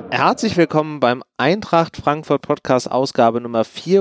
Herzlich willkommen beim Eintracht Frankfurt Podcast Ausgabe Nummer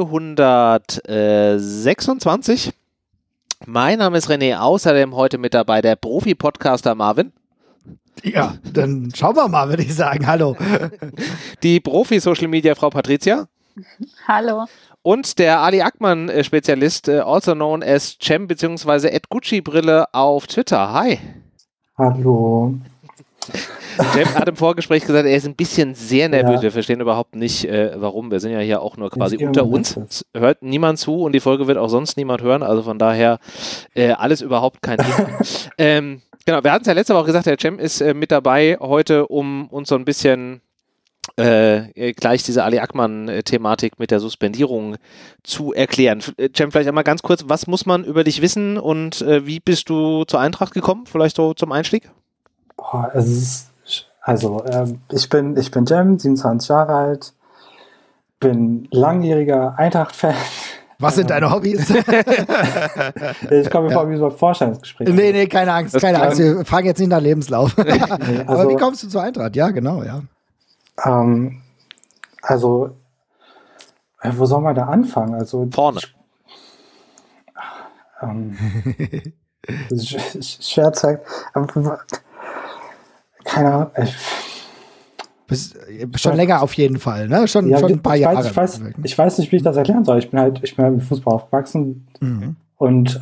426. Mein Name ist René, außerdem heute mit dabei der Profi-Podcaster Marvin. Ja, dann schauen wir mal, würde ich sagen. Hallo. Die Profi-Social-Media-Frau Patricia. Hallo. Und der Ali Akman-Spezialist, also known as Cem bzw. @Gucci-Brille auf Twitter. Hi. Hallo. Cem hat im Vorgespräch gesagt, er ist ein bisschen sehr nervös. Ja. Wir verstehen überhaupt nicht, warum. Wir sind ja hier auch nur quasi unter uns. Es hört niemand zu und die Folge wird auch sonst niemand hören. Also von daher alles überhaupt kein Ding. Genau, wir hatten es ja letzte Woche gesagt, der Cem ist mit dabei heute, um uns so ein bisschen gleich diese Ali Akman-Thematik mit der Suspendierung zu erklären. Cem, vielleicht einmal ganz kurz, was muss man über dich wissen und wie bist du zur Eintracht gekommen? Vielleicht so zum Einstieg? Ich bin Cem, 27 Jahre alt, bin langjähriger Eintracht-Fan. Was sind deine Hobbys? Ich komme mir vor wie so ein Vorstellungsgespräch. Nee, keine Angst. Wir fragen jetzt nicht nach Lebenslauf. Nee, aber wie kommst du zur Eintracht? Ja, genau, ja. Wo soll man da anfangen? Also vorne. Schwer zeigt. Keine Ahnung. Schon länger auf jeden Fall, ne? Schon ein paar Jahre. Ich weiß nicht, wie ich das erklären soll. Ich bin halt im Fußball aufgewachsen und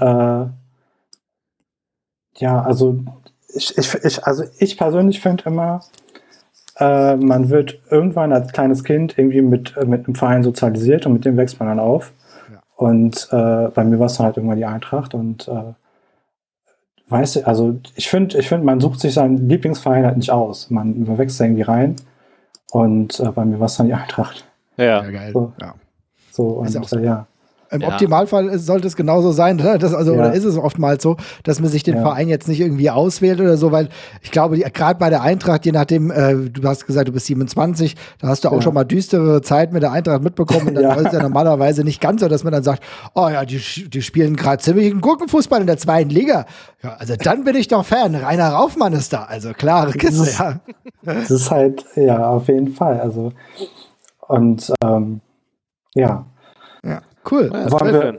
ich persönlich finde immer, man wird irgendwann als kleines Kind irgendwie mit einem Verein sozialisiert und mit dem wächst man dann auf. Ja. Und bei mir war es dann halt irgendwann die Eintracht und ich finde, man sucht sich seinen Lieblingsverein halt nicht aus. Man überwächst da irgendwie rein und bei mir war es dann die Eintracht. Ja, geil. Im Optimalfall sollte es genauso sein, ne? Oder ist es oftmals so, dass man sich den Verein jetzt nicht irgendwie auswählt oder so, weil ich glaube, gerade bei der Eintracht, je nachdem, du hast gesagt, du bist 27, da hast du auch schon mal düstere Zeit mit der Eintracht mitbekommen und dann ist es ja normalerweise nicht ganz so, dass man dann sagt, oh ja, die spielen gerade ziemlich einen Gurkenfußball in der 2. Liga. Ja, also dann bin ich doch Fan. Rainer Raufmann ist da, also klare Kiste, ja. Das ist halt, ja, auf jeden Fall, also und Ja, cool. Ja,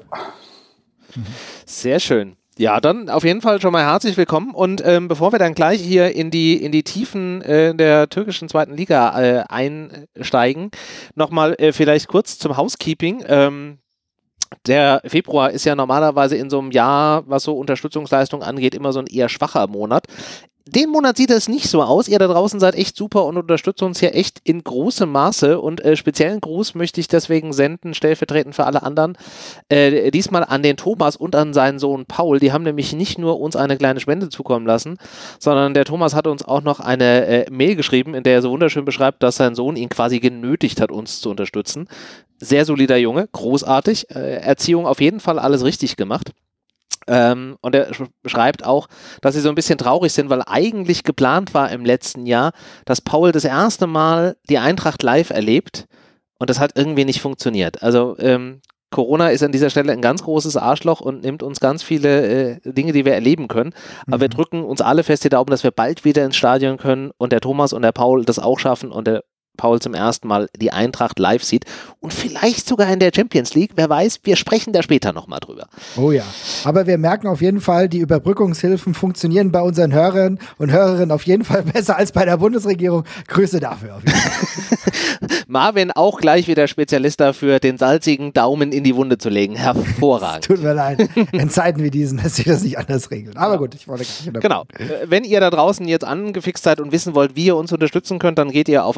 sehr schön. Ja, dann auf jeden Fall schon mal herzlich willkommen und bevor wir dann gleich hier in die Tiefen der türkischen 2. Liga einsteigen, nochmal vielleicht kurz zum Housekeeping. Der Februar ist ja normalerweise in so einem Jahr, was so Unterstützungsleistung angeht, immer so ein eher schwacher Monat. Den Monat sieht es nicht so aus. Ihr da draußen seid echt super und unterstützt uns hier echt in großem Maße. Und speziellen Gruß möchte ich deswegen senden, stellvertretend für alle anderen, diesmal an den Thomas und an seinen Sohn Paul. Die haben nämlich nicht nur uns eine kleine Spende zukommen lassen, sondern der Thomas hat uns auch noch eine Mail geschrieben, in der er so wunderschön beschreibt, dass sein Sohn ihn quasi genötigt hat, uns zu unterstützen. Sehr solider Junge, großartig. Erziehung auf jeden Fall alles richtig gemacht. Und er beschreibt auch, dass sie so ein bisschen traurig sind, weil eigentlich geplant war im letzten Jahr, dass Paul das erste Mal die Eintracht live erlebt und das hat irgendwie nicht funktioniert. Also Corona ist an dieser Stelle ein ganz großes Arschloch und nimmt uns ganz viele Dinge, die wir erleben können. Aber wir drücken uns alle fest die Daumen, dass wir bald wieder ins Stadion können und der Thomas und der Paul das auch schaffen und der Paul zum ersten Mal die Eintracht live sieht und vielleicht sogar in der Champions League, wer weiß, wir sprechen da später nochmal drüber. Oh ja, aber wir merken auf jeden Fall, die Überbrückungshilfen funktionieren bei unseren Hörern und Hörerinnen auf jeden Fall besser als bei der Bundesregierung. Grüße dafür auf jeden Fall. Marvin auch gleich wieder Spezialist dafür, den salzigen Daumen in die Wunde zu legen. Hervorragend. Tut mir leid, in Zeiten wie diesen lässt sich das nicht anders regeln. Aber gut, ich wollte nicht Genau, wenn ihr da draußen jetzt angefixt seid und wissen wollt, wie ihr uns unterstützen könnt, dann geht ihr auf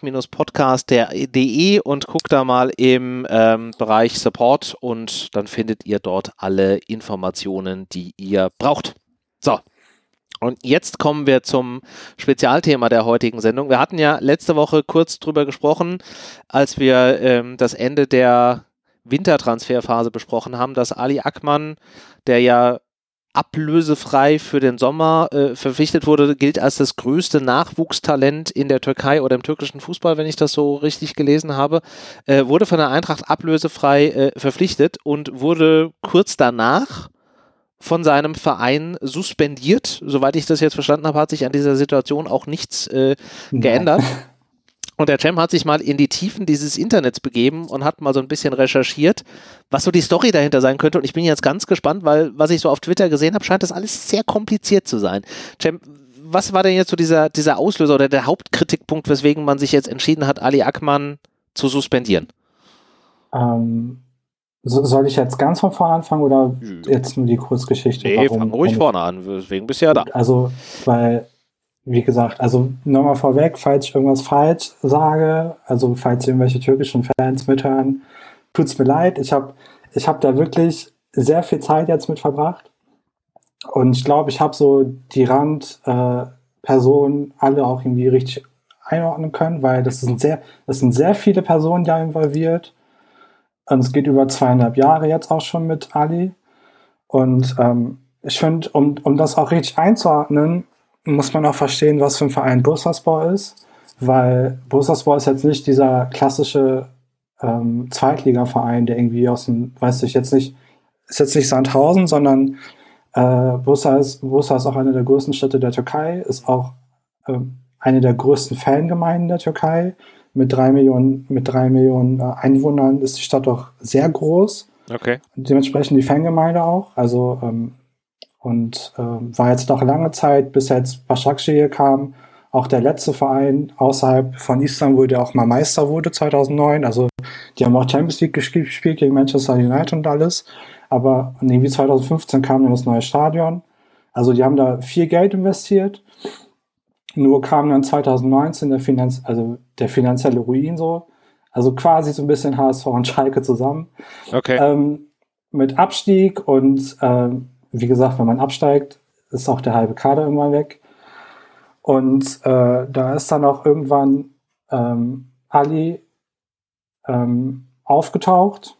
eintracht-podcast.de und guckt da mal im Bereich Support und dann findet ihr dort alle Informationen, die ihr braucht. So, und jetzt kommen wir zum Spezialthema der heutigen Sendung. Wir hatten ja letzte Woche kurz drüber gesprochen, als wir das Ende der Wintertransferphase besprochen haben, dass Ali Akman, der ja ablösefrei für den Sommer verpflichtet wurde, gilt als das größte Nachwuchstalent in der Türkei oder im türkischen Fußball, wenn ich das so richtig gelesen habe, wurde von der Eintracht ablösefrei verpflichtet und wurde kurz danach von seinem Verein suspendiert. Soweit ich das jetzt verstanden habe, hat sich an dieser Situation auch nichts geändert. Und der Cem hat sich mal in die Tiefen dieses Internets begeben und hat mal so ein bisschen recherchiert, was so die Story dahinter sein könnte. Und ich bin jetzt ganz gespannt, weil was ich so auf Twitter gesehen habe, scheint das alles sehr kompliziert zu sein. Cem, was war denn jetzt so dieser Auslöser oder der Hauptkritikpunkt, weswegen man sich jetzt entschieden hat, Ali Akman zu suspendieren? Soll ich jetzt ganz von vorne anfangen oder jetzt nur die Kurzgeschichte? Nee, fang ruhig vorne an, deswegen bist du ja da. Also, weil, wie gesagt, also nochmal vorweg, falls ich irgendwas falsch sage, also falls irgendwelche türkischen Fans mithören, tut's mir leid. Ich hab da wirklich sehr viel Zeit jetzt mit verbracht. Und ich glaube, ich habe so die Randpersonen alle auch irgendwie richtig einordnen können, weil das sind sehr viele Personen da involviert. Und es geht über 2,5 Jahre jetzt auch schon mit Ali. Und ich finde, um das auch richtig einzuordnen, muss man auch verstehen, was für ein Verein Bursaspor ist. Weil Bursaspor ist jetzt nicht dieser klassische Zweitligaverein, der irgendwie aus dem, weiß ich jetzt nicht, ist jetzt nicht Sandhausen, sondern Bursa ist auch eine der größten Städte der Türkei, ist auch eine der größten Fangemeinden der Türkei. Mit 3 Millionen Einwohnern ist die Stadt auch sehr groß. Okay. Dementsprechend die Fangemeinde auch. Also war jetzt noch lange Zeit, bis jetzt Başakşehir kam, auch der letzte Verein außerhalb von Istanbul, der auch mal Meister wurde 2009. Also die haben auch Champions League gespielt gegen Manchester United und alles. Aber irgendwie 2015 kam dann das neue Stadion. Also die haben da viel Geld investiert. Nur kam dann 2019 der finanzielle Ruin so. Also quasi so ein bisschen HSV und Schalke zusammen. Okay. Mit Abstieg und wie gesagt, wenn man absteigt, ist auch der halbe Kader irgendwann weg. Und da ist dann auch irgendwann Ali aufgetaucht.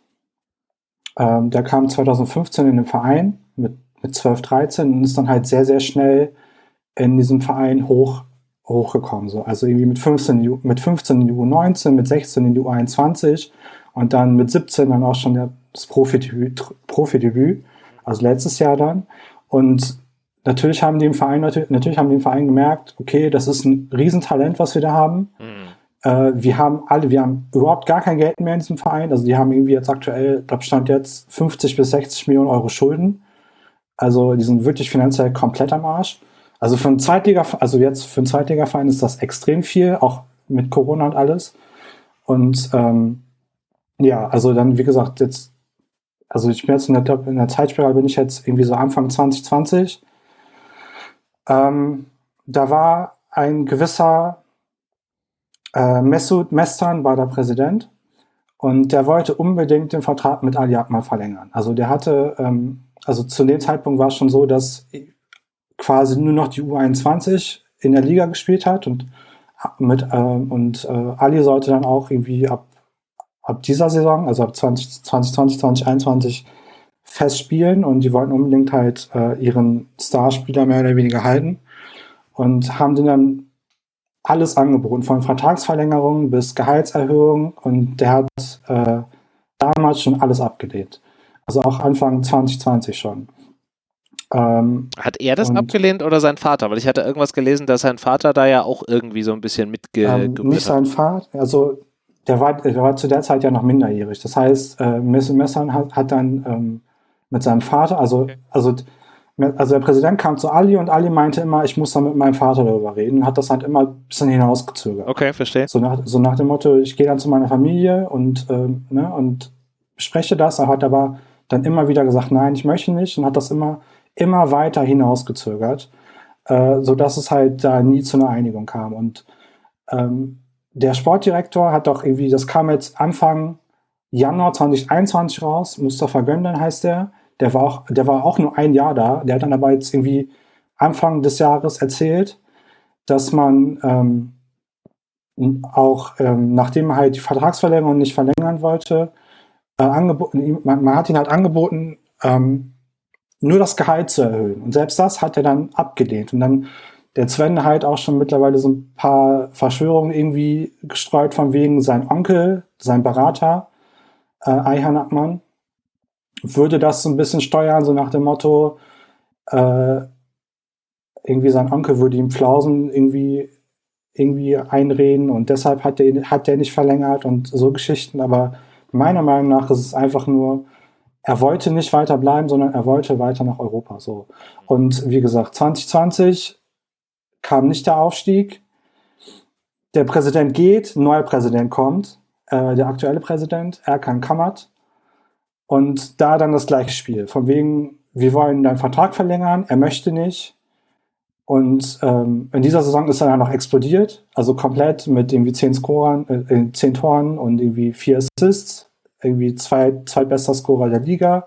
Der kam 2015 in den Verein mit 12, 13 und ist dann halt sehr, sehr schnell in diesem Verein hochgekommen. So. Also irgendwie mit 15 in die U19, mit 16 in die U21 und dann mit 17 dann auch schon das Profidebüt, also letztes Jahr dann. Und natürlich haben die im Verein gemerkt, okay, das ist ein Riesentalent, was wir da haben. Wir haben überhaupt gar kein Geld mehr in diesem Verein. Also die haben irgendwie jetzt aktuell, da stand jetzt 50 bis 60 Millionen Euro Schulden. Also die sind wirklich finanziell komplett am Arsch. Also für einen Zweitligaverein ist das extrem viel, auch mit Corona und alles. Und also dann, wie gesagt, jetzt, also ich bin jetzt in der Zeitspirale bin ich jetzt irgendwie so Anfang 2020. Da war ein gewisser Mesut Mestan war der Präsident und der wollte unbedingt den Vertrag mit Ali Akman verlängern. Also der hatte, also zu dem Zeitpunkt war es schon so, dass quasi nur noch die U21 in der Liga gespielt hat und Ali sollte dann auch irgendwie ab dieser Saison, also ab 2020, 2021 fest spielen und die wollten unbedingt halt ihren Starspieler mehr oder weniger halten und haben den dann alles angeboten, von Vertragsverlängerung bis Gehaltserhöhung und der hat damals schon alles abgelehnt. Also auch Anfang 2020 schon. Hat er das abgelehnt oder sein Vater? Weil ich hatte irgendwas gelesen, dass sein Vater da ja auch irgendwie so ein bisschen mitgewirkt hat. Nicht sein Vater, also der war zu der Zeit ja noch minderjährig. Das heißt, Messan hat dann mit seinem Vater, also der Präsident kam zu Ali und Ali meinte immer, ich muss da mit meinem Vater darüber reden und hat das halt immer ein bisschen hinausgezögert. Okay, verstehe. So nach dem Motto, ich gehe dann zu meiner Familie und bespreche das. Er hat aber dann immer wieder gesagt, nein, ich möchte nicht und hat das immer weiter hinausgezögert, sodass es halt da nie zu einer Einigung kam. Und der Sportdirektor hat doch irgendwie, das kam jetzt Anfang Januar 2021 raus, Mustafa Göndern heißt der war auch nur ein Jahr da, der hat dann aber jetzt irgendwie Anfang des Jahres erzählt, dass man nachdem er halt die Vertragsverlängerung nicht verlängern wollte, man hat ihn halt angeboten, nur das Gehalt zu erhöhen. Und selbst das hat er dann abgelehnt. Und dann der Sven halt auch schon mittlerweile so ein paar Verschwörungen irgendwie gestreut, von wegen sein Onkel, sein Berater, Ayhan Akman, würde das so ein bisschen steuern, so nach dem Motto, irgendwie sein Onkel würde ihm flausen, irgendwie irgendwie einreden und deshalb hat der nicht verlängert und so Geschichten. Aber meiner Meinung nach ist es einfach nur, er wollte nicht weiter bleiben, sondern er wollte weiter nach Europa. So. Und wie gesagt, 2020 kam nicht der Aufstieg. Der Präsident geht, ein neuer Präsident kommt, der aktuelle Präsident, Erkan Kamat. Und da dann das gleiche Spiel. Von wegen, wir wollen deinen Vertrag verlängern, er möchte nicht. Und in dieser Saison ist er dann noch explodiert, also komplett mit irgendwie 10 Toren und irgendwie 4 Assists, irgendwie zweitbester Scorer der Liga.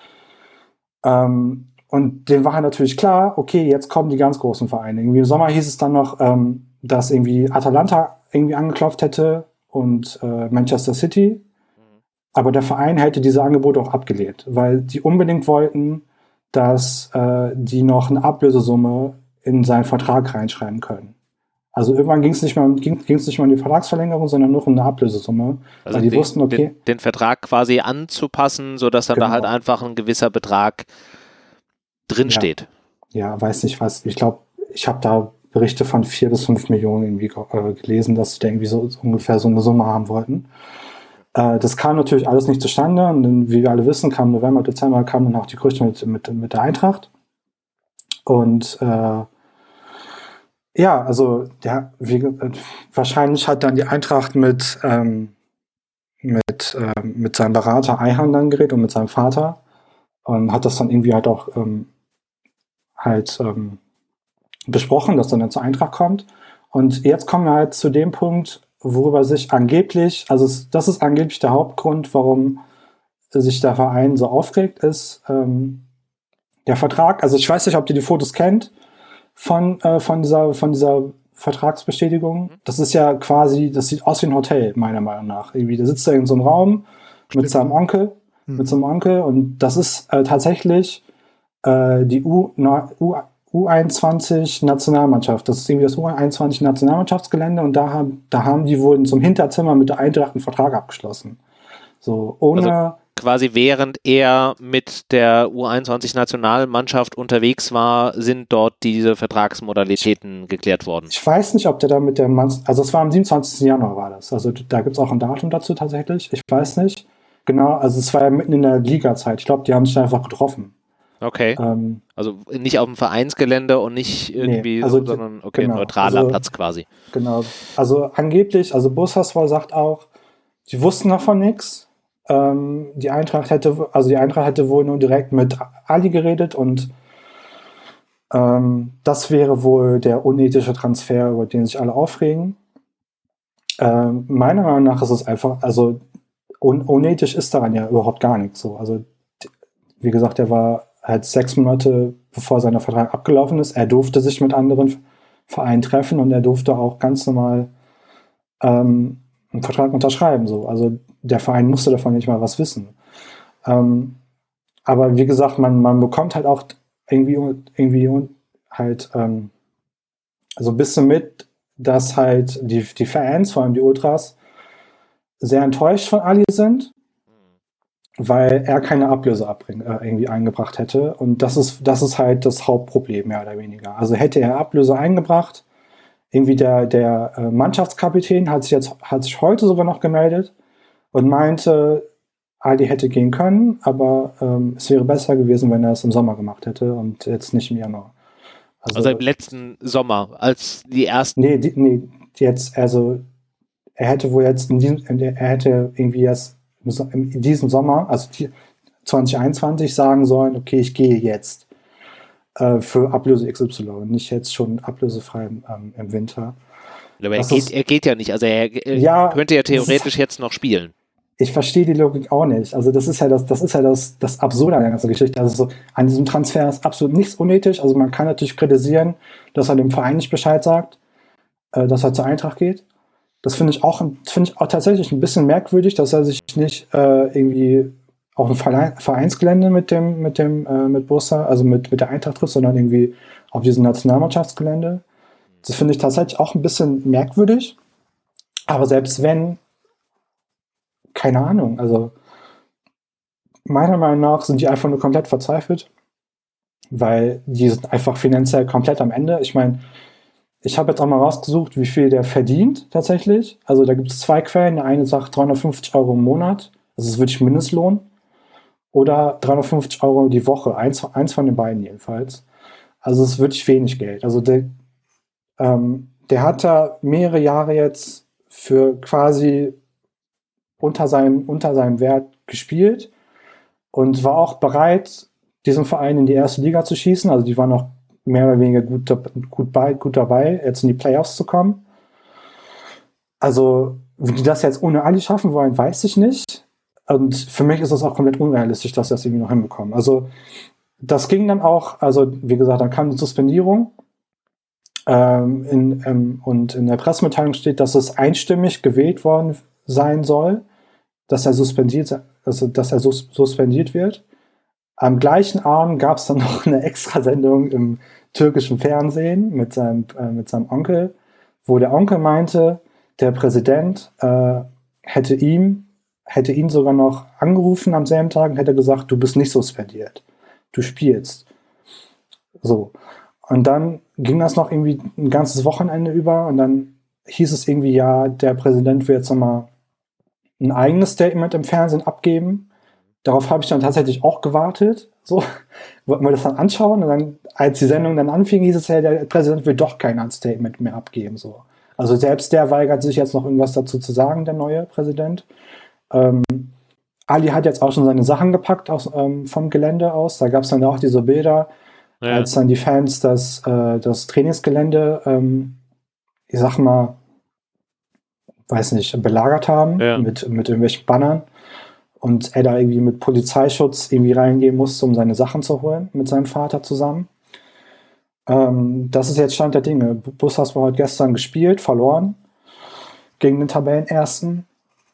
Und dem war halt natürlich klar, okay, jetzt kommen die ganz großen Vereine. Irgendwie im Sommer hieß es dann noch, dass irgendwie Atalanta irgendwie angeklopft hätte und Manchester City. Aber der Verein hätte diese Angebote auch abgelehnt, weil die unbedingt wollten, dass die noch eine Ablösesumme in seinen Vertrag reinschreiben können. Also irgendwann ging es nicht mehr um die Vertragsverlängerung, sondern nur um eine Ablösesumme. Also weil die wussten, okay. Den Vertrag quasi anzupassen, sodass dann da halt einfach ein gewisser Betrag drinsteht. Ja, weiß nicht was. Ich glaube, ich habe da Berichte von 4 bis 5 Millionen irgendwie gelesen, dass sie da irgendwie so ungefähr so eine Summe haben wollten. Das kam natürlich alles nicht zustande. Und dann, wie wir alle wissen, kam November, Dezember, kamen dann auch die Gerüchte mit der Eintracht. Und ja, also wahrscheinlich hat dann die Eintracht mit seinem Berater Ayhan dann geredet und mit seinem Vater und hat das dann irgendwie halt auch besprochen, dass dann zur Eintracht kommt. Und jetzt kommen wir halt zu dem Punkt, worüber sich angeblich, also das ist angeblich der Hauptgrund, warum sich der Verein so aufregt, ist der Vertrag. Also ich weiß nicht, ob ihr die Fotos kennt von dieser Vertragsbestätigung. Das ist ja quasi, das sieht aus wie ein Hotel, meiner Meinung nach. Irgendwie, da sitzt er in so einem Raum mit seinem Onkel, und das ist tatsächlich die U21-Nationalmannschaft. Das ist irgendwie das U21-Nationalmannschaftsgelände und da haben die wohl in so einem Hinterzimmer mit der Eintracht einen Vertrag abgeschlossen. So, ohne... Also quasi während er mit der U21-Nationalmannschaft unterwegs war, sind dort diese Vertragsmodalitäten geklärt worden. Ich weiß nicht, ob der da mit der Mannschaft, also es war am 27. Januar war das, also da gibt es auch ein Datum dazu tatsächlich, ich weiß nicht. Genau, also es war ja mitten in der Liga-Zeit, ich glaube, die haben sich einfach getroffen. Okay, also nicht auf dem Vereinsgelände und nicht irgendwie, sondern okay, genau, neutraler Platz quasi. Genau, also angeblich, also Bursaspor sagt auch, die wussten davon nichts. Die Eintracht hätte wohl nur direkt mit Ali geredet und das wäre wohl der unethische Transfer, über den sich alle aufregen. Meiner Meinung nach ist es einfach, also unethisch ist daran ja überhaupt gar nichts so. Also wie gesagt, er war halt 6 Monate bevor sein Vertrag abgelaufen ist. Er durfte sich mit anderen Vereinen treffen und er durfte auch ganz normal einen Vertrag unterschreiben. So. Also der Verein musste davon nicht mal was wissen. Aber wie gesagt, man bekommt halt auch irgendwie halt so ein bisschen mit, dass halt die Fans, vor allem die Ultras, sehr enttäuscht von Ali sind, weil er keine Ablöse irgendwie eingebracht hätte. Und das ist halt das Hauptproblem, mehr oder weniger. Also hätte er Ablöse eingebracht, irgendwie der Mannschaftskapitän hat sich heute sogar noch gemeldet und meinte, Ali hätte gehen können, aber es wäre besser gewesen, wenn er es im Sommer gemacht hätte und jetzt nicht im Januar. Also im letzten Sommer, als die ersten... Nee, jetzt, also er hätte wohl jetzt in diesem Sommer, also 2021, sagen sollen, okay, ich gehe jetzt für Ablöse XY, nicht jetzt schon ablösefrei im Winter. Aber er geht ja nicht, also er könnte ja theoretisch jetzt noch spielen. Ich verstehe die Logik auch nicht. Also das ist ja das Absurde an der ganzen Geschichte. Also so, an diesem Transfer ist absolut nichts unethisch. Also man kann natürlich kritisieren, dass er dem Verein nicht Bescheid sagt, dass er zur Eintracht geht. Das finde ich auch tatsächlich ein bisschen merkwürdig, dass er sich nicht irgendwie auf dem Vereinsgelände mit Bursa, also mit der Eintracht trifft, sondern irgendwie auf diesem Nationalmannschaftsgelände. Das finde ich tatsächlich auch ein bisschen merkwürdig. Aber selbst wenn, keine Ahnung, also meiner Meinung nach sind die einfach nur komplett verzweifelt, weil die sind einfach finanziell komplett am Ende. Ich meine, Ich habe jetzt auch mal rausgesucht, wie viel der verdient tatsächlich. Also da gibt es 2 Quellen. Der eine sagt 350 € im Monat, das ist wirklich Mindestlohn. Oder 350 € die Woche, eins von den beiden jedenfalls. Also es ist wirklich wenig Geld. Also der hat da mehrere Jahre jetzt für quasi unter seinem Wert gespielt und war auch bereit, diesen Verein in die erste Liga zu schießen. Also die waren auch mehr oder weniger gut dabei, jetzt in die Playoffs zu kommen. Also wie die das jetzt ohne Ali schaffen wollen, weiß ich nicht. Und für mich ist das auch komplett unrealistisch, dass sie das irgendwie noch hinbekommen. Also das ging dann auch, also wie gesagt, dann kam die Suspendierung und in der Pressemitteilung steht, dass es einstimmig gewählt worden sein soll, dass er suspendiert wird. Am gleichen Abend gab es dann noch eine Extrasendung im türkischen Fernsehen mit seinem Onkel, wo der Onkel meinte, der Präsident hätte ihn sogar noch angerufen am selben Tag und hätte gesagt, du bist nicht suspendiert, du spielst. So. Und dann ging das noch irgendwie ein ganzes Wochenende über und dann hieß es irgendwie, ja, der Präsident will jetzt nochmal ein eigenes Statement im Fernsehen abgeben. Darauf habe ich dann tatsächlich auch gewartet. So, wollten wir das dann anschauen und dann, als die Sendung dann anfing, hieß es ja, der Präsident will doch kein Statement mehr abgeben. So. Also selbst der weigert sich jetzt noch irgendwas dazu zu sagen, der neue Präsident. Ali hat jetzt auch schon seine Sachen gepackt vom Gelände aus. Da gab es dann auch diese Bilder, als dann die Fans das Trainingsgelände, ich sag mal, weiß nicht, belagert haben mit irgendwelchen Bannern und er da irgendwie mit Polizeischutz irgendwie reingehen musste, um seine Sachen zu holen, mit seinem Vater zusammen. Das ist jetzt Stand der Dinge. Bussas war heute gestern gespielt, verloren gegen den Tabellenersten.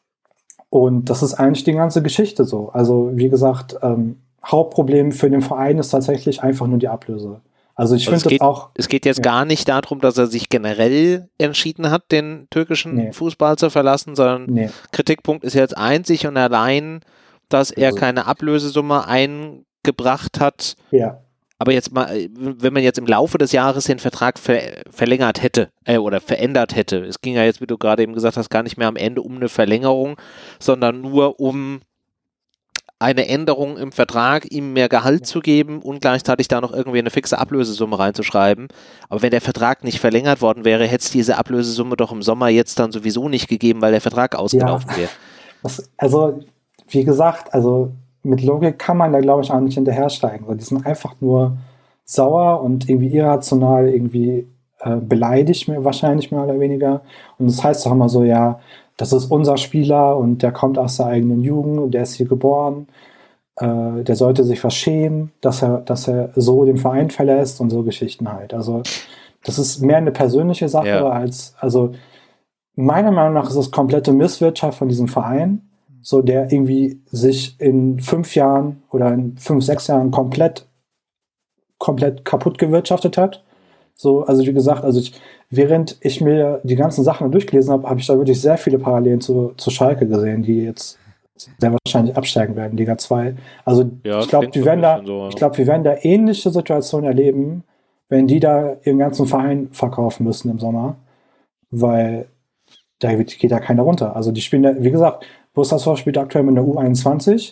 Und das ist eigentlich die ganze Geschichte so. Also wie gesagt, Hauptproblem für den Verein ist tatsächlich einfach nur die Ablöse. Also ich finde das auch... Es geht jetzt gar nicht darum, dass er sich generell entschieden hat, den türkischen Fußball zu verlassen, sondern Kritikpunkt ist jetzt einzig und allein, dass er keine Ablösesumme eingebracht hat. Ja. Aber jetzt mal, wenn man jetzt im Laufe des Jahres den Vertrag verlängert hätte oder verändert hätte, es ging ja jetzt, wie du gerade eben gesagt hast, gar nicht mehr am Ende um eine Verlängerung, sondern nur um eine Änderung im Vertrag, ihm mehr Gehalt zu geben und gleichzeitig da noch irgendwie eine fixe Ablösesumme reinzuschreiben. Aber wenn der Vertrag nicht verlängert worden wäre, hätte es diese Ablösesumme doch im Sommer jetzt dann sowieso nicht gegeben, weil der Vertrag ausgelaufen wäre. Also, wie gesagt, mit Logik kann man da, glaube ich, auch nicht hinterhersteigen. Weil die sind einfach nur sauer und irgendwie irrational, irgendwie beleidigt, wahrscheinlich mehr oder weniger. Und das heißt doch immer so, ja, das ist unser Spieler und der kommt aus der eigenen Jugend und der ist hier geboren. Der sollte sich was schämen, dass er so den Verein verlässt und so Geschichten halt. Also das ist mehr eine persönliche Sache also meiner Meinung nach ist es komplette Misswirtschaft von diesem Verein, so der irgendwie sich in 5 Jahren oder in 5, 6 Jahren komplett kaputt gewirtschaftet hat. So, also wie gesagt, während ich mir die ganzen Sachen durchgelesen habe, habe ich da wirklich sehr viele Parallelen zu Schalke gesehen, die jetzt sehr wahrscheinlich absteigen werden, Liga 2. Also ich glaube, wir werden da ähnliche Situationen erleben, wenn die da ihren ganzen Verein verkaufen müssen im Sommer, weil da geht ja keiner runter. Also die spielen da, wie gesagt, Bursaspor spielt aktuell mit der U21,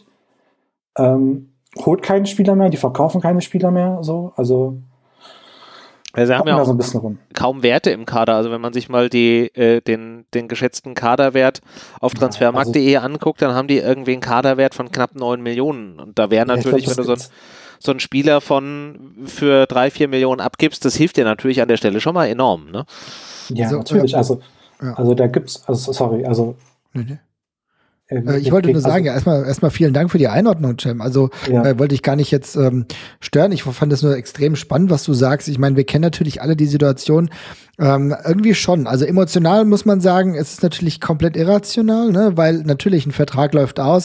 holt keinen Spieler mehr, die verkaufen keine Spieler mehr, so, also sie haben ja so ein bisschen rum. Kaum Werte im Kader. Also wenn man sich mal den geschätzten Kaderwert auf transfermarkt.de anguckt, dann haben die irgendwie einen Kaderwert von knapp 9 Millionen. Und da wäre natürlich, wenn du so einen Spieler für 3-4 Millionen abgibst, das hilft dir natürlich an der Stelle schon mal enorm. Ne? Ja, natürlich. Da gibt's, ich wollte nur sagen, erstmal vielen Dank für die Einordnung, Cem. Wollte ich gar nicht jetzt stören. Ich fand es nur extrem spannend, was du sagst. Ich meine, wir kennen natürlich alle die Situation irgendwie schon. Also emotional muss man sagen, es ist natürlich komplett irrational, ne? Weil natürlich ein Vertrag läuft aus.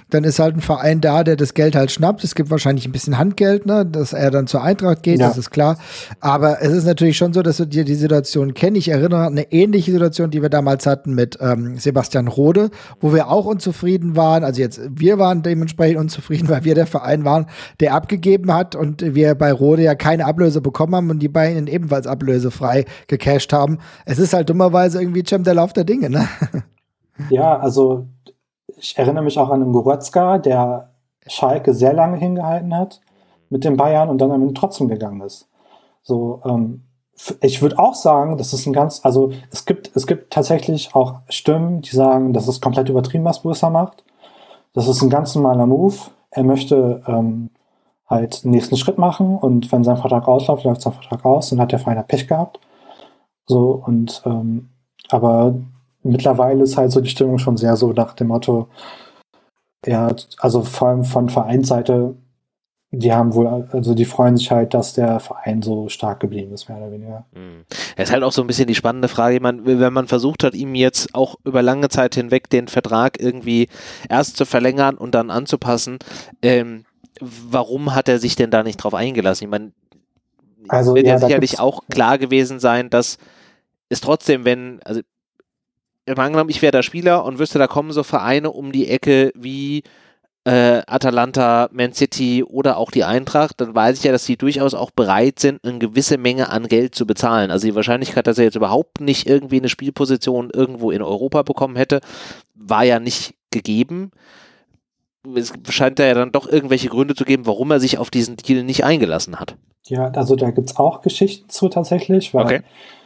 dann ist halt ein Verein da, der das Geld halt schnappt. Es gibt wahrscheinlich ein bisschen Handgeld, ne, dass er dann zur Eintracht geht, das ist klar. Aber es ist natürlich schon so, dass wir die Situation kennen. Ich erinnere an eine ähnliche Situation, die wir damals hatten mit Sebastian Rode, wo wir auch unzufrieden waren. Also wir waren dementsprechend unzufrieden, weil wir der Verein waren, der abgegeben hat und wir bei Rode ja keine Ablöse bekommen haben und die beiden ebenfalls ablösefrei gecasht haben. Es ist halt dummerweise irgendwie der Lauf der Dinge, ne? Ja, also ich erinnere mich auch an einen Goretzka, der Schalke sehr lange hingehalten hat mit den Bayern und dann am Ende trotzdem gegangen ist. So, ich würde auch sagen, das ist also es gibt tatsächlich auch Stimmen, die sagen, das ist komplett übertrieben, was Borussia macht. Das ist ein ganz normaler Move. Er möchte halt den nächsten Schritt machen und wenn sein Vertrag ausläuft, läuft sein Vertrag aus und hat der Verein Pech gehabt. So, und aber mittlerweile ist halt so die Stimmung schon sehr so nach dem Motto, ja, also vor allem von Vereinsseite, die freuen sich halt, dass der Verein so stark geblieben ist, mehr oder weniger. Es ist halt auch so ein bisschen die spannende Frage, wenn man versucht hat, ihm jetzt auch über lange Zeit hinweg den Vertrag irgendwie erst zu verlängern und dann anzupassen, warum hat er sich denn da nicht drauf eingelassen? Ich meine, also, wird ja sicherlich auch klar gewesen sein, dass es trotzdem, angenommen, ich wäre der Spieler und wüsste, da kommen so Vereine um die Ecke wie Atalanta, Man City oder auch die Eintracht, dann weiß ich ja, dass die durchaus auch bereit sind, eine gewisse Menge an Geld zu bezahlen. Also die Wahrscheinlichkeit, dass er jetzt überhaupt nicht irgendwie eine Spielposition irgendwo in Europa bekommen hätte, war ja nicht gegeben. Es scheint da ja dann doch irgendwelche Gründe zu geben, warum er sich auf diesen Deal nicht eingelassen hat. Ja, also da gibt es auch Geschichten zu tatsächlich, weil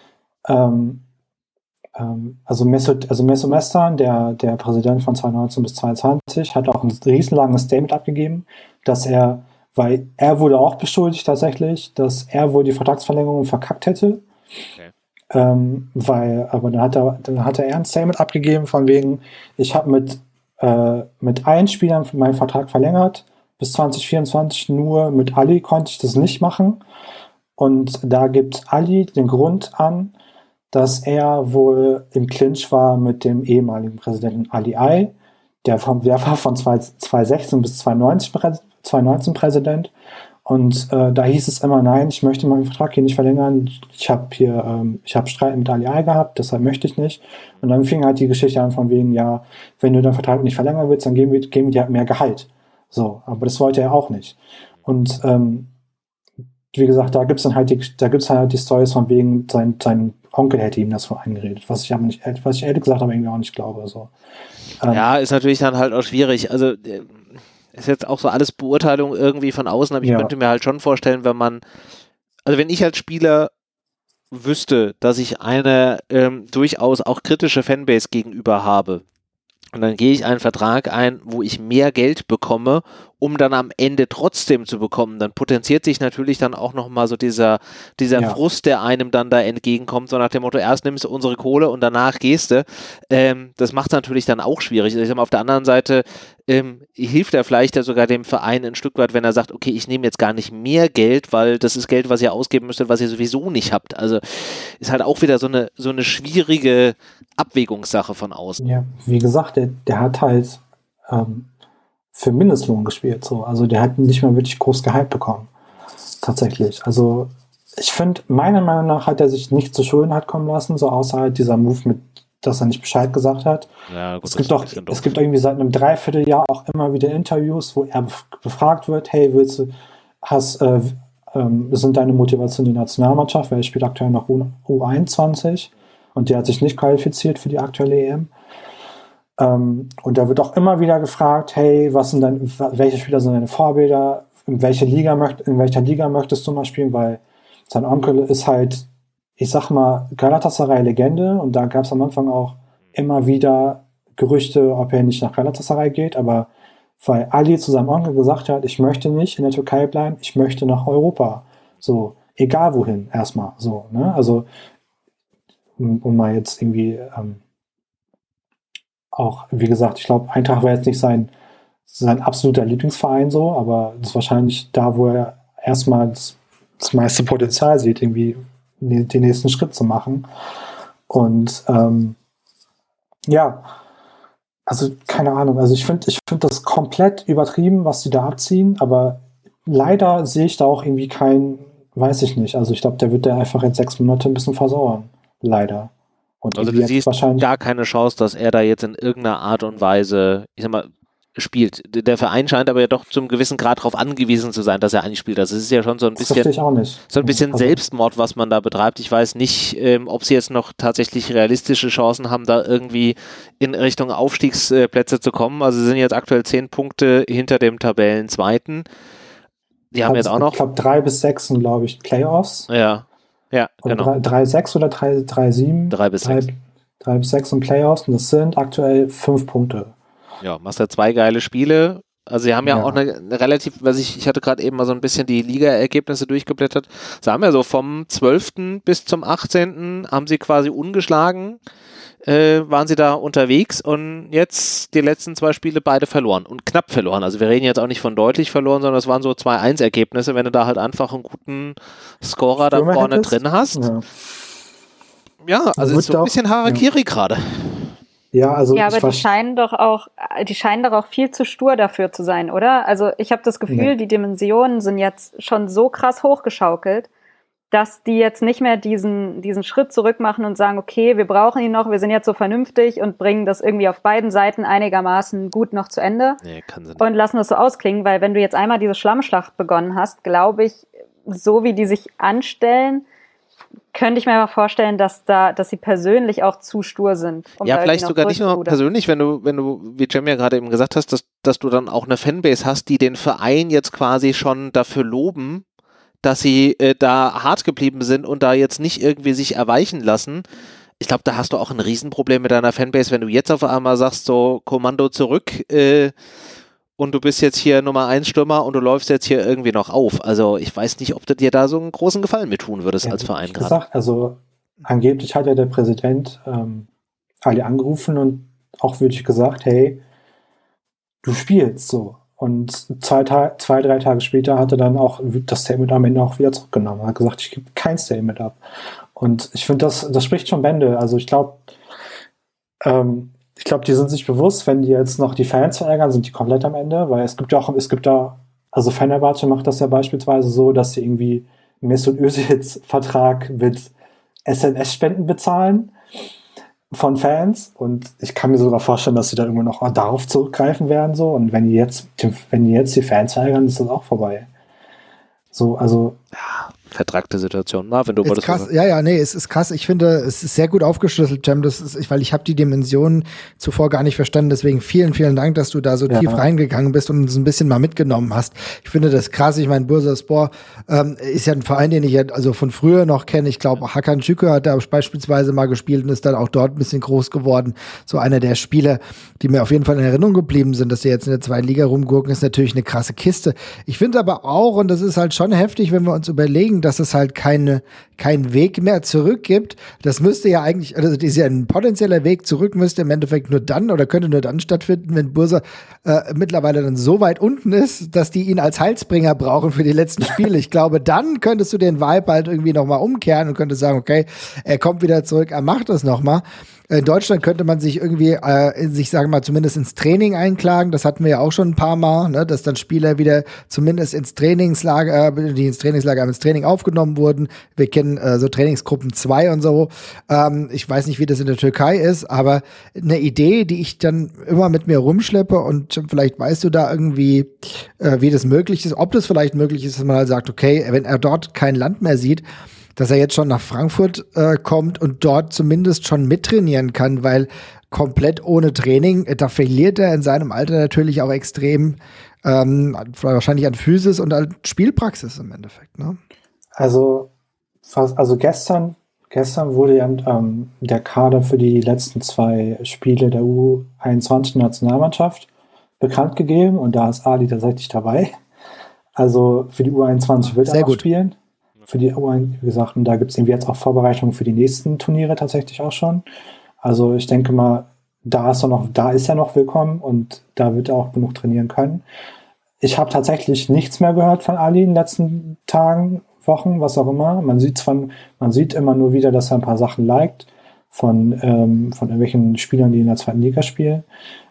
also Messo Mestan, der Präsident von 2019 bis 2020, hat auch ein riesenlanges Statement abgegeben, dass weil er wurde auch beschuldigt tatsächlich, dass er wohl die Vertragsverlängerung verkackt hätte. Okay. Aber dann hat er ein Statement abgegeben von wegen, ich habe mit allen Spielern meinen Vertrag verlängert, bis 2024 nur mit Ali konnte ich das nicht machen. Und da gibt Ali den Grund an, dass er wohl im Clinch war mit dem ehemaligen Präsidenten Ali Ai, der war von 2016 bis 2019 Präsident. Und da hieß es immer, nein, ich möchte meinen Vertrag hier nicht verlängern. Ich habe Streit mit Ali Ai gehabt, deshalb möchte ich nicht. Und dann fing halt die Geschichte an von wegen, ja, wenn du deinen Vertrag nicht verlängern willst, dann geben wir dir halt mehr Gehalt. So, aber das wollte er auch nicht. Und wie gesagt, da gibt's halt die Storys von wegen, sein Onkel hätte ihm das so eingeredet, was ich ehrlich gesagt aber irgendwie auch nicht glaube. So. Ja, ist natürlich dann halt auch schwierig. Also ist jetzt auch so alles Beurteilung irgendwie von außen, aber ich könnte mir halt schon vorstellen, wenn ich als Spieler wüsste, dass ich eine durchaus auch kritische Fanbase gegenüber habe, und dann gehe ich einen Vertrag ein, wo ich mehr Geld bekomme, um dann am Ende trotzdem zu bekommen. Dann potenziert sich natürlich dann auch nochmal so dieser Frust, der einem dann da entgegenkommt, so nach dem Motto, erst nimmst du unsere Kohle und danach gehst du. Das macht es natürlich dann auch schwierig. Also ich sag mal, auf der anderen Seite hilft er vielleicht ja sogar dem Verein ein Stück weit, wenn er sagt, okay, ich nehme jetzt gar nicht mehr Geld, weil das ist Geld, was ihr ausgeben müsstet, was ihr sowieso nicht habt. Also ist halt auch wieder so eine schwierige Abwägungssache von außen. Ja, wie gesagt, der hat halt für Mindestlohn gespielt. So. Also der hat nicht mehr wirklich groß Gehalt bekommen. Tatsächlich. Also ich finde, meiner Meinung nach hat er sich nicht zu Schulden hat kommen lassen, so außer halt dieser Move mit, dass er nicht Bescheid gesagt hat. Ja, gut, es gibt irgendwie seit einem Dreivierteljahr auch immer wieder Interviews, wo er befragt wird, hey, sind deine Motivation die Nationalmannschaft, weil er spielt aktuell noch U21 und der hat sich nicht qualifiziert für die aktuelle EM. Und da wird auch immer wieder gefragt, hey, welche Spieler sind deine Vorbilder, in welcher Liga möchtest du mal spielen, weil sein Onkel ist halt, ich sag mal, Galatasaray-Legende und da gab es am Anfang auch immer wieder Gerüchte, ob er nicht nach Galatasaray geht, aber weil Ali zu seinem Onkel gesagt hat, ich möchte nicht in der Türkei bleiben, ich möchte nach Europa. So, egal wohin, erstmal. So, ne? Also, um mal jetzt irgendwie auch, wie gesagt, ich glaube, Eintracht war jetzt nicht sein absoluter Lieblingsverein so, aber das ist wahrscheinlich da, wo er erstmal das meiste Potenzial sieht, irgendwie den nächsten Schritt zu machen. Und Also, keine Ahnung. Also, ich find das komplett übertrieben, was die da abziehen, aber leider sehe ich da auch irgendwie weiß ich nicht. Also, ich glaube, der wird da einfach in 6 Monate ein bisschen versauern. Leider. Und Also du siehst wahrscheinlich gar keine Chance, dass er da jetzt in irgendeiner Art und Weise, ich sag mal, spielt. Der Verein scheint aber ja doch zum gewissen Grad darauf angewiesen zu sein, dass er eigentlich spielt. Also es ist ja schon so ein das verstehe bisschen, ich auch nicht. so ein bisschen Also, Selbstmord, was man da betreibt. Ich weiß nicht, ob sie jetzt noch tatsächlich realistische Chancen haben, da irgendwie in Richtung Aufstiegsplätze zu kommen. Also sie sind jetzt aktuell 10 Punkte hinter dem Tabellenzweiten. Die haben jetzt auch noch. Ich glaube, 3 bis 6 sind, glaube ich, Playoffs. Ja, Oder genau. 3-6 oder 3-7. 3 bis 6. 3 bis 6 sind Playoffs und das sind aktuell 5 Punkte. Ja, machst ja 2 geile Spiele. Also sie haben ja auch eine relativ, ich hatte gerade eben mal so ein bisschen die Liga-Ergebnisse durchgeblättert. Sie haben ja so vom 12. bis zum 18. haben sie quasi ungeschlagen, waren sie da unterwegs und jetzt die letzten 2 Spiele beide verloren und knapp verloren. Also wir reden jetzt auch nicht von deutlich verloren, sondern es waren so 2-1-Ergebnisse, wenn du da halt einfach einen guten Scorer da vorne drin hast. Ja, also ist so ein bisschen Harakiri gerade. Ja, also ja, aber die scheinen doch auch viel zu stur dafür zu sein, oder? Also ich habe das Gefühl, die Dimensionen sind jetzt schon so krass hochgeschaukelt, dass die jetzt nicht mehr diesen Schritt zurück machen und sagen, okay, wir brauchen ihn noch, wir sind jetzt so vernünftig und bringen das irgendwie auf beiden Seiten einigermaßen gut noch zu Ende und lassen das so ausklingen, weil wenn du jetzt einmal diese Schlammschlacht begonnen hast, glaube ich, so wie die sich anstellen, könnte ich mir aber vorstellen, dass sie persönlich auch zu stur sind. Ja, vielleicht sogar nicht nur persönlich, wenn du, wie Cem ja gerade eben gesagt hast, dass du dann auch eine Fanbase hast, die den Verein jetzt quasi schon dafür loben, dass sie da hart geblieben sind und da jetzt nicht irgendwie sich erweichen lassen. Ich glaube, da hast du auch ein Riesenproblem mit deiner Fanbase, wenn du jetzt auf einmal sagst, so Kommando zurück und du bist jetzt hier Nummer 1 Stürmer und du läufst jetzt hier irgendwie noch auf. Also ich weiß nicht, ob du dir da so einen großen Gefallen mit tun würdest als Verein gerade. Gesagt, also angeblich hat ja der Präsident alle angerufen und auch wirklich gesagt, hey, du spielst so. Und 2-3 Tage später hat er dann auch das Statement am Ende auch wieder zurückgenommen. Er hat gesagt, ich gebe kein Statement ab. Und ich finde, das spricht schon Bände. Also ich glaube, die sind sich bewusst, wenn die jetzt noch die Fans verärgern, sind die komplett am Ende, weil es gibt da, also Fenerbahce macht das ja beispielsweise so, dass sie irgendwie Mesut Özils Vertrag mit SNS-Spenden bezahlen von Fans und ich kann mir sogar vorstellen, dass sie da irgendwann noch darauf zurückgreifen werden so und wenn die jetzt die Fans verärgern, ist das auch vorbei. So, also vertragte Situation. Marvin, du wolltest krass. Es ist krass. Ich finde, es ist sehr gut aufgeschlüsselt, Cem. Weil ich habe die Dimensionen zuvor gar nicht verstanden. Deswegen vielen, vielen Dank, dass du da so tief reingegangen bist und uns ein bisschen mal mitgenommen hast. Ich finde das krass. Ich meine, Bursaspor ist ja ein Verein, den ich ja also von früher noch kenne. Ich glaube, Hakan Şükür hat da beispielsweise mal gespielt und ist dann auch dort ein bisschen groß geworden. So einer der Spieler, die mir auf jeden Fall in Erinnerung geblieben sind, dass die jetzt in der 2. Liga rumgurken, ist natürlich eine krasse Kiste. Ich finde aber auch, und das ist halt schon heftig, wenn wir uns überlegen, dass es halt keinen Weg mehr zurück gibt. Das müsste ja eigentlich, also das ist ja ein potenzieller Weg zurück, müsste im Endeffekt nur dann oder könnte nur dann stattfinden, wenn Bursa mittlerweile dann so weit unten ist, dass die ihn als Heilsbringer brauchen für die letzten Spiele. Ich glaube, dann könntest du den Vibe halt irgendwie nochmal umkehren und könntest sagen, okay, er kommt wieder zurück, er macht das nochmal. In Deutschland könnte man sich irgendwie, sagen wir mal, zumindest ins Training einklagen. Das hatten wir ja auch schon ein paar Mal, ne, dass dann Spieler wieder zumindest ins Training aufgenommen wurden. Wir kennen so Trainingsgruppen 2 und so. Ich weiß nicht, wie das in der Türkei ist, aber eine Idee, die ich dann immer mit mir rumschleppe und vielleicht weißt du da irgendwie, wie das möglich ist, ob das vielleicht möglich ist, dass man halt sagt, okay, wenn er dort kein Land mehr sieht, dass er jetzt schon nach Frankfurt kommt und dort zumindest schon mittrainieren kann, weil komplett ohne Training, da verliert er in seinem Alter natürlich auch extrem wahrscheinlich an Physis und an Spielpraxis im Endeffekt. Ne? Also gestern wurde ja der Kader für die letzten 2 Spiele der U21-Nationalmannschaft bekannt gegeben und da ist Ali tatsächlich dabei. Also für die U21 wird er auch spielen. Für die U21, wie gesagt, und da gibt es irgendwie jetzt auch Vorbereitungen für die nächsten Turniere tatsächlich auch schon. Also ich denke mal, da ist er noch willkommen und da wird er auch genug trainieren können. Ich habe tatsächlich nichts mehr gehört von Ali in den letzten Tagen, Wochen, was auch immer. Man sieht immer nur wieder, dass er ein paar Sachen liked von irgendwelchen Spielern, die in der 2. Liga spielen.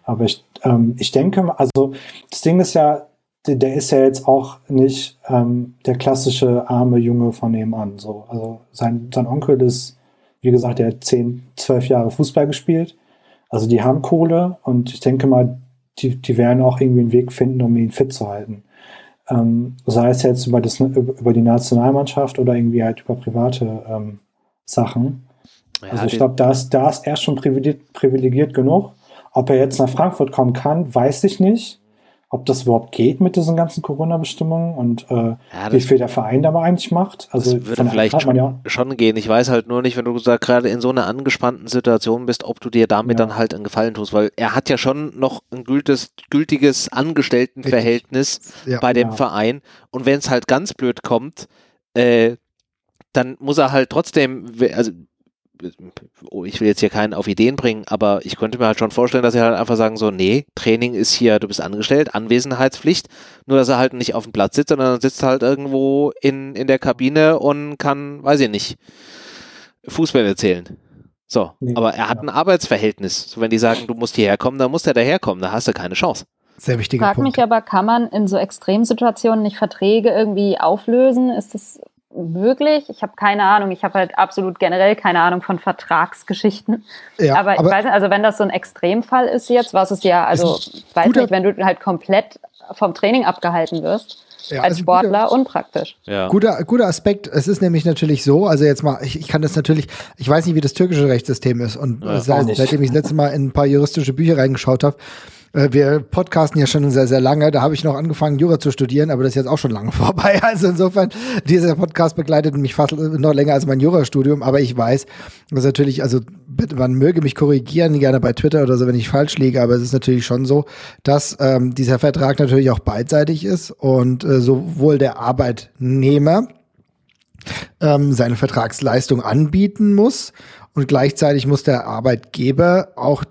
Aber ich denke, also das Ding ist ja, der ist ja jetzt auch nicht der klassische arme Junge von nebenan. So. Also sein Onkel ist, wie gesagt, der hat 10, 12 Jahre Fußball gespielt. Also die haben Kohle und ich denke mal, die werden auch irgendwie einen Weg finden, um ihn fit zu halten. Sei es jetzt über die Nationalmannschaft oder irgendwie halt über private Sachen. Ja, also ich glaube, da ist er schon privilegiert genug. Ob er jetzt nach Frankfurt kommen kann, weiß ich nicht. Ob das überhaupt geht mit diesen ganzen Corona-Bestimmungen und wie viel der Verein da eigentlich macht. Also das würde vielleicht schon gehen. Ich weiß halt nur nicht, wenn du gerade in so einer angespannten Situation bist, ob du dir damit dann halt einen Gefallen tust, weil er hat ja schon noch ein gültiges Angestelltenverhältnis bei dem Verein und wenn es halt ganz blöd kommt, dann muss er halt trotzdem, also ich will jetzt hier keinen auf Ideen bringen, aber ich könnte mir halt schon vorstellen, dass sie halt einfach sagen so, nee, Training ist hier, du bist angestellt, Anwesenheitspflicht, nur dass er halt nicht auf dem Platz sitzt, sondern sitzt halt irgendwo in der Kabine und kann, weiß ich nicht, Fußball erzählen. So, aber er hat ein Arbeitsverhältnis. So, wenn die sagen, du musst hierher kommen, dann muss der daherkommen, da hast du keine Chance. Sehr wichtiger Punkt. Frag mich aber, kann man in so Extremsituationen nicht Verträge irgendwie auflösen? Ist das möglich? Ich habe keine Ahnung. Ich habe halt absolut generell keine Ahnung von Vertragsgeschichten. Ja, aber ich weiß nicht, also wenn das so ein Extremfall ist jetzt, was es ja, also ich weiß nicht, wenn du halt komplett vom Training abgehalten wirst, als Sportler, unpraktisch. Ja. Guter Aspekt. Es ist nämlich natürlich so, also jetzt mal, ich kann das natürlich, ich weiß nicht, wie das türkische Rechtssystem ist und seitdem ich das letzte Mal in ein paar juristische Bücher reingeschaut habe, wir podcasten ja schon sehr, sehr lange. Da habe ich noch angefangen, Jura zu studieren, aber das ist jetzt auch schon lange vorbei. Also insofern, dieser Podcast begleitet mich fast noch länger als mein Jurastudium. Aber ich weiß, dass natürlich, also man möge mich korrigieren, gerne bei Twitter oder so, wenn ich falsch liege. Aber es ist natürlich schon so, dass dieser Vertrag natürlich auch beidseitig ist und sowohl der Arbeitnehmer seine Vertragsleistung anbieten muss und gleichzeitig muss der Arbeitgeber auch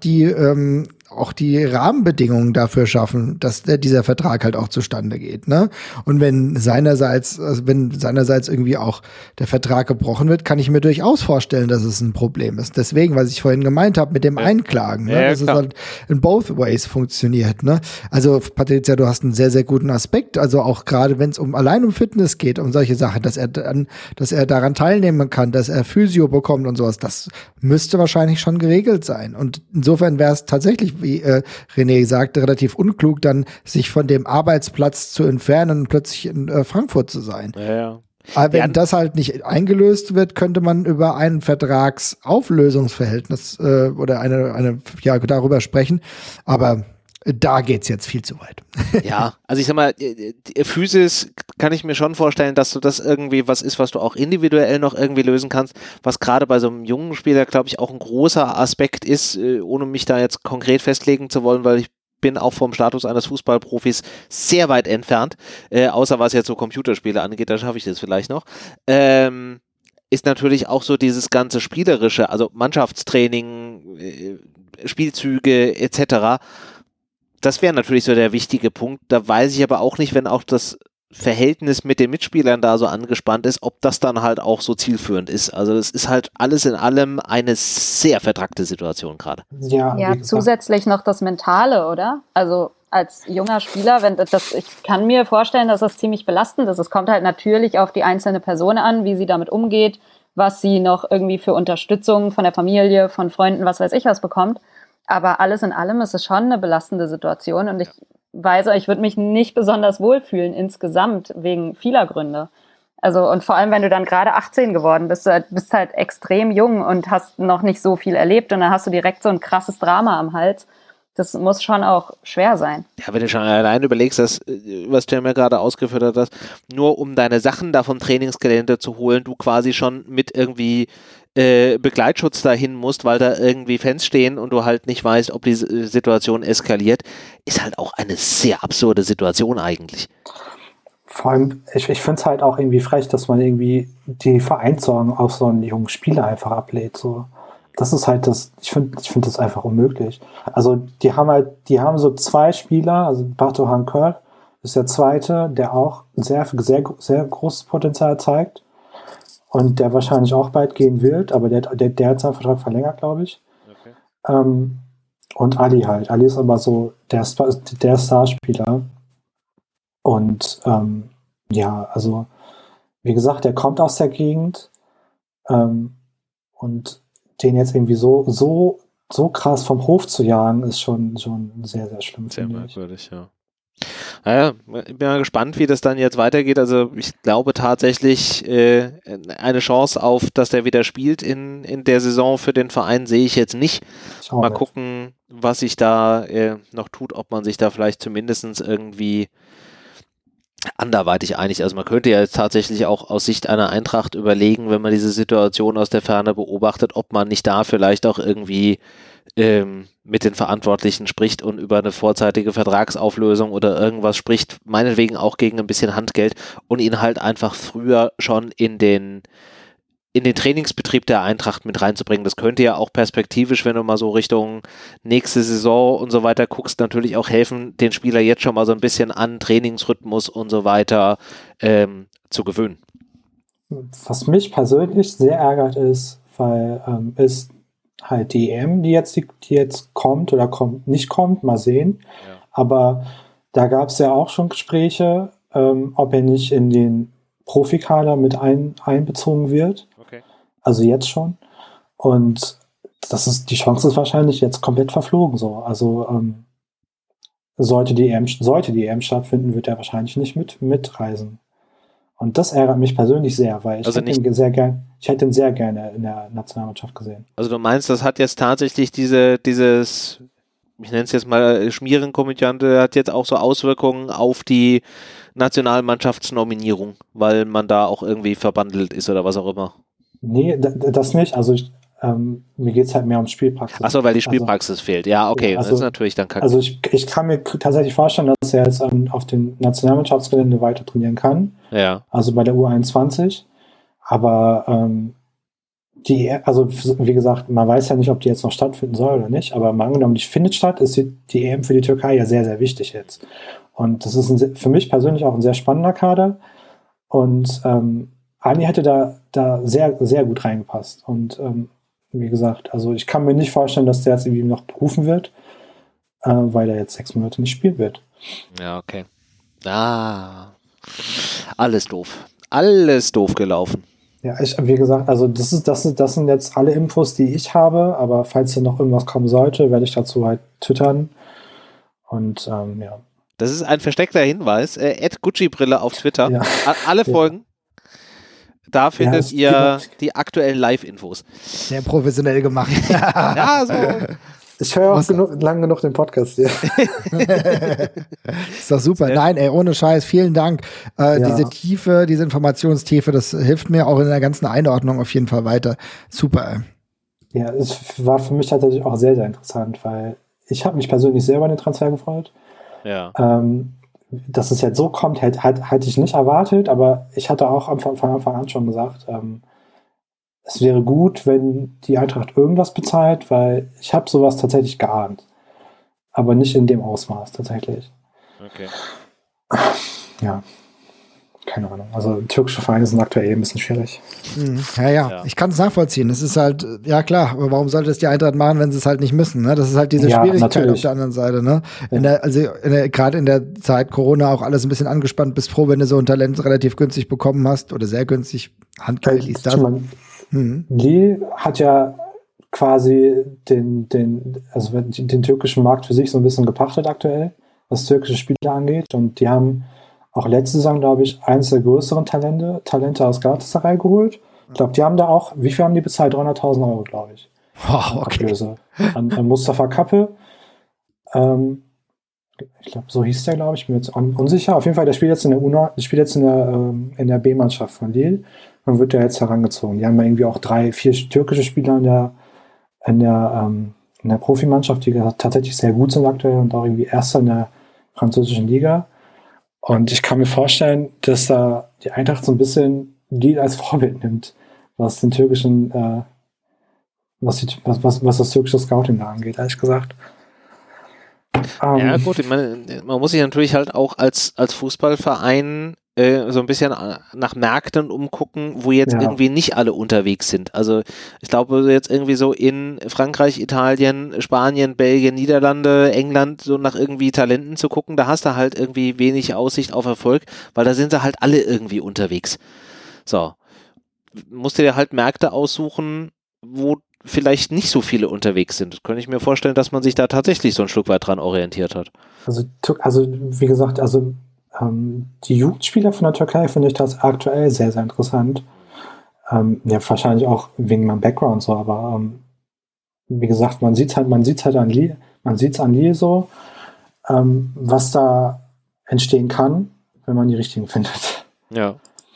die Rahmenbedingungen dafür schaffen, dass dieser Vertrag halt auch zustande geht, ne? Und wenn seinerseits irgendwie auch der Vertrag gebrochen wird, kann ich mir durchaus vorstellen, dass es ein Problem ist. Deswegen, was ich vorhin gemeint habe mit dem Einklagen, ne? Dass es halt in both ways funktioniert, ne? Also Patricia, du hast einen sehr, sehr guten Aspekt, also auch gerade wenn es allein um Fitness geht, um solche Sachen, dass er daran teilnehmen kann, dass er Physio bekommt und sowas, das müsste wahrscheinlich schon geregelt sein. Und insofern wäre es tatsächlich, wie René sagte, relativ unklug, dann sich von dem Arbeitsplatz zu entfernen und plötzlich in Frankfurt zu sein. Ja. Aber wenn das halt nicht eingelöst wird, könnte man über ein Vertragsauflösungsverhältnis oder eine darüber sprechen. Aber da geht's jetzt viel zu weit. Ja, also ich sag mal, Physis kann ich mir schon vorstellen, dass du das irgendwie was ist, was du auch individuell noch irgendwie lösen kannst, was gerade bei so einem jungen Spieler, glaube ich, auch ein großer Aspekt ist, ohne mich da jetzt konkret festlegen zu wollen, weil ich bin auch vom Status eines Fußballprofis sehr weit entfernt, außer was jetzt so Computerspiele angeht, da schaffe ich das vielleicht noch. Ist natürlich auch so dieses ganze Spielerische, also Mannschaftstraining, Spielzüge etc., das wäre natürlich so der wichtige Punkt. Da weiß ich aber auch nicht, wenn auch das Verhältnis mit den Mitspielern da so angespannt ist, ob das dann halt auch so zielführend ist. Also das ist halt alles in allem eine sehr vertrackte Situation gerade. Ja, zusätzlich noch das Mentale, oder? Also als junger Spieler, ich kann mir vorstellen, dass das ziemlich belastend ist. Es kommt halt natürlich auf die einzelne Person an, wie sie damit umgeht, was sie noch irgendwie für Unterstützung von der Familie, von Freunden, was weiß ich was bekommt. Aber alles in allem ist es schon eine belastende Situation und ich weiß, ich würde mich nicht besonders wohlfühlen insgesamt wegen vieler Gründe. Also und vor allem, wenn du dann gerade 18 geworden bist, du bist halt extrem jung und hast noch nicht so viel erlebt und dann hast du direkt so ein krasses Drama am Hals. Das muss schon auch schwer sein. Ja, wenn du schon allein überlegst, was du mir gerade ausgeführt hast, nur um deine Sachen da vom Trainingsgelände zu holen, du quasi schon mit irgendwie Begleitschutz dahin musst, weil da irgendwie Fans stehen und du halt nicht weißt, ob die Situation eskaliert, ist halt auch eine sehr absurde Situation eigentlich. Vor allem, ich finde es halt auch irgendwie frech, dass man irgendwie die Vereinssorgen auf so einen jungen Spieler einfach ablädt. So. Das ist halt ich finde das einfach unmöglich. Also die haben so zwei Spieler, also Bartohan Körl ist der zweite, der auch sehr, sehr, sehr großes Potenzial zeigt. Und der wahrscheinlich auch bald gehen wird, aber der hat seinen Vertrag verlängert, glaube ich. Okay. Und Ali halt. Ali ist aber so der Starspieler. Und ja, also wie gesagt, der kommt aus der Gegend und den jetzt irgendwie so krass vom Hof zu jagen, ist schon sehr, sehr schlimm. Sehr merkwürdig, ja. Naja, ich bin mal gespannt, wie das dann jetzt weitergeht. Also ich glaube tatsächlich, eine Chance auf, dass der wieder spielt in der Saison für den Verein sehe ich jetzt nicht. Mal gucken, was sich da noch tut, ob man sich da vielleicht zumindest irgendwie anderweitig einigt. Also man könnte ja jetzt tatsächlich auch aus Sicht einer Eintracht überlegen, wenn man diese Situation aus der Ferne beobachtet, ob man nicht da vielleicht auch irgendwie mit den Verantwortlichen spricht und über eine vorzeitige Vertragsauflösung oder irgendwas spricht, meinetwegen auch gegen ein bisschen Handgeld und ihn halt einfach früher schon in den Trainingsbetrieb der Eintracht mit reinzubringen. Das könnte ja auch perspektivisch, wenn du mal so Richtung nächste Saison und so weiter guckst, natürlich auch helfen, den Spieler jetzt schon mal so ein bisschen an Trainingsrhythmus und so weiter zu gewöhnen. Was mich persönlich sehr ärgert ist, weil ist halt die EM, die jetzt kommt oder nicht kommt, mal sehen. Ja. Aber da gab es ja auch schon Gespräche, ob er nicht in den Profikader mit einbezogen wird. Okay. Also jetzt schon. Und die Chance ist wahrscheinlich jetzt komplett verflogen so. Also sollte die EM stattfinden, wird er wahrscheinlich nicht mitreisen. Und das ärgert mich persönlich sehr, weil ich hätte ihn sehr gerne in der Nationalmannschaft gesehen. Also du meinst, das hat jetzt tatsächlich dieses, ich nenne es jetzt mal Schmierenkomödiante, hat jetzt auch so Auswirkungen auf die Nationalmannschaftsnominierung, weil man da auch irgendwie verbandelt ist oder was auch immer? Nee, das nicht. Also mir geht es halt mehr um Spielpraxis. Achso, weil die Spielpraxis fehlt. Ja, okay, das ist natürlich dann kacke. Also ich kann mir tatsächlich vorstellen, dass er jetzt auf dem Nationalmannschaftsgelände weiter trainieren kann. Ja. Also bei der U21. Aber also wie gesagt, man weiß ja nicht, ob die jetzt noch stattfinden soll oder nicht, aber mal angenommen, die findet statt, ist die EM für die Türkei ja sehr, sehr wichtig jetzt. Und das ist für mich persönlich auch ein sehr spannender Kader. Und Ali hätte da sehr, sehr gut reingepasst. Und wie gesagt, also ich kann mir nicht vorstellen, dass der jetzt irgendwie noch berufen wird, weil er jetzt 6 Monate nicht spielen wird. Ja, okay. Alles doof. Alles doof gelaufen. Ja, wie gesagt, also das sind jetzt alle Infos, die ich habe, aber falls da noch irgendwas kommen sollte, werde ich dazu halt twittern. Und ja. Das ist ein versteckter Hinweis. @Gucci-Brille auf Twitter. Ja. Alle Folgen. Da findet ihr die aktuellen Live-Infos. Sehr professionell gemacht. Ja, so. Ich höre auch lang genug den Podcast hier. Ist doch super. Nein, ey, ohne Scheiß, vielen Dank. Diese Tiefe, diese Informationstiefe, das hilft mir auch in der ganzen Einordnung auf jeden Fall weiter. Super, ey. Ja, es war für mich tatsächlich auch sehr, sehr interessant, weil ich habe mich persönlich sehr über den Transfer gefreut. Ja. Dass es jetzt so kommt, hätte ich nicht erwartet, aber ich hatte auch von Anfang an schon gesagt, es wäre gut, wenn die Eintracht irgendwas bezahlt, weil ich habe sowas tatsächlich geahnt. Aber nicht in dem Ausmaß tatsächlich. Okay. Ja, keine Ahnung. Also türkische Vereine sind aktuell ein bisschen schwierig. Ja. Ich kann es nachvollziehen. Es ist halt, ja klar, aber warum sollte es die Eintracht machen, wenn sie es halt nicht müssen? Ne? Das ist halt diese Schwierigkeit natürlich auf der anderen Seite. Ne? Gerade in der Zeit Corona auch alles ein bisschen angespannt. Bist froh, wenn du so ein Talent relativ günstig bekommen hast oder sehr günstig. Handgeld ist das. Lille hat ja quasi den türkischen Markt für sich so ein bisschen gepachtet aktuell, was türkische Spieler angeht. Und die haben auch letzte Saison, glaube ich, eines der größeren Talente aus Galatasaray geholt. Ich glaube, die haben da auch, wie viel haben die bezahlt? 300.000 Euro, glaube ich. Wow, okay. Ablöse. An Mustafa Kappe. Ich glaube, so hieß der, glaube ich. Bin mir jetzt unsicher. Auf jeden Fall, der spielt jetzt in der B-Mannschaft von Lille und wird ja jetzt herangezogen. Die haben ja irgendwie auch 3-4 türkische Spieler in der Profimannschaft, die tatsächlich sehr gut sind aktuell und auch irgendwie Erster in der französischen Liga. Und ich kann mir vorstellen, dass da die Eintracht so ein bisschen Lille als Vorbild nimmt, was den türkischen, was das türkische Scouting da angeht, ehrlich gesagt. Ja gut, ich meine, man muss sich natürlich halt auch als Fußballverein so ein bisschen nach Märkten umgucken, wo jetzt irgendwie nicht alle unterwegs sind. Also ich glaube jetzt irgendwie so in Frankreich, Italien, Spanien, Belgien, Niederlande, England so nach irgendwie Talenten zu gucken, da hast du halt irgendwie wenig Aussicht auf Erfolg, weil da sind sie halt alle irgendwie unterwegs. So, musst du dir halt Märkte aussuchen, wo vielleicht nicht so viele unterwegs sind. Das könnte ich mir vorstellen, dass man sich da tatsächlich so ein Stück weit dran orientiert hat. Also wie gesagt, die Jugendspieler von der Türkei finde ich das aktuell sehr, sehr interessant. Ja, wahrscheinlich auch wegen meinem Background so, aber wie gesagt, man sieht's halt an Lille so, was da entstehen kann, wenn man die richtigen findet. Ja.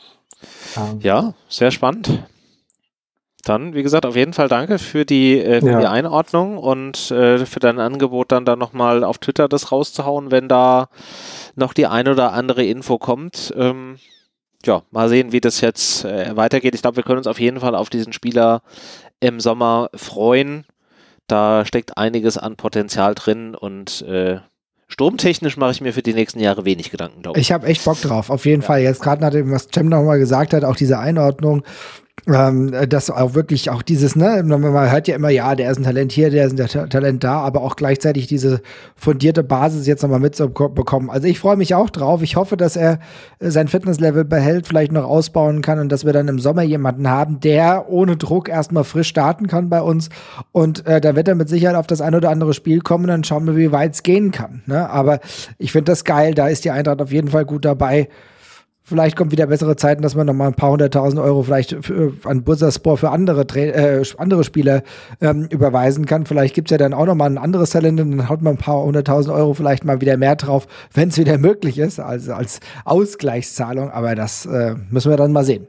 Ja, sehr spannend. Dann, wie gesagt, auf jeden Fall danke für die Einordnung und für dein Angebot, dann nochmal auf Twitter das rauszuhauen, wenn da noch die ein oder andere Info kommt. Mal sehen, wie das jetzt weitergeht. Ich glaube, wir können uns auf jeden Fall auf diesen Spieler im Sommer freuen. Da steckt einiges an Potenzial drin und sturmtechnisch mache ich mir für die nächsten Jahre wenig Gedanken, glaube ich. Ich habe echt Bock drauf, auf jeden Fall. Jetzt gerade nach dem, was Cem nochmal gesagt hat, auch diese Einordnung, dass auch wirklich auch dieses, man hört ja immer, ja, der ist ein Talent hier, der ist ein Talent da, aber auch gleichzeitig diese fundierte Basis jetzt nochmal mitzubekommen. Also ich freue mich auch drauf. Ich hoffe, dass er sein Fitnesslevel behält, vielleicht noch ausbauen kann und dass wir dann im Sommer jemanden haben, der ohne Druck erstmal frisch starten kann bei uns. Und da wird er mit Sicherheit auf das ein oder andere Spiel kommen, dann schauen wir, wie weit es gehen kann. Ne? Aber ich finde das geil, da ist die Eintracht auf jeden Fall gut dabei. Vielleicht kommen wieder bessere Zeiten, dass man noch mal ein paar 100.000 Euro vielleicht an Bursaspor für andere Spieler überweisen kann. Vielleicht gibt's ja dann auch noch mal ein anderes Talent und dann haut man ein paar 100.000 Euro vielleicht mal wieder mehr drauf, wenn es wieder möglich ist, also als Ausgleichszahlung. Aber das müssen wir dann mal sehen.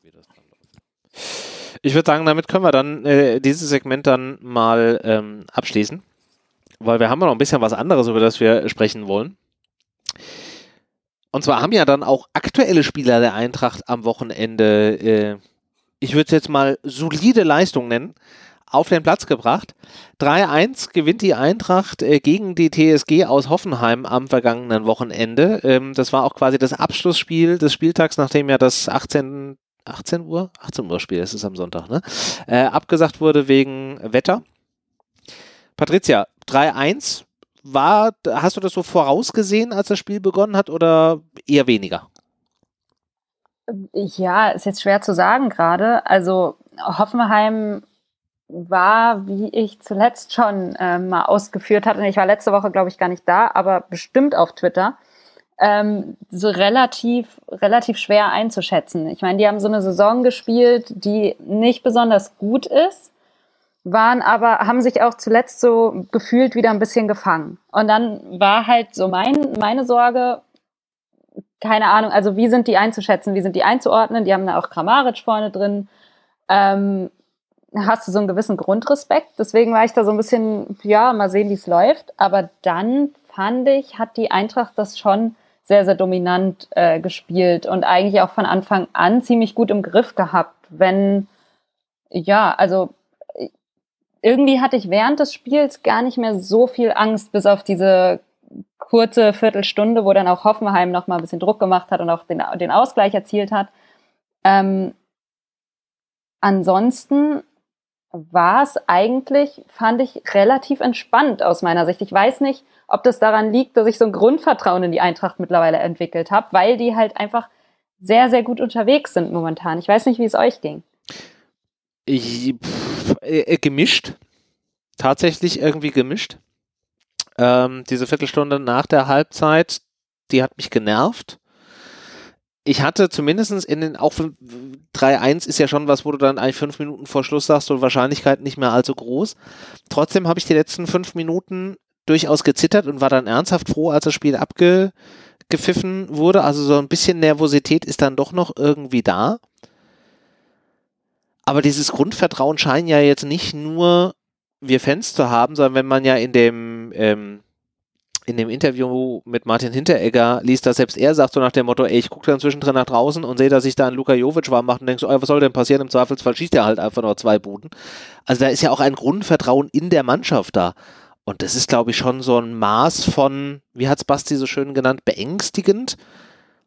Ich würde sagen, damit können wir dann dieses Segment dann mal abschließen, weil wir haben ja noch ein bisschen was anderes, über das wir sprechen wollen. Und zwar haben ja dann auch aktuelle Spieler der Eintracht am Wochenende, ich würde es jetzt mal solide Leistung nennen, auf den Platz gebracht. 3-1 gewinnt die Eintracht gegen die TSG aus Hoffenheim am vergangenen Wochenende. Das war auch quasi das Abschlussspiel des Spieltags, nachdem ja das 18 Uhr Spiel, das ist am Sonntag, ne? Abgesagt wurde wegen Wetter. Patricia, 3-1. Hast du das so vorausgesehen, als das Spiel begonnen hat, oder eher weniger? Ja, ist jetzt schwer zu sagen gerade. Also Hoffenheim war, wie ich zuletzt schon mal ausgeführt hatte, und ich war letzte Woche, glaube ich, gar nicht da, aber bestimmt auf Twitter, so relativ schwer einzuschätzen. Ich meine, die haben so eine Saison gespielt, die nicht besonders gut ist, haben sich auch zuletzt so gefühlt wieder ein bisschen gefangen. Und dann war halt so meine Sorge, keine Ahnung, also wie sind die einzuschätzen, wie sind die einzuordnen? Die haben da auch Kramaric vorne drin. Hast du so einen gewissen Grundrespekt? Deswegen war ich da so ein bisschen, ja, mal sehen, wie es läuft. Aber dann fand ich, hat die Eintracht das schon sehr, sehr dominant gespielt und eigentlich auch von Anfang an ziemlich gut im Griff gehabt. Irgendwie hatte ich während des Spiels gar nicht mehr so viel Angst, bis auf diese kurze Viertelstunde, wo dann auch Hoffenheim noch mal ein bisschen Druck gemacht hat und auch den Ausgleich erzielt hat. Ansonsten war es eigentlich, fand ich, relativ entspannt aus meiner Sicht. Ich weiß nicht, ob das daran liegt, dass ich so ein Grundvertrauen in die Eintracht mittlerweile entwickelt habe, weil die halt einfach sehr, sehr gut unterwegs sind momentan. Ich weiß nicht, wie es euch ging. Gemischt. Tatsächlich irgendwie gemischt. Diese Viertelstunde nach der Halbzeit, die hat mich genervt. Ich hatte zumindest auch 3-1 ist ja schon was, wo du dann eigentlich 5 Minuten vor Schluss sagst und Wahrscheinlichkeit nicht mehr allzu groß. Trotzdem habe ich die letzten 5 Minuten durchaus gezittert und war dann ernsthaft froh, als das Spiel abgepfiffen wurde. Also so ein bisschen Nervosität ist dann doch noch irgendwie da. Aber dieses Grundvertrauen scheinen ja jetzt nicht nur wir Fans zu haben, sondern wenn man ja in dem Interview mit Martin Hinteregger liest, dass selbst er sagt so nach dem Motto, ey, ich gucke dann zwischendrin nach draußen und sehe, dass sich da ein Luka Jovic warm macht und denke so, was soll denn passieren? Im Zweifelsfall schießt er halt einfach noch 2 Buden. Also da ist ja auch ein Grundvertrauen in der Mannschaft da. Und das ist, glaube ich, schon so ein Maß von, wie hat es Basti so schön genannt, beängstigend,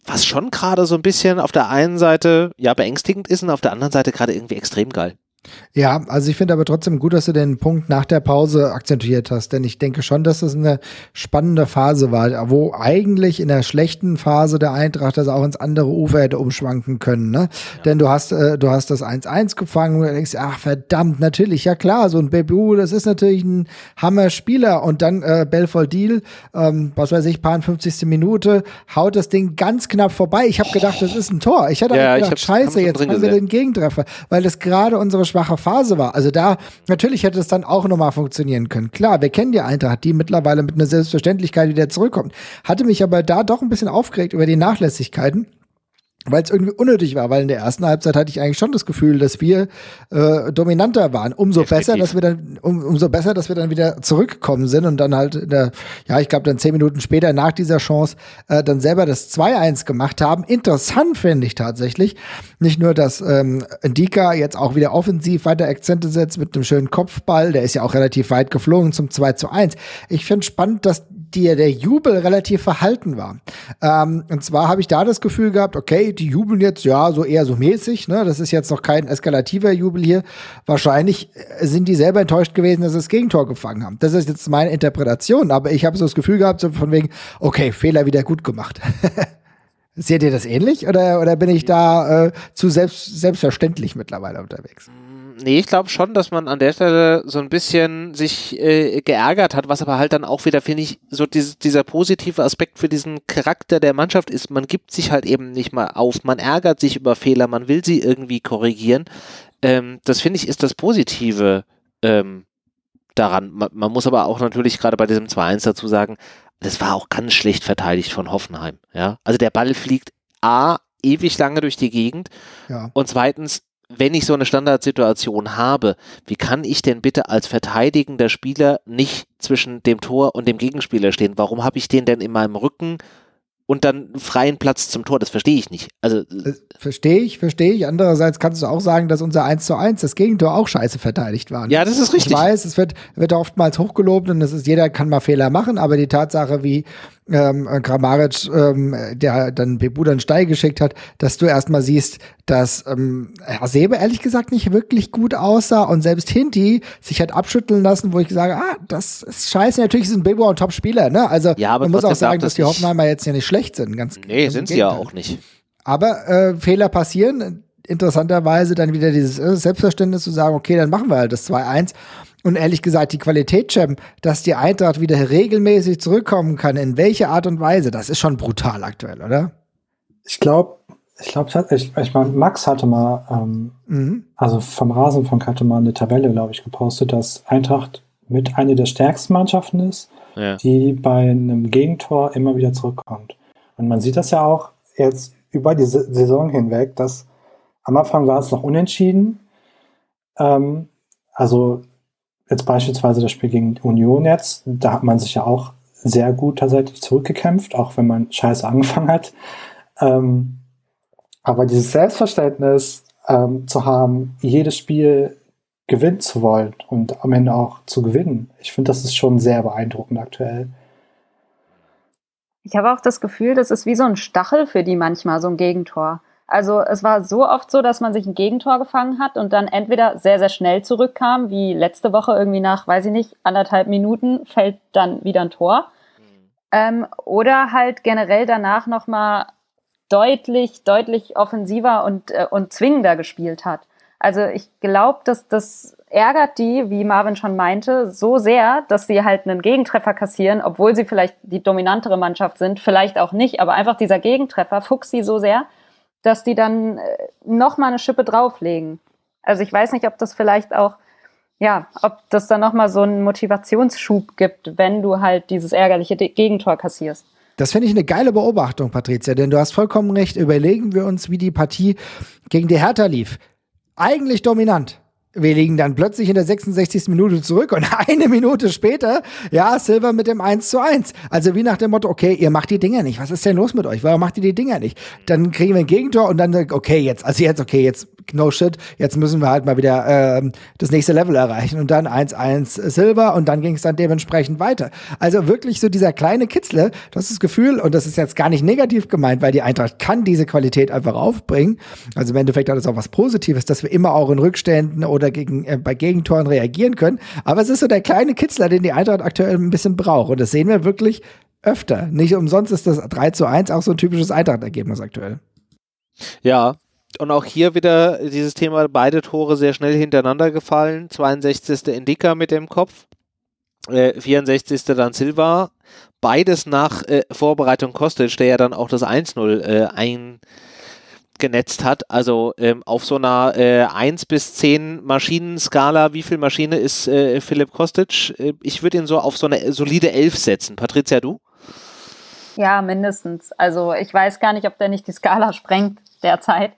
was schon gerade so ein bisschen auf der einen Seite ja beängstigend ist und auf der anderen Seite gerade irgendwie extrem geil. Ja, also ich finde aber trotzdem gut, dass du den Punkt nach der Pause akzentuiert hast, denn ich denke schon, dass das eine spannende Phase war, wo eigentlich in der schlechten Phase der Eintracht das auch ins andere Ufer hätte umschwanken können, ne? Ja. Denn du hast das 1-1 gefangen und du denkst, ach verdammt, natürlich, ja klar, so ein Bebu, das ist natürlich ein Hammer-Spieler und dann Belfodil, was weiß ich, 50. Minute, haut das Ding ganz knapp vorbei. Ich habe gedacht, das ist ein Tor. Ich hatte gedacht, scheiße, jetzt haben wir den Gegentreffer, weil das gerade unsere schwache Phase war. Also da, natürlich hätte es dann auch nochmal funktionieren können. Klar, wir kennen die Eintracht, die mittlerweile mit einer Selbstverständlichkeit wieder zurückkommt. Hatte mich aber da doch ein bisschen aufgeregt über die Nachlässigkeiten, weil es irgendwie unnötig war, weil in der ersten Halbzeit hatte ich eigentlich schon das Gefühl, dass wir dominanter waren. Umso besser, dass wir dann wieder zurückgekommen sind und dann halt, ich glaube dann 10 Minuten später nach dieser Chance dann selber das 2-1 gemacht haben. Interessant finde ich tatsächlich, nicht nur, dass Ndika jetzt auch wieder offensiv weiter Akzente setzt mit einem schönen Kopfball, der ist ja auch relativ weit geflogen zum 2-1. Ich finde spannend, dass der Jubel relativ verhalten war. Und zwar habe ich da das Gefühl gehabt, okay, die jubeln jetzt ja so eher so mäßig, ne? Das ist jetzt noch kein eskalativer Jubel hier. Wahrscheinlich sind die selber enttäuscht gewesen, dass sie das Gegentor gefangen haben. Das ist jetzt meine Interpretation, aber ich habe so das Gefühl gehabt, so von wegen, okay, Fehler wieder gut gemacht. Seht ihr das ähnlich oder bin ich da zu selbstverständlich mittlerweile unterwegs? Nee, ich glaube schon, dass man an der Stelle so ein bisschen sich geärgert hat, was aber halt dann auch wieder, finde ich, so dieser positive Aspekt für diesen Charakter der Mannschaft ist, man gibt sich halt eben nicht mal auf, man ärgert sich über Fehler, man will sie irgendwie korrigieren. Das finde ich ist das Positive daran. Man muss aber auch natürlich gerade bei diesem 2-1 dazu sagen, das war auch ganz schlecht verteidigt von Hoffenheim. Ja? Also der Ball fliegt ewig lange durch die Gegend und zweitens, wenn ich so eine Standardsituation habe, wie kann ich denn bitte als verteidigender Spieler nicht zwischen dem Tor und dem Gegenspieler stehen? Warum habe ich den denn in meinem Rücken und dann freien Platz zum Tor? Das verstehe ich nicht. Also verstehe ich. Andererseits kannst du auch sagen, dass unser 1:1, das Gegentor, auch scheiße verteidigt war. Ja, das ist richtig. Ich weiß, es wird oftmals hochgelobt und jeder kann mal Fehler machen, aber die Tatsache, wie Kramaric, der dann Bebu dann steil geschickt hat, dass du erstmal siehst, dass Hasebe ehrlich gesagt nicht wirklich gut aussah und selbst Hinti sich hat abschütteln lassen, wo ich sage, das ist scheiße. Natürlich ist ein Bebu ein Top-Spieler, ne? Also man muss auch sagen, dass die Hoffenheimer jetzt ja nicht schlecht sind. Nee, sind sie ja auch nicht. Aber Fehler passieren. Interessanterweise dann wieder dieses Selbstverständnis zu sagen, okay, dann machen wir halt das 2-1. Und ehrlich gesagt, die Qualität, Cem, dass die Eintracht wieder regelmäßig zurückkommen kann, in welche Art und Weise, das ist schon brutal aktuell, oder? Ich glaube, Max hatte mal, also vom Rasenfunk hatte mal eine Tabelle, glaube ich, gepostet, dass Eintracht mit einer der stärksten Mannschaften ist, die bei einem Gegentor immer wieder zurückkommt. Und man sieht das ja auch jetzt über die Saison hinweg, dass am Anfang war es noch unentschieden. Also jetzt beispielsweise das Spiel gegen Union jetzt, da hat man sich ja auch sehr gut tatsächlich zurückgekämpft, auch wenn man scheiße angefangen hat. Aber dieses Selbstverständnis zu haben, jedes Spiel gewinnen zu wollen und am Ende auch zu gewinnen, ich finde, das ist schon sehr beeindruckend aktuell. Ich habe auch das Gefühl, das ist wie so ein Stachel für die manchmal, so ein Gegentor. Also es war so oft so, dass man sich ein Gegentor gefangen hat und dann entweder sehr, sehr schnell zurückkam, wie letzte Woche irgendwie nach, weiß ich nicht, 1,5 Minuten fällt dann wieder ein Tor. Oder halt generell danach nochmal deutlich offensiver und zwingender gespielt hat. Also ich glaube, dass das ärgert die, wie Marvin schon meinte, so sehr, dass sie halt einen Gegentreffer kassieren, obwohl sie vielleicht die dominantere Mannschaft sind, vielleicht auch nicht, aber einfach dieser Gegentreffer fuchst sie so sehr, dass die dann nochmal eine Schippe drauflegen. Also ich weiß nicht, ob das vielleicht auch, ob das dann nochmal so einen Motivationsschub gibt, wenn du halt dieses ärgerliche Gegentor kassierst. Das finde ich eine geile Beobachtung, Patricia, denn du hast vollkommen recht. Überlegen wir uns, wie die Partie gegen die Hertha lief. Eigentlich dominant. Wir liegen dann plötzlich in der 66. Minute zurück und eine Minute später, Silva mit dem 1:1. Also wie nach dem Motto, okay, ihr macht die Dinger nicht. Was ist denn los mit euch? Warum macht ihr die Dinger nicht? Dann kriegen wir ein Gegentor und dann, jetzt no shit, jetzt müssen wir halt mal wieder das nächste Level erreichen und dann 1-1 Silber und dann ging es dann dementsprechend weiter. Also wirklich so dieser kleine Kitzler, du hast das Gefühl, und das ist jetzt gar nicht negativ gemeint, weil die Eintracht kann diese Qualität einfach aufbringen. Also im Endeffekt hat es auch was Positives, dass wir immer auch in Rückständen oder bei Gegentoren reagieren können. Aber es ist so der kleine Kitzler, den die Eintracht aktuell ein bisschen braucht. Und das sehen wir wirklich öfter. Nicht umsonst ist das 3-1 auch so ein typisches Eintracht-Ergebnis aktuell. Ja, und auch hier wieder dieses Thema, beide Tore sehr schnell hintereinander gefallen. 62. Indika mit dem Kopf, 64. dann Silva. Beides nach Vorbereitung Kostic, der ja dann auch das 1-0 eingenetzt hat. Also auf so einer 1 bis 10 Maschinen-Skala, wie viel Maschine ist Filip Kostic? Ich würde ihn so auf so eine solide 11 setzen. Patricia, du? Ja, mindestens. Also ich weiß gar nicht, ob der nicht die Skala sprengt derzeit.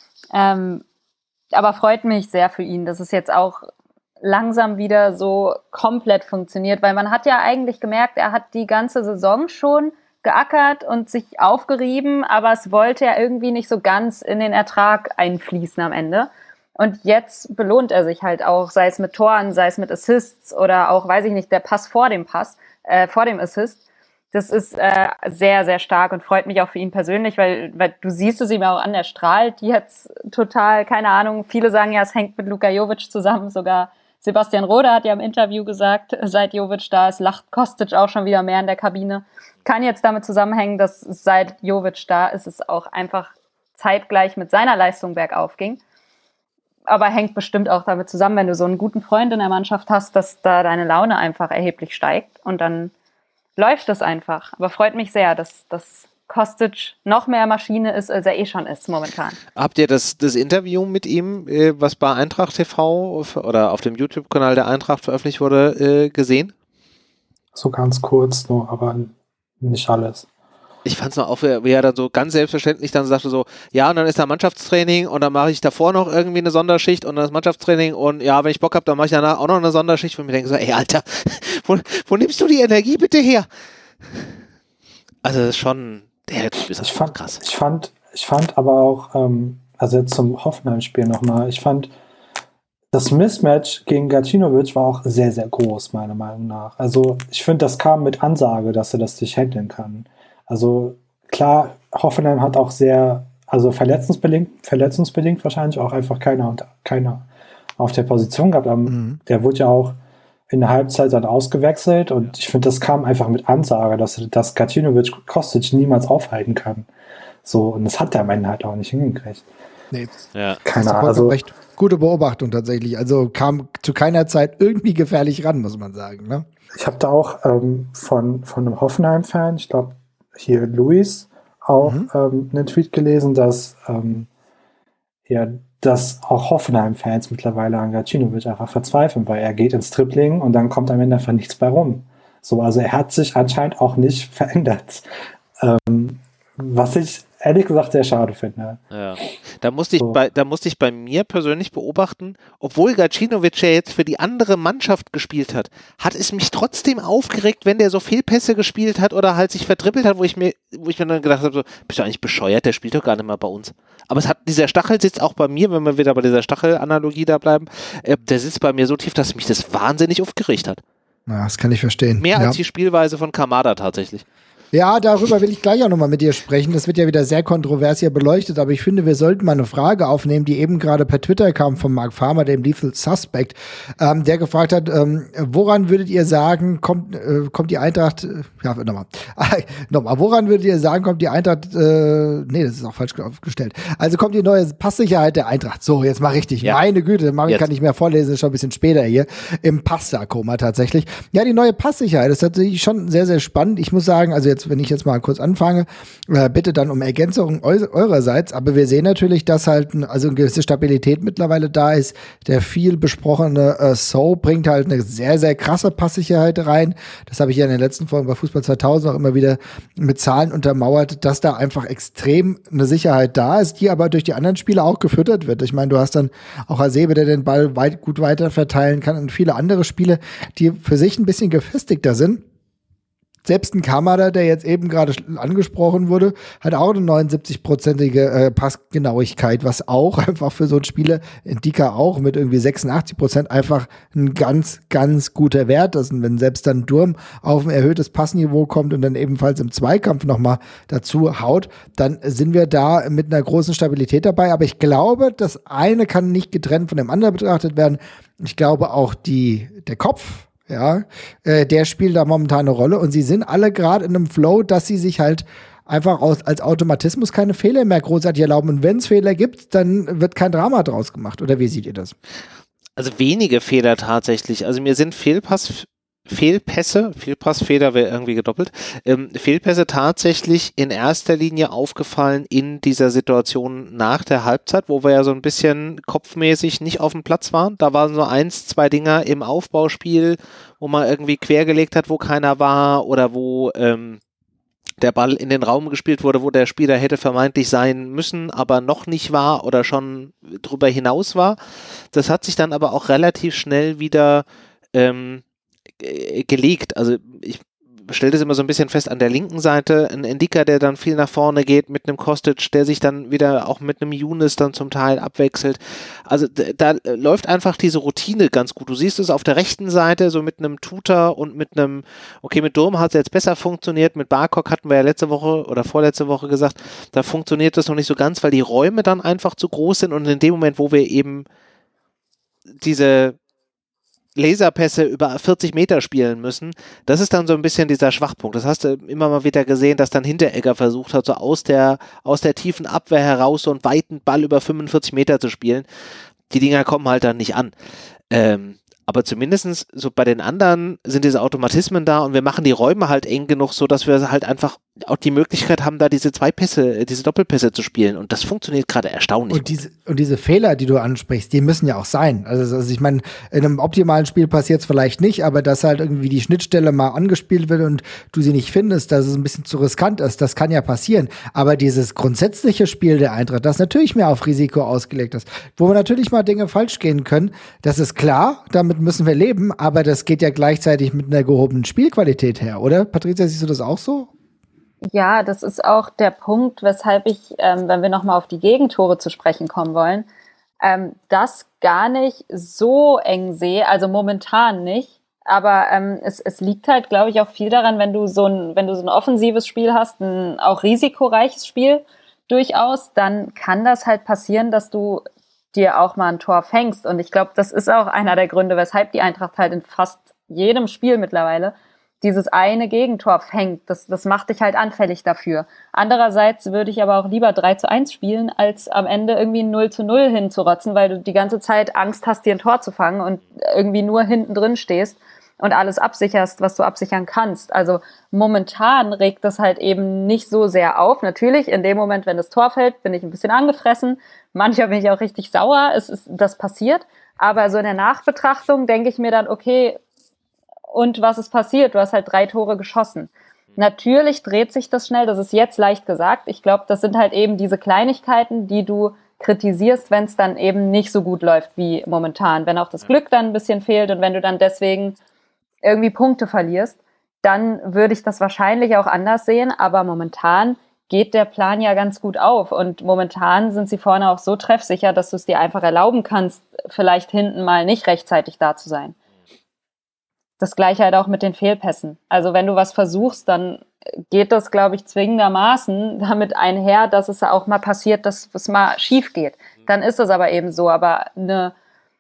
Aber freut mich sehr für ihn, dass es jetzt auch langsam wieder so komplett funktioniert, weil man hat ja eigentlich gemerkt, er hat die ganze Saison schon geackert und sich aufgerieben, aber es wollte ja irgendwie nicht so ganz in den Ertrag einfließen am Ende. Und jetzt belohnt er sich halt auch, sei es mit Toren, sei es mit Assists oder auch, weiß ich nicht, der Pass vor dem Assist. Das ist sehr, sehr stark und freut mich auch für ihn persönlich, weil du siehst es ihm auch an, er strahlt jetzt total, keine Ahnung, viele sagen ja, es hängt mit Luka Jovic zusammen, sogar Sebastian Rode hat ja im Interview gesagt, seit Jovic da ist, lacht Kostic auch schon wieder mehr in der Kabine. Kann jetzt damit zusammenhängen, dass seit Jovic da ist, es auch einfach zeitgleich mit seiner Leistung bergauf ging. Aber hängt bestimmt auch damit zusammen, wenn du so einen guten Freund in der Mannschaft hast, dass da deine Laune einfach erheblich steigt und dann läuft es einfach. Aber freut mich sehr, dass Kostic noch mehr Maschine ist, als er schon ist momentan. Habt ihr das Interview mit ihm, was bei Eintracht TV oder auf dem YouTube-Kanal der Eintracht veröffentlicht wurde, gesehen? So ganz kurz nur, aber nicht alles. Ich fand es noch auf, wie er dann so ganz selbstverständlich dann sagte so, ja, und dann ist da Mannschaftstraining und dann mache ich davor noch irgendwie eine Sonderschicht und dann das Mannschaftstraining und ja, wenn ich Bock habe, dann mache ich danach auch noch eine Sonderschicht, wo ich mir denke so, ey, Alter, wo nimmst du die Energie bitte her? Also das ist schon, der Typ ist einfach krass. Ich fand aber auch, also jetzt zum Hoffenheim-Spiel nochmal, ich fand, das Mismatch gegen Gacinovic war auch sehr, sehr groß, meiner Meinung nach. Also ich finde, das kam mit Ansage, dass er das nicht handeln kann. Also klar, Hoffenheim hat auch sehr, also verletzungsbedingt wahrscheinlich auch einfach keiner auf der Position gehabt. Der wurde ja auch in der Halbzeit dann ausgewechselt und ich finde, das kam einfach mit Ansage, dass Gacinovic Kostic niemals aufhalten kann. So, und das hat der am Ende halt auch nicht hingekriegt. Nee. Ja. Keine Ahnung. Also recht gute Beobachtung tatsächlich. Also kam zu keiner Zeit irgendwie gefährlich ran, muss man sagen. Ne? Ich habe da auch von einem Hoffenheim-Fan, ich glaube, hier Luis, auch einen Tweet gelesen, dass auch Hoffenheim-Fans mittlerweile an Gacinovic einfach verzweifeln, weil er geht ins Dribbling und dann kommt am Ende einfach nichts bei rum. So, also er hat sich anscheinend auch nicht verändert. Was ich ehrlich gesagt sehr schade finde. Ja. Da musste ich bei mir persönlich beobachten, obwohl Gacinovic ja jetzt für die andere Mannschaft gespielt hat es mich trotzdem aufgeregt, wenn der so Fehlpässe gespielt hat oder halt sich verdribbelt hat, wo ich mir dann gedacht habe, so, bist du eigentlich bescheuert, der spielt doch gar nicht mehr bei uns. Aber dieser Stachel sitzt auch bei mir, wenn wir wieder bei dieser Stachel-Analogie da bleiben, der sitzt bei mir so tief, dass mich das wahnsinnig aufgeregt hat. Ja, das kann ich verstehen. Mehr als die Spielweise von Kamada tatsächlich. Ja, darüber will ich gleich auch nochmal mit dir sprechen. Das wird ja wieder sehr kontrovers hier beleuchtet, aber ich finde, wir sollten mal eine Frage aufnehmen, die eben gerade per Twitter kam von Mark Farmer, dem Lethal Suspect, der gefragt hat, woran würdet ihr sagen, kommt die Eintracht, woran würdet ihr sagen, kommt die Eintracht, nee, das ist auch falsch aufgestellt. Also kommt die neue Passsicherheit der Eintracht. So, jetzt mal richtig. Ja. Meine Güte, kann ich mehr vorlesen, ist schon ein bisschen später hier. Im Pasta-Koma tatsächlich. Ja, die neue Passsicherheit ist tatsächlich schon sehr, sehr spannend. Ich muss sagen, also wenn ich jetzt mal kurz anfange, bitte dann um Ergänzung eurerseits, aber wir sehen natürlich, dass halt eine gewisse Stabilität mittlerweile da ist. Der viel besprochene So bringt halt eine sehr, sehr krasse Passsicherheit rein. Das habe ich ja in den letzten Folgen bei Fußball 2000 auch immer wieder mit Zahlen untermauert, dass da einfach extrem eine Sicherheit da ist, die aber durch die anderen Spieler auch gefüttert wird. Ich meine, du hast dann auch Hasebe, der den Ball gut weiter verteilen kann und viele andere Spiele, die für sich ein bisschen gefestigter sind. Selbst ein Kamada, der jetzt eben gerade angesprochen wurde, hat auch eine 79-prozentige Passgenauigkeit, was auch einfach für so einen Spieler, Ndika auch, mit irgendwie 86% einfach ein ganz, ganz guter Wert ist. Und wenn selbst dann Durm auf ein erhöhtes Passniveau kommt und dann ebenfalls im Zweikampf nochmal dazu haut, dann sind wir da mit einer großen Stabilität dabei. Aber ich glaube, das eine kann nicht getrennt von dem anderen betrachtet werden. Ich glaube auch der Kopf, ja, der spielt da momentan eine Rolle und sie sind alle gerade in einem Flow, dass sie sich halt einfach als Automatismus keine Fehler mehr großartig erlauben. Und wenn es Fehler gibt, dann wird kein Drama draus gemacht. Oder wie seht ihr das? Also wenige Fehler tatsächlich. Also mir sind Fehlpassfehler wäre irgendwie gedoppelt, Fehlpässe tatsächlich in erster Linie aufgefallen in dieser Situation nach der Halbzeit, wo wir ja so ein bisschen kopfmäßig nicht auf dem Platz waren. Da waren so 1, 2 Dinger im Aufbauspiel, wo man irgendwie quergelegt hat, wo keiner war oder wo der Ball in den Raum gespielt wurde, wo der Spieler hätte vermeintlich sein müssen, aber noch nicht war oder schon drüber hinaus war. Das hat sich dann aber auch relativ schnell wieder gelegt. Also ich stelle das immer so ein bisschen fest an der linken Seite, ein Ndika, der dann viel nach vorne geht mit einem Kostic, der sich dann wieder auch mit einem Younes dann zum Teil abwechselt. Also da läuft einfach diese Routine ganz gut. Du siehst es auf der rechten Seite so mit einem Tuta und mit einem, okay, mit Durm hat es jetzt besser funktioniert, mit Barkok hatten wir ja letzte Woche oder vorletzte Woche gesagt, da funktioniert das noch nicht so ganz, weil die Räume dann einfach zu groß sind und in dem Moment, wo wir eben diese Laserpässe über 40 Meter spielen müssen, das ist dann so ein bisschen dieser Schwachpunkt. Das hast du immer mal wieder gesehen, dass dann Hinteregger versucht hat, so aus der tiefen Abwehr heraus so einen weiten Ball über 45 Meter zu spielen. Die Dinger kommen halt dann nicht an. Aber zumindest so bei den anderen sind diese Automatismen da und wir machen die Räume halt eng genug, so dass wir halt einfach auch die Möglichkeit haben, da diese Doppelpässe zu spielen und das funktioniert gerade erstaunlich. Und diese Fehler, die du ansprichst, die müssen ja auch sein. Also ich meine, in einem optimalen Spiel passiert es vielleicht nicht, aber dass halt irgendwie die Schnittstelle mal angespielt wird und du sie nicht findest, dass es ein bisschen zu riskant ist, das kann ja passieren. Aber dieses grundsätzliche Spiel der Eintracht, das natürlich mehr auf Risiko ausgelegt ist, wo natürlich mal Dinge falsch gehen können, das ist klar, damit müssen wir leben, aber das geht ja gleichzeitig mit einer gehobenen Spielqualität her, oder? Patricia, siehst du das auch so? Ja, das ist auch der Punkt, weshalb ich, wenn wir nochmal auf die Gegentore zu sprechen kommen wollen, das gar nicht so eng sehe, also momentan nicht, aber es liegt halt, glaube ich, auch viel daran, wenn du so ein offensives Spiel hast, ein auch risikoreiches Spiel durchaus, dann kann das halt passieren, dass du dir auch mal ein Tor fängst. Und ich glaube, das ist auch einer der Gründe, weshalb die Eintracht halt in fast jedem Spiel mittlerweile dieses eine Gegentor fängt. Das macht dich halt anfällig dafür. Andererseits würde ich aber auch lieber 3:1 spielen, als am Ende irgendwie 0:0 hinzurotzen, weil du die ganze Zeit Angst hast, dir ein Tor zu fangen und irgendwie nur hinten drin stehst und alles absicherst, was du absichern kannst. Also momentan regt das halt eben nicht so sehr auf. Natürlich, in dem Moment, wenn das Tor fällt, bin ich ein bisschen angefressen. Manchmal bin ich auch richtig sauer. Das passiert. Aber so in der Nachbetrachtung denke ich mir dann, okay, und was ist passiert? Du hast halt 3 Tore geschossen. Natürlich dreht sich das schnell. Das ist jetzt leicht gesagt. Ich glaube, das sind halt eben diese Kleinigkeiten, die du kritisierst, wenn es dann eben nicht so gut läuft wie momentan. Wenn auch das Glück dann ein bisschen fehlt und wenn du dann deswegen irgendwie Punkte verlierst, dann würde ich das wahrscheinlich auch anders sehen. Aber momentan geht der Plan ja ganz gut auf. Und momentan sind sie vorne auch so treffsicher, dass du es dir einfach erlauben kannst, vielleicht hinten mal nicht rechtzeitig da zu sein. Das Gleiche halt auch mit den Fehlpässen. Also wenn du was versuchst, dann geht das, glaube ich, zwingendermaßen damit einher, dass es auch mal passiert, dass es mal schief geht. Dann ist es aber eben so. Aber eine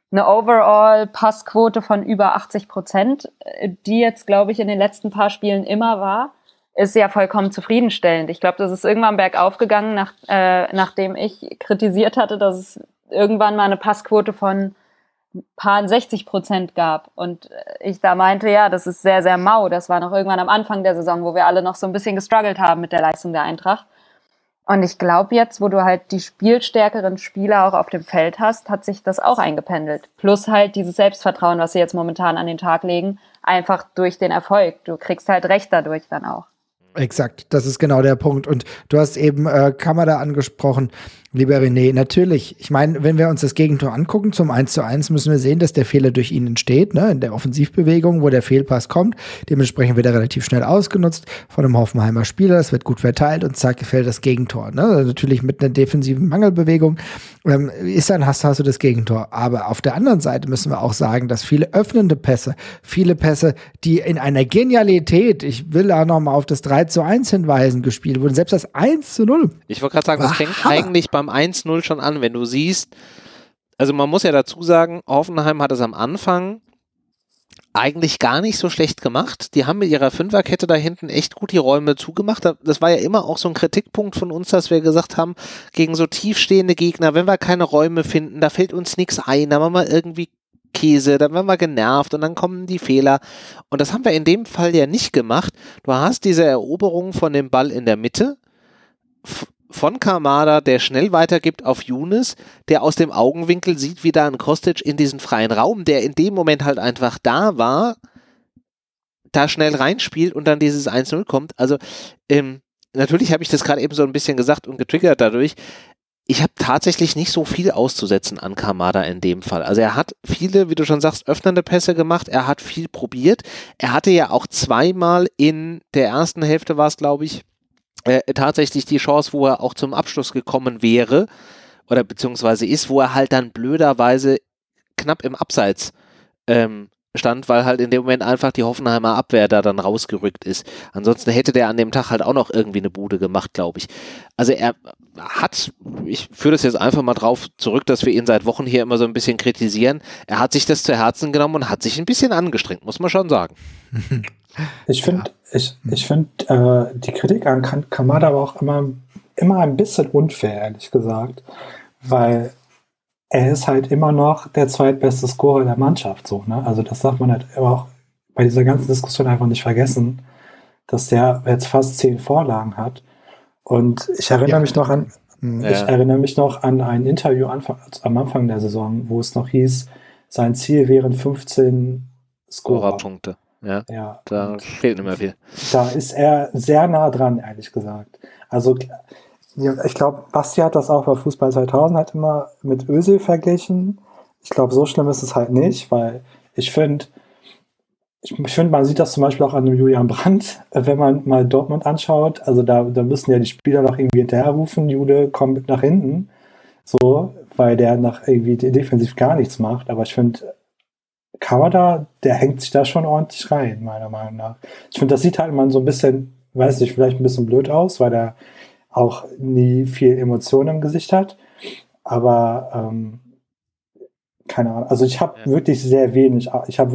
Overall-Passquote von über 80%, die jetzt, glaube ich, in den letzten paar Spielen immer war, ist ja vollkommen zufriedenstellend. Ich glaube, das ist irgendwann bergauf gegangen, nachdem ich kritisiert hatte, dass es irgendwann mal eine Passquote von paar 60% gab. Und ich da meinte, ja, das ist sehr, sehr mau. Das war noch irgendwann am Anfang der Saison, wo wir alle noch so ein bisschen gestruggelt haben mit der Leistung der Eintracht. Und ich glaube jetzt, wo du halt die spielstärkeren Spieler auch auf dem Feld hast, hat sich das auch eingependelt. Plus halt dieses Selbstvertrauen, was sie jetzt momentan an den Tag legen, einfach durch den Erfolg. Du kriegst halt Recht dadurch dann auch. Exakt, das ist genau der Punkt. Und du hast eben Kamada angesprochen, lieber René. Natürlich, ich meine, wenn wir uns das Gegentor angucken, zum 1:1 müssen wir sehen, dass der Fehler durch ihn entsteht, ne, in der Offensivbewegung, wo der Fehlpass kommt. Dementsprechend wird er relativ schnell ausgenutzt von einem Hoffenheimer Spieler. Es wird gut verteilt und zack, fällt das Gegentor. Ne? Also natürlich mit einer defensiven Mangelbewegung hast du das Gegentor. Aber auf der anderen Seite müssen wir auch sagen, dass viele öffnende Pässe, die in einer Genialität, ich will da nochmal auf das 3:1 hinweisen, gespielt wurden, selbst das 1:0. Ich wollte gerade sagen, das fängt eigentlich beim 1:0 schon an, wenn du siehst, also man muss ja dazu sagen, Hoffenheim hat es am Anfang eigentlich gar nicht so schlecht gemacht. Die haben mit ihrer Fünferkette da hinten echt gut die Räume zugemacht. Das war ja immer auch so ein Kritikpunkt von uns, dass wir gesagt haben, gegen so tiefstehende Gegner, wenn wir keine Räume finden, da fällt uns nichts ein, da machen wir irgendwie Käse, dann werden wir genervt und dann kommen die Fehler. Und das haben wir in dem Fall ja nicht gemacht. Du hast diese Eroberung von dem Ball in der Mitte, von Kamada, der schnell weitergibt auf Younes, der aus dem Augenwinkel sieht, wie da ein Kostic in diesen freien Raum, der in dem Moment halt einfach da war, da schnell reinspielt und dann dieses 1:0 kommt. Also natürlich habe ich das gerade eben so ein bisschen gesagt und getriggert dadurch. Ich habe tatsächlich nicht so viel auszusetzen an Kamada in dem Fall. Also er hat viele, wie du schon sagst, öffnende Pässe gemacht, er hat viel probiert. Er hatte ja auch zweimal in der ersten Hälfte, war es glaube ich, tatsächlich die Chance, wo er auch zum Abschluss gekommen wäre oder beziehungsweise ist, wo er halt dann blöderweise knapp im Abseits stand, weil halt in dem Moment einfach die Hoffenheimer Abwehr da dann rausgerückt ist. Ansonsten hätte der an dem Tag halt auch noch irgendwie eine Bude gemacht, glaube ich. Also er hat, ich führe das jetzt einfach mal drauf zurück, dass wir ihn seit Wochen hier immer so ein bisschen kritisieren. Er hat sich das zu Herzen genommen und hat sich ein bisschen angestrengt, muss man schon sagen. Ich finde, die Kritik an Kamada aber auch immer ein bisschen unfair, ehrlich gesagt, weil er ist halt immer noch der zweitbeste Scorer der Mannschaft, so, ne? Also das darf man halt immer auch bei dieser ganzen Diskussion einfach nicht vergessen, dass der jetzt fast 10 Vorlagen hat. Und ich erinnere mich noch an ein Interview am Anfang der Saison, wo es noch hieß, sein Ziel wären 15 Scorerpunkte. Ja, da fehlt nicht mehr viel. Da ist er sehr nah dran, ehrlich gesagt. Also ich glaube, Basti hat das auch bei Fußball 2000 halt immer mit Özil verglichen. Ich glaube, so schlimm ist es halt nicht, weil ich finde, man sieht das zum Beispiel auch an dem Julian Brandt, wenn man mal Dortmund anschaut. Also da müssen ja die Spieler noch irgendwie hinterherrufen, Jude, komm mit nach hinten. So, weil der nach irgendwie defensiv gar nichts macht. Aber ich finde, Kamada, der hängt sich da schon ordentlich rein, meiner Meinung nach. Ich finde, das sieht halt immer so ein bisschen, weiß nicht, vielleicht ein bisschen blöd aus, weil der auch nie viel Emotion im Gesicht hat. Aber keine Ahnung. Also ich habe wirklich sehr wenig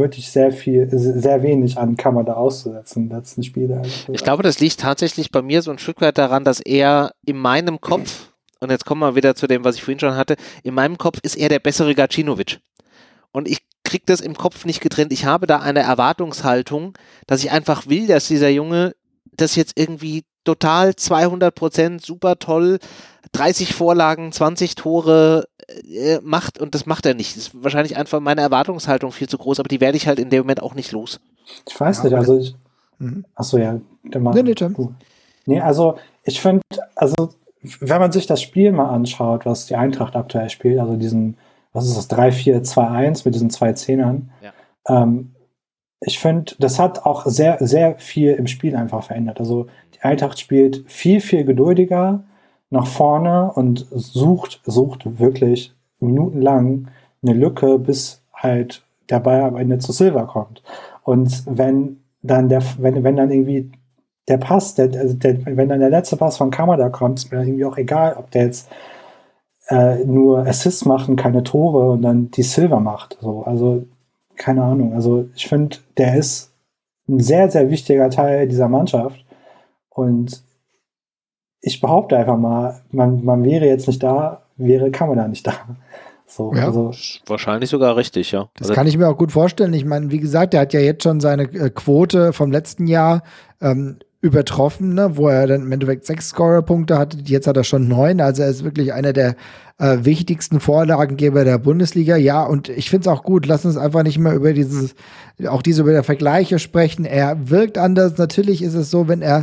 an Kamada auszusetzen in den letzten Spielen. Ich glaube, das liegt tatsächlich bei mir so ein Stück weit daran, dass er in meinem Kopf, und jetzt kommen wir wieder zu dem, was ich vorhin schon hatte, in meinem Kopf ist er der bessere Gacinovic. Und ich kriege das im Kopf nicht getrennt. Ich habe da eine Erwartungshaltung, dass ich einfach will, dass dieser Junge das jetzt irgendwie total 200% super toll, 30 Vorlagen, 20 Tore macht und das macht er nicht. Das ist wahrscheinlich einfach meine Erwartungshaltung viel zu groß, aber die werde ich halt in dem Moment auch nicht los. Ich weiß nicht, also achso, ja. Nee, also ich finde, also wenn man sich das Spiel mal anschaut, was die Eintracht aktuell spielt, also diesen, was ist das, 3-4-2-1 mit diesen 2 Zehnern, ich finde, das hat auch sehr, sehr viel im Spiel einfach verändert. Also die Eintracht spielt viel, viel geduldiger nach vorne und sucht wirklich minutenlang eine Lücke, bis halt der Ball am Ende zu Silva kommt. Und wenn dann irgendwie der Pass, wenn dann der letzte Pass von Kamada kommt, ist mir dann irgendwie auch egal, ob der jetzt nur Assists macht und keine Tore und dann die Silva macht. So, also keine Ahnung. Also ich finde, der ist ein sehr, sehr wichtiger Teil dieser Mannschaft. Und ich behaupte einfach mal, man wäre jetzt nicht da, wäre Kamada nicht da. So, ja, also wahrscheinlich sogar richtig, ja. Das kann ich mir auch gut vorstellen. Ich meine, wie gesagt, der hat ja jetzt schon seine Quote vom letzten Jahr übertroffen, ne, wo er dann im Endeffekt 6 Scorerpunkte hatte. Jetzt hat er schon 9. Also er ist wirklich einer der wichtigsten Vorlagengeber der Bundesliga. Ja, und ich finde es auch gut. Lass uns einfach nicht mehr über über Vergleiche sprechen. Er wirkt anders. Natürlich ist es so, wenn er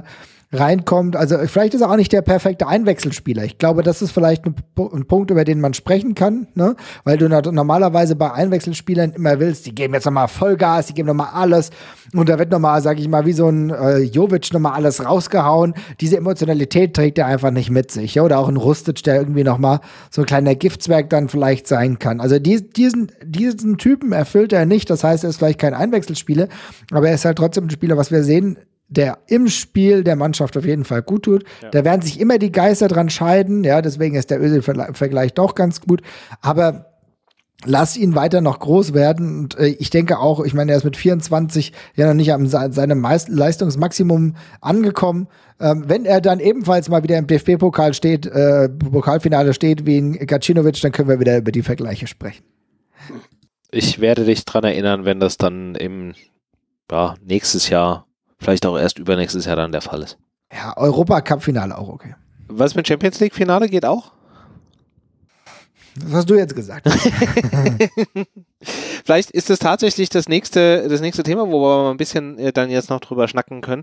reinkommt. Also vielleicht ist er auch nicht der perfekte Einwechselspieler. Ich glaube, das ist vielleicht ein Punkt, über den man sprechen kann, ne? Weil du normalerweise bei Einwechselspielern immer willst, die geben jetzt nochmal Vollgas, die geben nochmal alles und da wird nochmal, sag ich mal, wie so ein Jovic nochmal alles rausgehauen. Diese Emotionalität trägt er einfach nicht mit sich. Ja? Oder auch ein Rustic, der irgendwie nochmal so ein kleiner Giftswerk dann vielleicht sein kann. Also diesen Typen erfüllt er nicht. Das heißt, er ist vielleicht kein Einwechselspieler, aber er ist halt trotzdem ein Spieler, was wir sehen, der im Spiel der Mannschaft auf jeden Fall gut tut. Ja. Da werden sich immer die Geister dran scheiden, ja, deswegen ist der Özil-Vergleich doch ganz gut, aber lass ihn weiter noch groß werden und ich denke auch, ich meine, er ist mit 24 ja noch nicht an seinem Leistungsmaximum angekommen. Wenn er dann ebenfalls mal wieder im DFB-Pokal steht, Pokalfinale steht wie in Gacinovic, dann können wir wieder über die Vergleiche sprechen. Ich werde dich dran erinnern, wenn das dann nächstes Jahr, vielleicht auch erst übernächstes Jahr dann der Fall ist. Ja, Europacup-Finale auch okay. Was mit Champions League-Finale geht auch? Das hast du jetzt gesagt. Vielleicht ist es tatsächlich das nächste Thema, wo wir mal ein bisschen dann jetzt noch drüber schnacken können.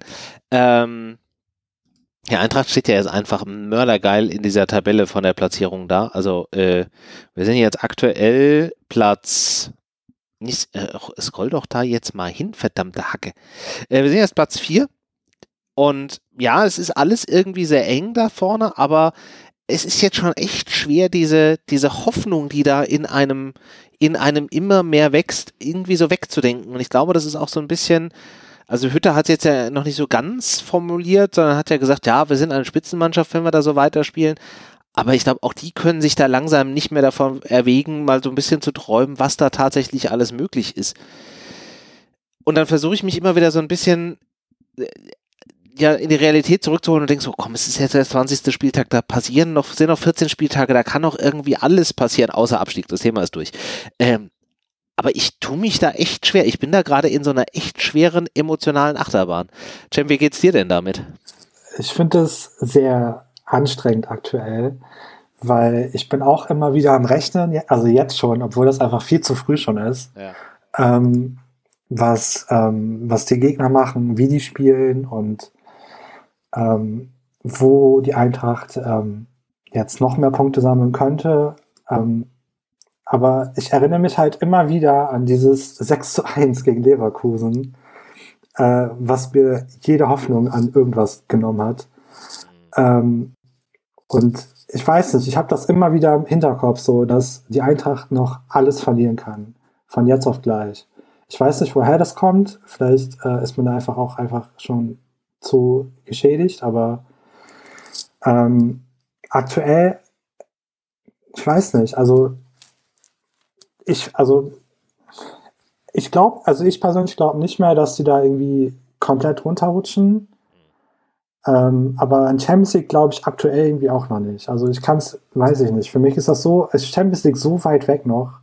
Ja, Eintracht steht ja jetzt einfach mördergeil in dieser Tabelle von der Platzierung da. Also wir sind jetzt aktuell Platz... scroll doch da jetzt mal hin, verdammte Hacke. Wir sind jetzt Platz 4 und ja, es ist alles irgendwie sehr eng da vorne, aber es ist jetzt schon echt schwer, diese Hoffnung, die da in einem immer mehr wächst, irgendwie so wegzudenken. Und ich glaube, das ist auch so ein bisschen, also Hütter hat es jetzt ja noch nicht so ganz formuliert, sondern hat ja gesagt, ja, wir sind eine Spitzenmannschaft, wenn wir da so weiterspielen. Aber ich glaube, auch die können sich da langsam nicht mehr davon erwägen, mal so ein bisschen zu träumen, was da tatsächlich alles möglich ist. Und dann versuche ich mich immer wieder so ein bisschen in die Realität zurückzuholen und denke so, komm, es ist jetzt der 20. Spieltag, da sind noch 14 Spieltage, da kann noch irgendwie alles passieren, außer Abstieg, das Thema ist durch. Aber ich tue mich da echt schwer. Ich bin da gerade in so einer echt schweren emotionalen Achterbahn. Cem, wie geht's dir denn damit? Ich finde es sehr anstrengend aktuell, weil ich bin auch immer wieder am Rechnen, also jetzt schon, obwohl das einfach viel zu früh schon ist, was die Gegner machen, wie die spielen und wo die Eintracht jetzt noch mehr Punkte sammeln könnte. Aber ich erinnere mich halt immer wieder an dieses 6:1 gegen Leverkusen, was mir jede Hoffnung an irgendwas genommen hat. Und ich weiß nicht, ich habe das immer wieder im Hinterkopf, so dass die Eintracht noch alles verlieren kann, von jetzt auf gleich. Ich weiß nicht, woher das kommt, vielleicht ist man da einfach schon zu geschädigt, aber aktuell, ich weiß nicht, ich persönlich glaube nicht mehr, dass die da irgendwie komplett runterrutschen. Aber in Champions League glaube ich aktuell irgendwie auch noch nicht. Also weiß ich nicht. Für mich ist das so, ist Champions League so weit weg noch.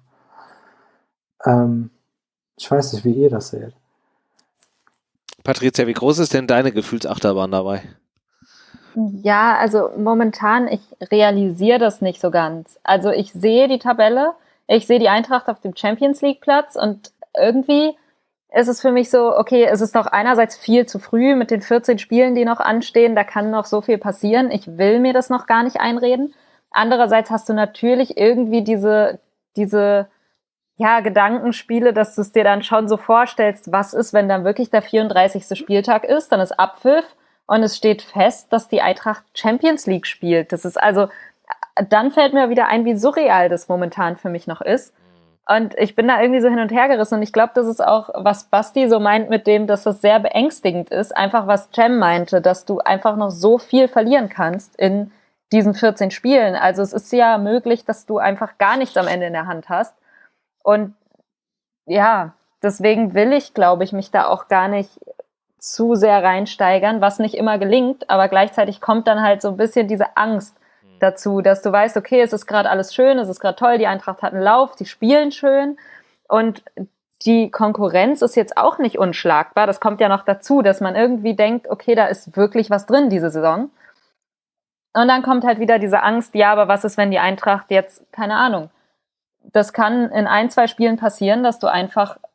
Ich weiß nicht, wie ihr das seht. Patricia, wie groß ist denn deine Gefühlsachterbahn dabei? Ja, also momentan, ich realisiere das nicht so ganz. Also ich sehe die Tabelle, ich sehe die Eintracht auf dem Champions League Platz und irgendwie ist es für mich so, okay, es ist noch einerseits viel zu früh mit den 14 Spielen, die noch anstehen, da kann noch so viel passieren, ich will mir das noch gar nicht einreden. Andererseits hast du natürlich irgendwie diese Gedankenspiele, dass du es dir dann schon so vorstellst, was ist, wenn dann wirklich der 34. Spieltag ist, dann ist Abpfiff und es steht fest, dass die Eintracht Champions League spielt. Das ist also, dann fällt mir wieder ein, wie surreal das momentan für mich noch ist. Und ich bin da irgendwie so hin und her gerissen und ich glaube, das ist auch, was Basti so meint mit dem, dass das sehr beängstigend ist, einfach was Cem meinte, dass du einfach noch so viel verlieren kannst in diesen 14 Spielen. Also es ist ja möglich, dass du einfach gar nichts am Ende in der Hand hast. Und ja, deswegen will ich, glaube ich, mich da auch gar nicht zu sehr reinsteigern, was nicht immer gelingt, aber gleichzeitig kommt dann halt so ein bisschen diese Angst dazu, dass du weißt, okay, es ist gerade alles schön, es ist gerade toll, die Eintracht hat einen Lauf, die spielen schön und die Konkurrenz ist jetzt auch nicht unschlagbar. Das kommt ja noch dazu, dass man irgendwie denkt, okay, da ist wirklich was drin diese Saison. Und dann kommt halt wieder diese Angst, ja, aber was ist, wenn die Eintracht jetzt, keine Ahnung, das kann in 1-2 Spielen passieren, dass du einfach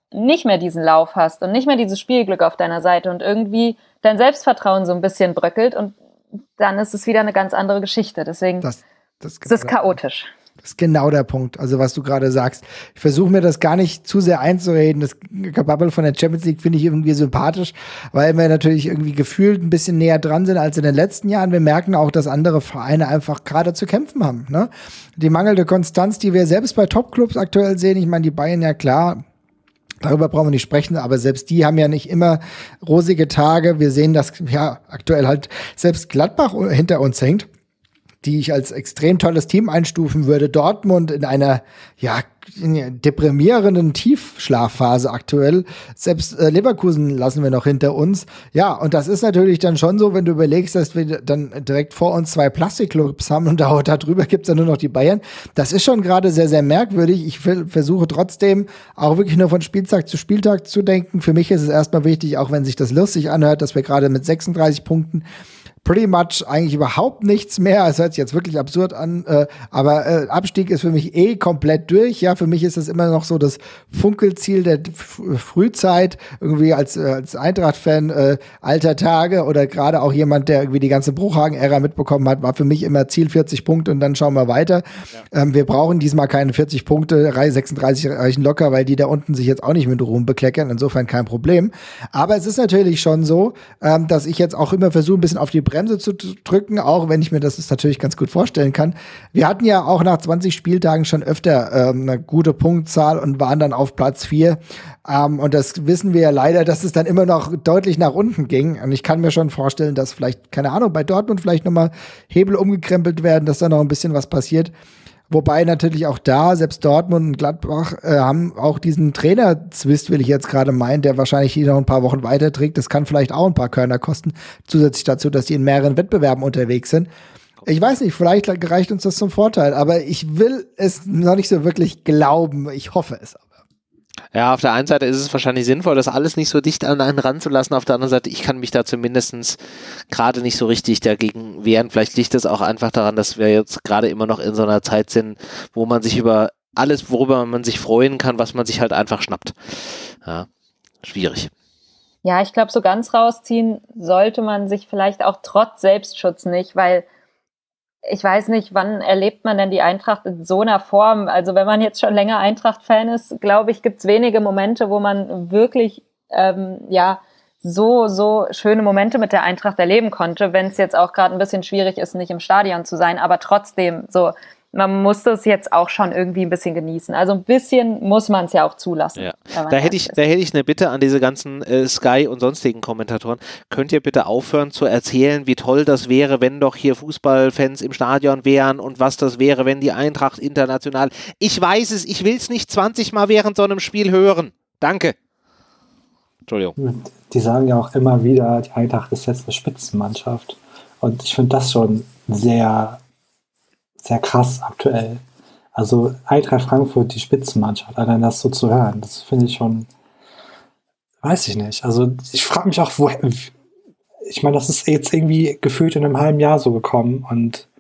nicht mehr diesen Lauf hast und nicht mehr dieses Spielglück auf deiner Seite und irgendwie dein Selbstvertrauen so ein bisschen bröckelt und dann ist es wieder eine ganz andere Geschichte. Deswegen ist es chaotisch. Das ist genau der Punkt, also was du gerade sagst. Ich versuche mir das gar nicht zu sehr einzureden. Das Gebabbel von der Champions League finde ich irgendwie sympathisch, weil wir natürlich irgendwie gefühlt ein bisschen näher dran sind als in den letzten Jahren. Wir merken auch, dass andere Vereine einfach gerade zu kämpfen haben. Ne? Die mangelnde Konstanz, die wir selbst bei Topclubs aktuell sehen, ich meine, die Bayern ja klar, darüber brauchen wir nicht sprechen, aber selbst die haben ja nicht immer rosige Tage. Wir sehen, dass ja aktuell halt selbst Gladbach hinter uns hängt, die ich als extrem tolles Team einstufen würde. Dortmund in einer deprimierenden Tiefschlafphase aktuell. Selbst Leverkusen lassen wir noch hinter uns. Ja, und das ist natürlich dann schon so, wenn du überlegst, dass wir dann direkt vor uns 2 Plastikclubs haben und da drüber gibt's dann nur noch die Bayern. Das ist schon gerade sehr, sehr merkwürdig. Ich versuche trotzdem auch wirklich nur von Spieltag zu Spieltag zu denken. Für mich ist es erstmal wichtig, auch wenn sich das lustig anhört, dass wir gerade mit 36 Punkten pretty much eigentlich überhaupt nichts mehr. Es hört sich jetzt wirklich absurd an, aber Abstieg ist für mich komplett durch. Ja, für mich ist das immer noch so das Funkelziel der Frühzeit. Irgendwie als Eintracht-Fan alter Tage oder gerade auch jemand, der irgendwie die ganze Bruchhagen-Ära mitbekommen hat, war für mich immer Ziel 40 Punkte und dann schauen wir weiter. Ja. Wir brauchen diesmal keine 40 Punkte, 36 reichen locker, weil die da unten sich jetzt auch nicht mit Ruhm bekleckern. Insofern kein Problem. Aber es ist natürlich schon so, dass ich jetzt auch immer versuche, ein bisschen auf die Bremse zu drücken, auch wenn ich mir das natürlich ganz gut vorstellen kann. Wir hatten ja auch nach 20 Spieltagen schon öfter eine gute Punktzahl und waren dann auf Platz 4. Und das wissen wir ja leider, dass es dann immer noch deutlich nach unten ging. Und ich kann mir schon vorstellen, dass vielleicht, keine Ahnung, bei Dortmund vielleicht nochmal Hebel umgekrempelt werden, dass da noch ein bisschen was passiert. Wobei natürlich auch da, selbst Dortmund und Gladbach haben auch diesen Trainer-Zwist, will ich jetzt gerade meinen, der wahrscheinlich hier noch ein paar Wochen weiterträgt. Das kann vielleicht auch ein paar Körner kosten, zusätzlich dazu, dass die in mehreren Wettbewerben unterwegs sind. Ich weiß nicht, vielleicht reicht uns das zum Vorteil, aber ich will es noch nicht so wirklich glauben. Ich hoffe es aber. Ja, auf der einen Seite ist es wahrscheinlich sinnvoll, das alles nicht so dicht an einen ranzulassen. Auf der anderen Seite, ich kann mich da zumindest gerade nicht so richtig dagegen wehren. Vielleicht liegt es auch einfach daran, dass wir jetzt gerade immer noch in so einer Zeit sind, wo man sich über alles, worüber man sich freuen kann, was man sich halt einfach schnappt. Ja, schwierig. Ja, ich glaube, so ganz rausziehen sollte man sich vielleicht auch trotz Selbstschutz nicht, weil ich weiß nicht, wann erlebt man denn die Eintracht in so einer Form? Also wenn man jetzt schon länger Eintracht-Fan ist, glaube ich, gibt es wenige Momente, wo man wirklich so schöne Momente mit der Eintracht erleben konnte, wenn es jetzt auch gerade ein bisschen schwierig ist, nicht im Stadion zu sein, aber trotzdem so. Man muss das jetzt auch schon irgendwie ein bisschen genießen. Also ein bisschen muss man es ja auch zulassen. Ja. Da hätte ich eine Bitte an diese ganzen Sky und sonstigen Kommentatoren. Könnt ihr bitte aufhören zu erzählen, wie toll das wäre, wenn doch hier Fußballfans im Stadion wären und was das wäre, wenn die Eintracht international... Ich weiß es, ich will es nicht 20 Mal während so einem Spiel hören. Danke. Entschuldigung. Die sagen ja auch immer wieder, die Eintracht ist jetzt eine Spitzenmannschaft. Und ich finde das schon sehr... sehr krass aktuell. Also Eintracht Frankfurt, die Spitzenmannschaft, allein das so zu hören, das finde ich schon, weiß ich nicht. Also ich frage mich auch, woher, ich meine, das ist jetzt irgendwie gefühlt in einem halben Jahr so gekommen und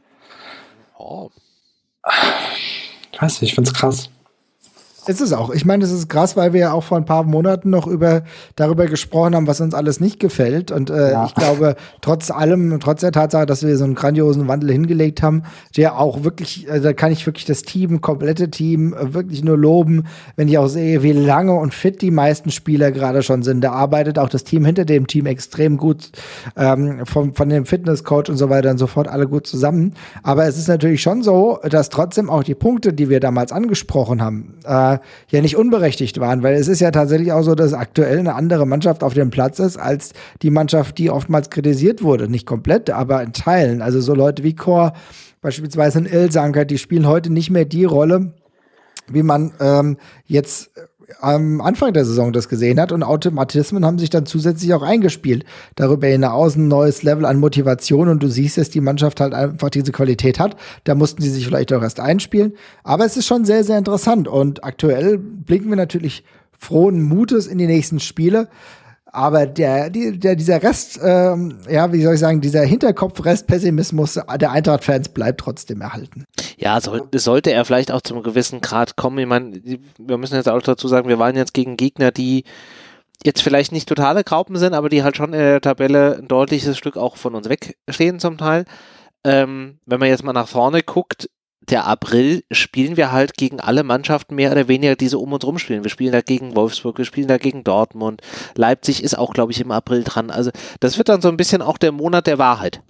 ich weiß nicht, ich finde es krass. Ist es auch. Ich meine, das ist krass, weil wir ja auch vor ein paar Monaten noch darüber gesprochen haben, was uns alles nicht gefällt. Und ich glaube, trotz der Tatsache, dass wir so einen grandiosen Wandel hingelegt haben, der auch wirklich, da kann ich wirklich das komplette Team wirklich nur loben, wenn ich auch sehe, wie lange und fit die meisten Spieler gerade schon sind. Da arbeitet auch das Team hinter dem Team extrem gut, von dem Fitnesscoach und so weiter und so fort, alle gut zusammen. Aber es ist natürlich schon so, dass trotzdem auch die Punkte, die wir damals angesprochen haben, ja nicht unberechtigt waren, weil es ist ja tatsächlich auch so, dass aktuell eine andere Mannschaft auf dem Platz ist, als die Mannschaft, die oftmals kritisiert wurde. Nicht komplett, aber in Teilen. Also so Leute wie Kor, beispielsweise ein Ilsanker, die spielen heute nicht mehr die Rolle, wie man jetzt am Anfang der Saison das gesehen hat, und Automatismen haben sich dann zusätzlich auch eingespielt. Darüber hinaus ein neues Level an Motivation, und du siehst, dass die Mannschaft halt einfach diese Qualität hat. Da mussten sie sich vielleicht auch erst einspielen. Aber es ist schon sehr, sehr interessant, und aktuell blicken wir natürlich frohen Mutes in die nächsten Spiele. Aber dieser Rest, wie soll ich sagen, dieser Hinterkopf-Rest-Pessimismus der Eintracht-Fans bleibt trotzdem erhalten. Ja, sollte er vielleicht auch zu einem gewissen Grad kommen. Ich meine, wir müssen jetzt auch dazu sagen, wir waren jetzt gegen Gegner, die jetzt vielleicht nicht totale Graupen sind, aber die halt schon in der Tabelle ein deutliches Stück auch von uns wegstehen zum Teil. Wenn man jetzt mal nach vorne guckt, der April spielen wir halt gegen alle Mannschaften mehr oder weniger, die so um uns rumspielen. Wir spielen da gegen Wolfsburg, wir spielen da gegen Dortmund. Leipzig ist auch, glaube ich, im April dran. Also das wird dann so ein bisschen auch der Monat der Wahrheit.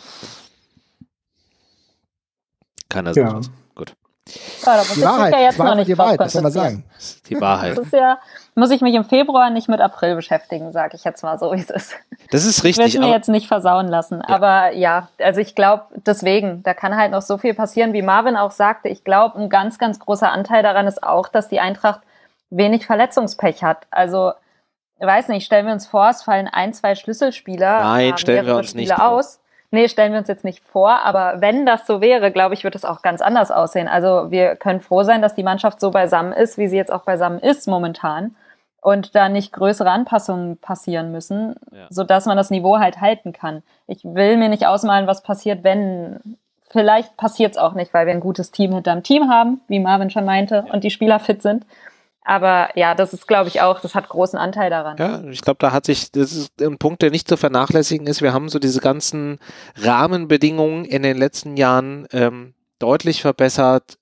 Keiner sagt was. Gut. Ja, die Wahrheit, ja jetzt noch nicht die Wahrheit, das soll man sagen. Die Wahrheit. Das ist ja, muss ich mich im Februar nicht mit April beschäftigen, sage ich jetzt mal so, wie es ist. Das ist richtig. Ich will es mir jetzt nicht versauen lassen. Ja. Aber ja, also ich glaube, deswegen, da kann halt noch so viel passieren, wie Marvin auch sagte. Ich glaube, ein ganz, ganz großer Anteil daran ist auch, dass die Eintracht wenig Verletzungspech hat. Also, ich weiß nicht, stellen wir uns vor, es fallen 1, 2 Schlüsselspieler. Nein, stellen wir uns nicht vor. Nee, stellen wir uns jetzt nicht vor, aber wenn das so wäre, glaube ich, wird es auch ganz anders aussehen. Also wir können froh sein, dass die Mannschaft so beisammen ist, wie sie jetzt auch beisammen ist momentan und da nicht größere Anpassungen passieren müssen, sodass man das Niveau halt halten kann. Ich will mir nicht ausmalen, was passiert, wenn. Vielleicht passiert es auch nicht, weil wir ein gutes Team hinterm Team haben, wie Marvin schon meinte, und die Spieler fit sind. Aber ja, das ist, glaube ich, auch, das hat großen Anteil daran. Ja, ich glaube, das ist ein Punkt, der nicht zu vernachlässigen ist. Wir haben so diese ganzen Rahmenbedingungen in den letzten Jahren deutlich verbessert.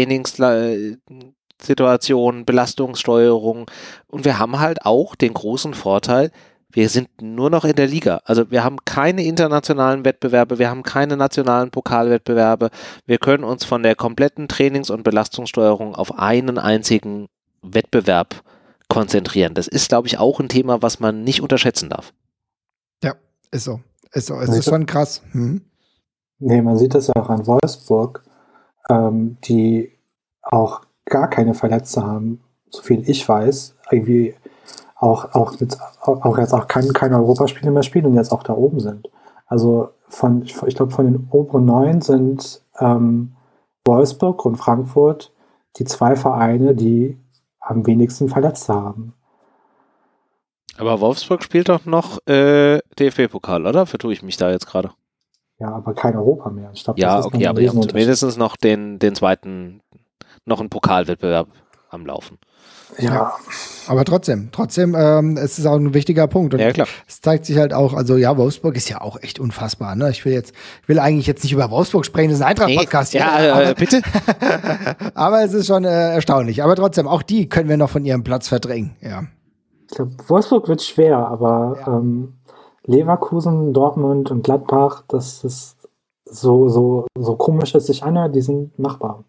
Trainingssituation, Belastungssteuerung. Und wir haben halt auch den großen Vorteil, wir sind nur noch in der Liga. Also wir haben keine internationalen Wettbewerbe, wir haben keine nationalen Pokalwettbewerbe. Wir können uns von der kompletten Trainings- und Belastungssteuerung auf einen einzigen Wettbewerb konzentrieren. Das ist, glaube ich, auch ein Thema, was man nicht unterschätzen darf. Ja, ist so. Es ist schon krass. Nee, man sieht das ja auch an Wolfsburg, die auch gar keine Verletzte haben, so viel ich weiß. Irgendwie auch jetzt auch keine Europaspiele mehr spielen und jetzt auch da oben sind. Also ich glaube, von den oberen 9 sind Wolfsburg und Frankfurt die 2 Vereine, die am wenigsten Verletzte haben. Aber Wolfsburg spielt doch noch DFB-Pokal, oder? Vertue ich mich da jetzt gerade? Ja, aber kein Europa mehr. Ich glaub, ja, das ist okay, aber die haben zumindest noch den zweiten, noch einen Pokalwettbewerb am Laufen. Ja, aber trotzdem, es ist auch ein wichtiger Punkt. Und ja, klar. Es zeigt sich halt auch, also ja, Wolfsburg ist ja auch echt unfassbar. Ne? Ich will eigentlich jetzt nicht über Wolfsburg sprechen, das ist ein Eintracht-Podcast. Nee, ja, bitte. Aber es ist schon erstaunlich. Aber trotzdem, auch die können wir noch von ihrem Platz verdrängen. Ja. Ich glaube, Wolfsburg wird schwer, aber Leverkusen, Dortmund und Gladbach, das ist so komisch es sich anhört, die sind machbar.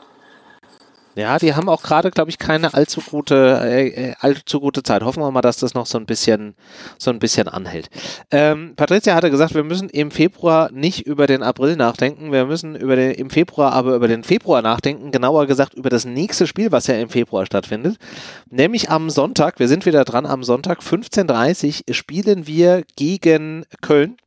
Ja, die haben auch gerade, glaube ich, keine allzu gute Zeit. Hoffen wir mal, dass das noch so ein bisschen anhält. Patricia hatte gesagt, wir müssen im Februar nicht über den April nachdenken, wir müssen im Februar aber über den Februar nachdenken, genauer gesagt über das nächste Spiel, was ja im Februar stattfindet, nämlich am Sonntag, wir sind wieder dran, am Sonntag 15:30 Uhr spielen wir gegen Köln,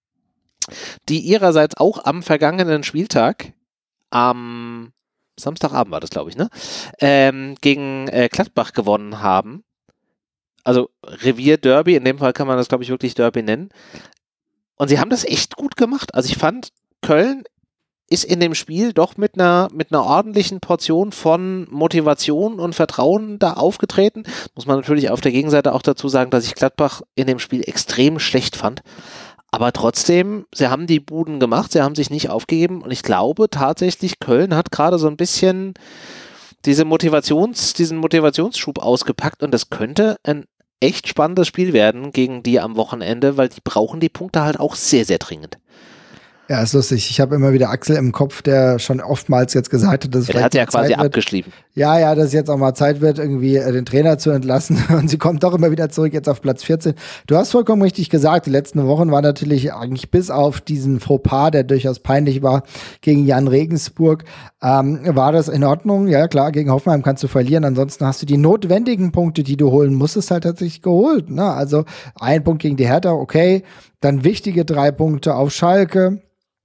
die ihrerseits auch am vergangenen Spieltag am Samstagabend war das, glaube ich, ne? Gegen Gladbach gewonnen haben. Also Revier-Derby, in dem Fall kann man das, glaube ich, wirklich Derby nennen. Und sie haben das echt gut gemacht. Also ich fand, Köln ist in dem Spiel doch mit einer ordentlichen Portion von Motivation und Vertrauen da aufgetreten. Muss man natürlich auf der Gegenseite auch dazu sagen, dass ich Gladbach in dem Spiel extrem schlecht fand. Aber trotzdem, sie haben die Buden gemacht, sie haben sich nicht aufgegeben und ich glaube tatsächlich, Köln hat gerade so ein bisschen diesen Motivationsschub ausgepackt und das könnte ein echt spannendes Spiel werden gegen die am Wochenende, weil die brauchen die Punkte halt auch sehr, sehr dringend. Ja, ist lustig. Ich habe immer wieder Axel im Kopf, der schon oftmals jetzt gesagt hat, dass es er hat ja quasi abgeschrieben. Ja, dass es jetzt auch mal Zeit wird, irgendwie den Trainer zu entlassen. Und sie kommt doch immer wieder zurück, jetzt auf Platz 14. Du hast vollkommen richtig gesagt, die letzten Wochen waren natürlich eigentlich bis auf diesen Fauxpas, der durchaus peinlich war, gegen Jan Regensburg, war das in Ordnung. Ja, klar, gegen Hoffenheim kannst du verlieren. Ansonsten hast du die notwendigen Punkte, die du holen musstest, halt tatsächlich geholt. Ne? Also 1 Punkt gegen die Hertha, okay. Dann wichtige 3 Punkte auf Schalke.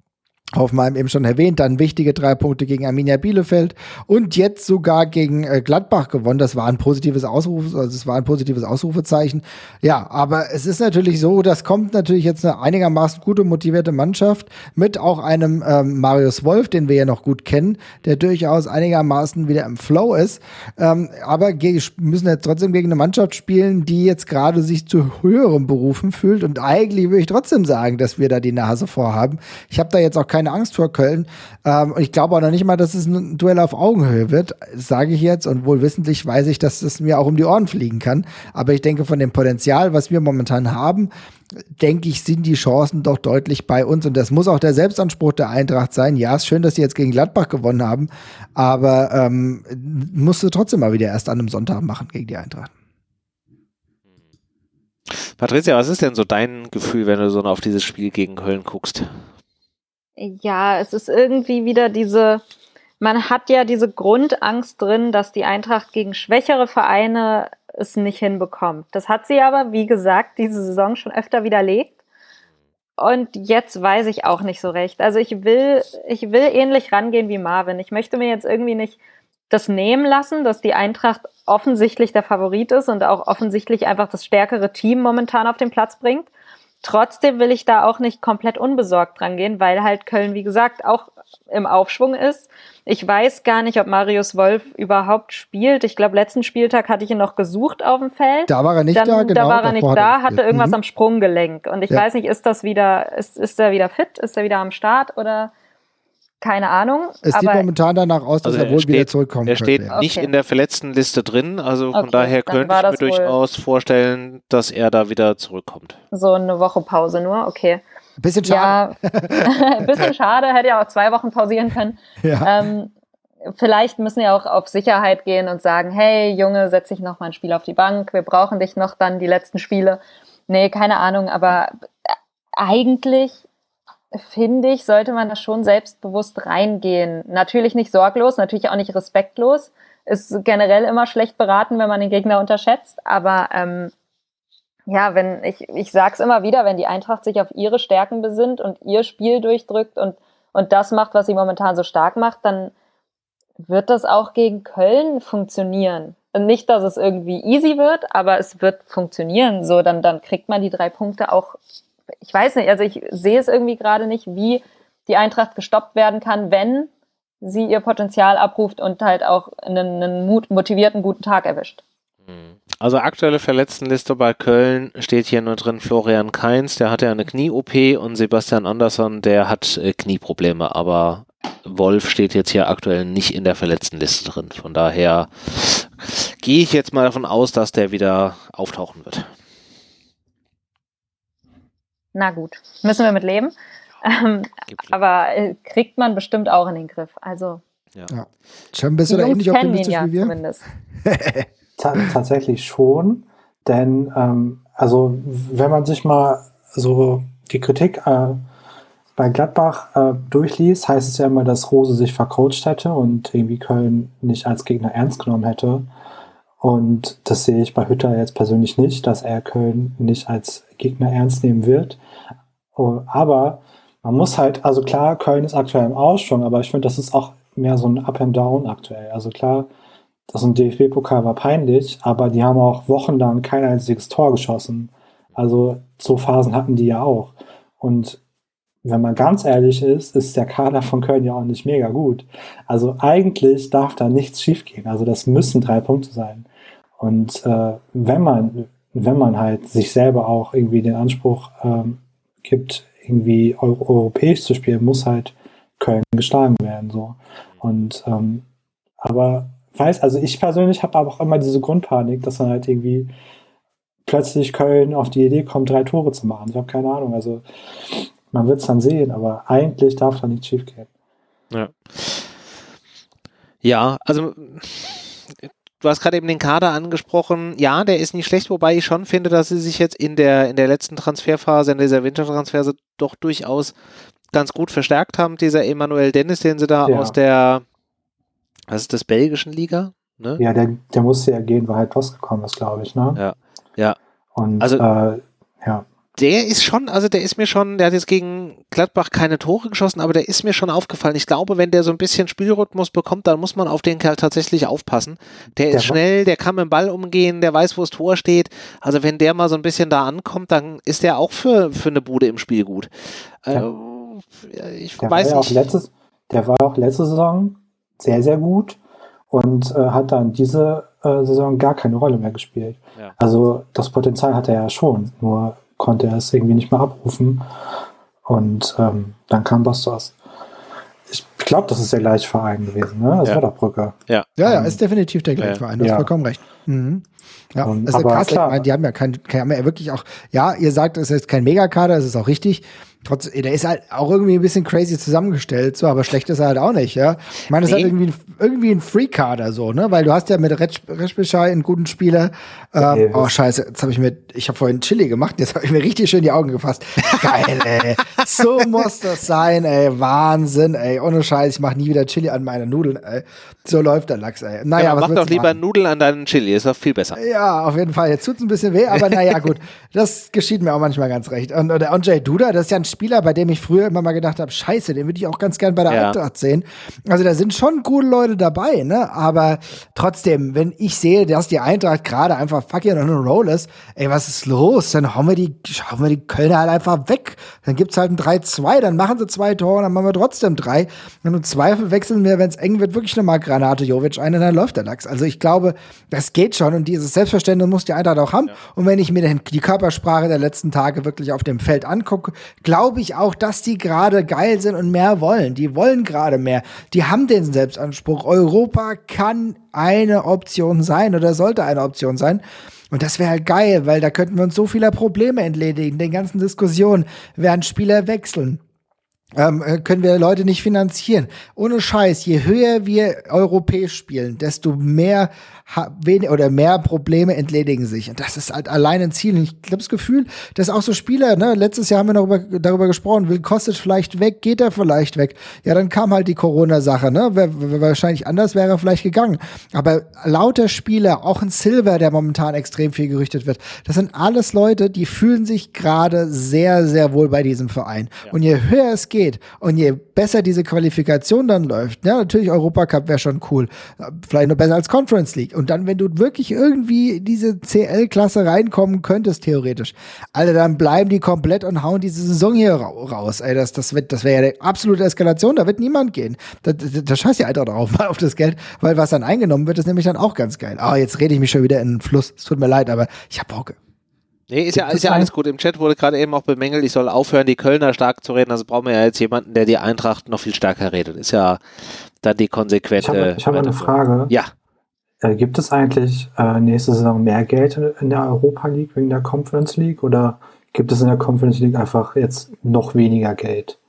Hoffenheim eben schon erwähnt, dann wichtige 3 Punkte gegen Arminia Bielefeld und jetzt sogar gegen Gladbach gewonnen. Das war ein positives Ausrufezeichen. Ja, aber es ist natürlich so, das kommt natürlich jetzt eine einigermaßen gute, motivierte Mannschaft mit auch einem Marius Wolf, den wir ja noch gut kennen, der durchaus einigermaßen wieder im Flow ist. Aber müssen jetzt trotzdem gegen eine Mannschaft spielen, die jetzt gerade sich zu höheren Berufen fühlt und eigentlich würde ich trotzdem sagen, dass wir da die Nase vorhaben. Ich habe da jetzt auch keine Angst vor Köln. Und ich glaube auch noch nicht mal, dass es ein Duell auf Augenhöhe wird, sage ich jetzt. Und wohl wissentlich weiß ich, dass es mir auch um die Ohren fliegen kann. Aber ich denke, von dem Potenzial, was wir momentan haben, denke ich, sind die Chancen doch deutlich bei uns. Und das muss auch der Selbstanspruch der Eintracht sein. Ja, ist schön, dass sie jetzt gegen Gladbach gewonnen haben. Aber musst du trotzdem mal wieder erst an einem Sonntag machen gegen die Eintracht. Patricia, was ist denn so dein Gefühl, wenn du so auf dieses Spiel gegen Köln guckst? Ja, es ist irgendwie wieder man hat ja diese Grundangst drin, dass die Eintracht gegen schwächere Vereine es nicht hinbekommt. Das hat sie aber, wie gesagt, diese Saison schon öfter widerlegt. Und jetzt weiß ich auch nicht so recht. Also ich will ähnlich rangehen wie Marvin. Ich möchte mir jetzt irgendwie nicht das nehmen lassen, dass die Eintracht offensichtlich der Favorit ist und auch offensichtlich einfach das stärkere Team momentan auf den Platz bringt. Trotzdem will ich da auch nicht komplett unbesorgt dran gehen, weil halt Köln, wie gesagt, auch im Aufschwung ist. Ich weiß gar nicht, ob Marius Wolf überhaupt spielt. Ich glaube, letzten Spieltag hatte ich ihn noch gesucht auf dem Feld. Da war er nicht da, genau. Da war er nicht da, hatte irgendwas am Sprunggelenk. Und ich weiß nicht, ist er wieder fit? Ist er wieder am Start oder keine Ahnung? Es sieht momentan danach aus, dass er wohl wieder zurückkommen könnte. Er steht nicht in der Verletztenliste drin, also von daher könnte ich mir durchaus vorstellen, dass er da wieder zurückkommt. So eine Woche Pause nur, okay. Bisschen schade. Ja, ein bisschen schade, hätte ja auch 2 Wochen pausieren können. Ja. Vielleicht müssen wir auch auf Sicherheit gehen und sagen, hey Junge, setz dich noch mal ein Spiel auf die Bank, wir brauchen dich noch dann die letzten Spiele. Nee, keine Ahnung, aber eigentlich finde ich, sollte man da schon selbstbewusst reingehen. Natürlich nicht sorglos, natürlich auch nicht respektlos. Ist generell immer schlecht beraten, wenn man den Gegner unterschätzt. Aber ja, ich sag's immer wieder, wenn die Eintracht sich auf ihre Stärken besinnt und ihr Spiel durchdrückt und das macht, was sie momentan so stark macht, dann wird das auch gegen Köln funktionieren. Und nicht, dass es irgendwie easy wird, aber es wird funktionieren. So, dann kriegt man die 3 Punkte auch. Ich weiß nicht, also ich sehe es irgendwie gerade nicht, wie die Eintracht gestoppt werden kann, wenn sie ihr Potenzial abruft und halt auch einen motivierten, guten Tag erwischt. Also aktuelle Verletztenliste bei Köln steht hier nur drin Florian Kainz, der hatte ja eine Knie-OP und Sebastian Andersson, der hat Knieprobleme, aber Wolf steht jetzt hier aktuell nicht in der Verletztenliste drin. Von daher gehe ich jetzt mal davon aus, dass der wieder auftauchen wird. Na gut, müssen wir mit leben. Aber kriegt man bestimmt auch in den Griff. Also ja. Schon bist du da ähnlich optimistisch wie wir? Zumindest. Tatsächlich schon, denn also wenn man sich mal so die Kritik bei Gladbach durchliest, heißt es ja immer, dass Rose sich vercoacht hätte und irgendwie Köln nicht als Gegner ernst genommen hätte. Und das sehe ich bei Hütter jetzt persönlich nicht, dass er Köln nicht als Gegner ernst nehmen wird. Aber man muss halt, also klar, Köln ist aktuell im Aufschwung, aber ich finde, das ist auch mehr so ein Up and Down aktuell. Also klar, das im DFB-Pokal war peinlich, aber die haben auch wochenlang kein einziges Tor geschossen. Also so Phasen hatten die ja auch. Und wenn man ganz ehrlich ist der Kader von Köln ja auch nicht mega gut. Also eigentlich darf da nichts schiefgehen. Also das müssen 3 Punkte sein. Und wenn man halt sich selber auch irgendwie den Anspruch gibt, irgendwie europäisch zu spielen, muss halt Köln geschlagen werden. So. Und aber also ich persönlich habe aber auch immer diese Grundpanik, dass dann halt irgendwie plötzlich Köln auf die Idee kommt, 3 Tore zu machen. Ich habe keine Ahnung. Also man wird es dann sehen, aber eigentlich darf da nichts schief gehen. Ja, also du hast gerade eben den Kader angesprochen. Ja, der ist nicht schlecht, wobei ich schon finde, dass sie sich jetzt in der letzten Transferphase, in dieser Wintertransferphase doch durchaus ganz gut verstärkt haben. Dieser Emanuel Dennis, den sie da aus der, was ist das, belgischen Liga? Ne? Ja, der musste ja gehen, weil halt rausgekommen ist, glaube ich, ne? Ja. Und also, ja. Der ist schon, also der hat jetzt gegen Gladbach keine Tore geschossen, aber der ist mir schon aufgefallen. Ich glaube, wenn der so ein bisschen Spielrhythmus bekommt, dann muss man auf den Kerl tatsächlich aufpassen. Der ist schnell, der kann mit dem Ball umgehen, der weiß, wo das Tor steht. Also wenn der mal so ein bisschen da ankommt, dann ist der auch für eine Bude im Spiel gut. Ich weiß nicht. Der war auch letzte Saison sehr, sehr gut und hat dann diese Saison gar keine Rolle mehr gespielt. Ja. Also das Potenzial hat er ja schon, nur konnte er es irgendwie nicht mehr abrufen. Und dann kam Bastos. Ich glaube, das ist der gleiche Verein gewesen, ne? Das war der Brücke. Ja, ist definitiv der gleiche Verein. Du hast vollkommen recht. Mhm. Ja, das ist krass. Klar, ich meine, die haben ja wirklich auch, ja, ihr sagt, es ist kein Megakader, das ist auch richtig. Trotzdem, der ist halt auch irgendwie ein bisschen crazy zusammengestellt, so, aber schlecht ist er halt auch nicht, ja. Ich meine, das ist halt irgendwie ein Free-Kader, so, ne, weil du hast ja mit Reschbeschei einen guten Spieler. Oh, scheiße, jetzt ich habe vorhin Chili gemacht, jetzt habe ich mir richtig schön die Augen gefasst. Geil, ey. So muss das sein, ey. Wahnsinn, ey. Ohne Scheiß, ich mache nie wieder Chili an meine Nudeln, ey. So läuft der Lachs, ey. Naja, mach doch lieber Nudeln an deinen Chili, ist doch viel besser. Ja, auf jeden Fall. Jetzt tut's ein bisschen weh, aber naja, gut. Das geschieht mir auch manchmal ganz recht. Und der Ondřej Duda, das ist ja ein Spieler, bei dem ich früher immer mal gedacht habe, scheiße, den würde ich auch ganz gern bei der Eintracht sehen. Also da sind schon gute Leute dabei, ne? Aber trotzdem, wenn ich sehe, dass die Eintracht gerade einfach fucking on a roll ist, ey, was ist los? Dann hauen wir die Kölner halt einfach weg. Dann gibt's halt ein 3-2, dann machen sie 2 Tore, dann machen wir trotzdem 3. Und im Zweifel wechseln wir, wenn es eng wird, wirklich nochmal Granate Jovic ein und dann läuft der Lachs. Also ich glaube, das geht schon und dieses Selbstverständnis muss die Eintracht auch haben. Ja. Und wenn ich mir die Körpersprache der letzten Tage wirklich auf dem Feld angucke, glaube ich auch, dass die gerade geil sind und mehr wollen. Die wollen gerade mehr. Die haben den Selbstanspruch. Europa kann eine Option sein oder sollte eine Option sein. Und das wäre halt geil, weil da könnten wir uns so vieler Probleme entledigen. Den ganzen Diskussionen werden Spieler wechseln. Können wir Leute nicht finanzieren. Ohne Scheiß, je höher wir europäisch spielen, desto mehr Probleme entledigen sich. Und das ist halt allein ein Ziel. Und ich habe das Gefühl, dass auch so Spieler, ne, letztes Jahr haben wir darüber gesprochen, will Kostic vielleicht weg, geht er vielleicht weg. Ja, dann kam halt die Corona-Sache, ne, wahrscheinlich anders wäre er vielleicht gegangen. Aber lauter Spieler, auch ein Silver, der momentan extrem viel gerüchtet wird, das sind alles Leute, die fühlen sich gerade sehr, sehr wohl bei diesem Verein. Ja. Und je höher es geht und je besser diese Qualifikation dann läuft, ja, natürlich Europacup wäre schon cool, vielleicht noch besser als Conference League. Und dann, wenn du wirklich irgendwie in diese CL-Klasse reinkommen könntest, theoretisch, Alter, dann bleiben die komplett und hauen diese Saison hier raus. Ey, das wäre ja eine absolute Eskalation, da wird niemand gehen. Da scheißt die Eintracht drauf, auf das Geld, weil was dann eingenommen wird, ist nämlich dann auch ganz geil. Jetzt rede ich mich schon wieder in den Fluss. Es tut mir leid, aber ich hab Bock. Nee, ist ja alles gut. Im Chat wurde gerade eben auch bemängelt, ich soll aufhören, die Kölner stark zu reden. Also brauchen wir ja jetzt jemanden, der die Eintracht noch viel stärker redet. Ist ja dann die konsequente... Ich habe eine Frage. Ja. Gibt es eigentlich nächste Saison mehr Geld in der Europa League wegen der Conference League oder gibt es in der Conference League einfach jetzt noch weniger Geld?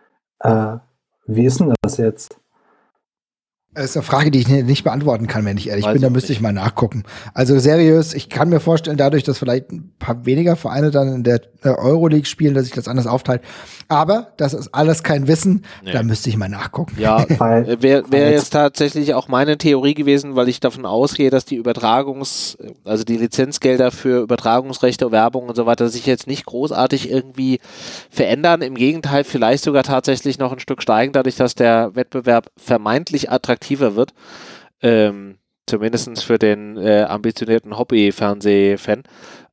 Wie ist denn das jetzt? Das ist eine Frage, die ich nicht beantworten kann, wenn ich ehrlich bin. Da müsste ich mal nachgucken. Also seriös, ich kann mir vorstellen, dadurch, dass vielleicht ein paar weniger Vereine dann in der Euroleague spielen, dass sich das anders aufteilt. Aber das ist alles kein Wissen. Nee. Da müsste ich mal nachgucken. Ja, wäre jetzt tatsächlich auch meine Theorie gewesen, weil ich davon ausgehe, dass die also die Lizenzgelder für Übertragungsrechte, Werbung und so weiter sich jetzt nicht großartig irgendwie verändern. Im Gegenteil, vielleicht sogar tatsächlich noch ein Stück steigen, dadurch, dass der Wettbewerb vermeintlich attraktiver wird, zumindest für den ambitionierten Hobby-Fernseh-Fan.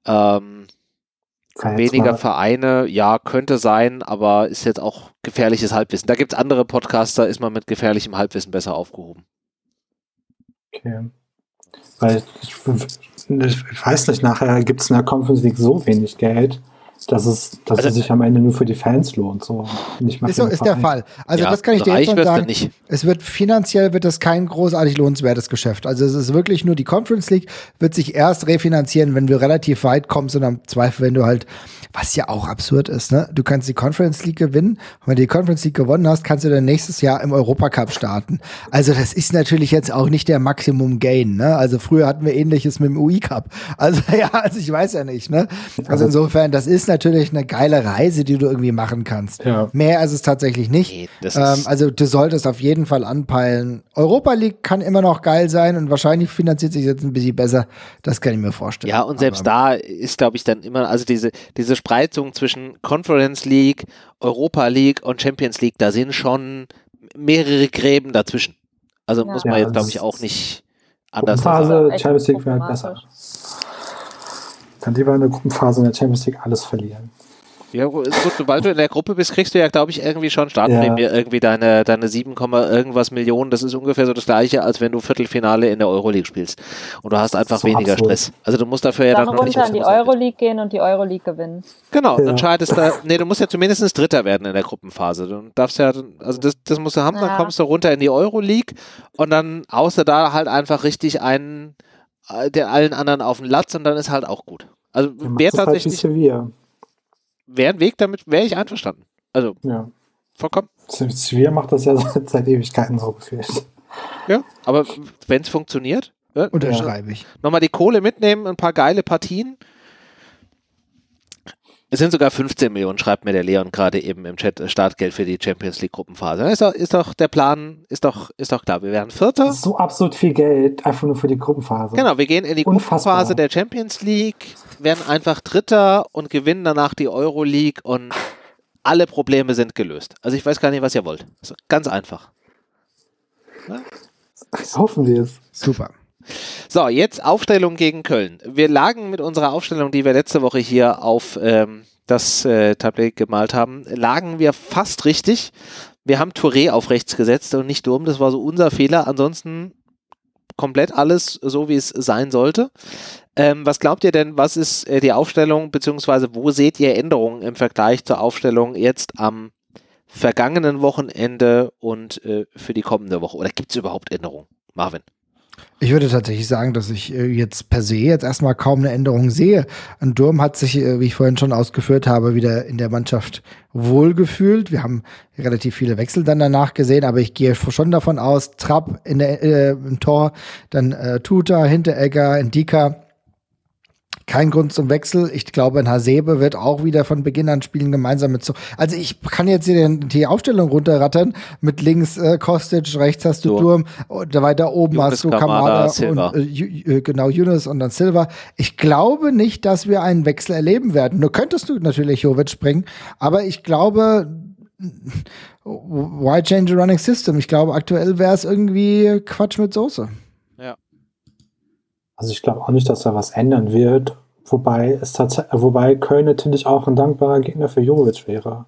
Weniger Vereine, ja, könnte sein, aber ist jetzt auch gefährliches Halbwissen. Da gibt es andere Podcaster, ist man mit gefährlichem Halbwissen besser aufgehoben. Okay. Weil ich weiß nicht, nachher gibt es in der Conference League so wenig Geld, dass es sich am Ende nur für die Fans lohnt. So. Nicht mal ist der Fall. Also das kann ich dir jetzt schon sagen. Es wird finanziell kein großartig lohnenswertes Geschäft. Also es ist wirklich nur die Conference League wird sich erst refinanzieren, wenn du relativ weit kommst und am Zweifel, wenn du halt, was ja auch absurd ist, ne? Du kannst die Conference League gewinnen und wenn du die Conference League gewonnen hast, kannst du dann nächstes Jahr im Europacup starten. Also das ist natürlich jetzt auch nicht der Maximum Gain, ne? Also früher hatten wir Ähnliches mit dem UI Cup. Also ja, ich weiß ja nicht, ne? Also insofern, das ist natürlich eine geile Reise, die du irgendwie machen kannst. Ja. Mehr ist es tatsächlich nicht. Nee, also du solltest auf jeden Fall anpeilen. Europa League kann immer noch geil sein und wahrscheinlich finanziert sich jetzt ein bisschen besser. Das kann ich mir vorstellen. Ja, und selbst da ist, glaube ich, dann immer, also diese Spreizung zwischen Conference League, Europa League und Champions League, da sind schon mehrere Gräben dazwischen. Also muss man jetzt, glaube ich, auch nicht anders sagen. Gruppenphase Champions League wäre besser. Dann lieber in der Gruppenphase in der Champions League alles verlieren. Ja, gut, sobald du in der Gruppe bist, kriegst du ja, glaube ich, irgendwie schon Startprämie, irgendwie deine 7, irgendwas Millionen. Das ist ungefähr so das Gleiche, als wenn du Viertelfinale in der Euroleague spielst. Und du hast einfach so weniger absurd. Stress. Also du musst dafür ja dann runter in die Euroleague gehen und die Euroleague gewinnen. Genau, dann entscheidest du musst ja zumindest Dritter werden in der Gruppenphase. Du darfst ja, also das musst du haben, dann kommst du runter in die Euroleague und dann haust du da halt einfach richtig einen, der allen anderen auf den Latz und dann ist halt auch gut. Also wer tatsächlich... Wäre ein Weg, damit wäre ich einverstanden. Also, vollkommen. Sevilla macht das ja seit Ewigkeiten so gefühlt. Ja, aber wenn es funktioniert, unterschreibe ich. Nochmal die Kohle mitnehmen, ein paar geile Partien. Es sind sogar 15 Millionen, schreibt mir der Leon gerade eben im Chat, Startgeld für die Champions League Gruppenphase. Ist doch der Plan, ist doch klar. Wir werden Vierter. Das ist so absolut viel Geld, einfach nur für die Gruppenphase. Genau, wir gehen in die Gruppenphase der Champions League, werden einfach Dritter und gewinnen danach die Euroleague und alle Probleme sind gelöst. Also ich weiß gar nicht, was ihr wollt. Also ganz einfach. Ja? Hoffen wir es. Super. So, jetzt Aufstellung gegen Köln. Wir lagen mit unserer Aufstellung, die wir letzte Woche hier auf das Tablet gemalt haben, lagen wir fast richtig. Wir haben Touré auf rechts gesetzt und nicht Durm, das war so unser Fehler. Ansonsten komplett alles so, wie es sein sollte. Was glaubt ihr denn, was ist die Aufstellung, beziehungsweise wo seht ihr Änderungen im Vergleich zur Aufstellung jetzt am vergangenen Wochenende und für die kommende Woche? Oder gibt es überhaupt Änderungen? Marvin? Ich würde tatsächlich sagen, dass ich jetzt per se jetzt erstmal kaum eine Änderung sehe. Und Durm hat sich, wie ich vorhin schon ausgeführt habe, wieder in der Mannschaft wohlgefühlt. Wir haben relativ viele Wechsel dann danach gesehen, aber ich gehe schon davon aus, Trapp im Tor, dann Tuta, Hinteregger, Ndika. Kein Grund zum Wechsel. Ich glaube, ein Hasebe wird auch wieder von Beginn an spielen, gemeinsam mit so. Also ich kann jetzt hier die Aufstellung runterrattern. Mit links Kostic, rechts hast du Durm, da weiter oben Yunus, hast du Kamada und genau Yunus und dann Silva. Ich glaube nicht, dass wir einen Wechsel erleben werden. Nur könntest du natürlich Jovic bringen, aber ich glaube, why change the running system? Ich glaube, aktuell wäre es irgendwie Quatsch mit Soße. Ja. Also ich glaube auch nicht, dass da was ändern wird, wobei Köln natürlich auch ein dankbarer Gegner für Jovic wäre.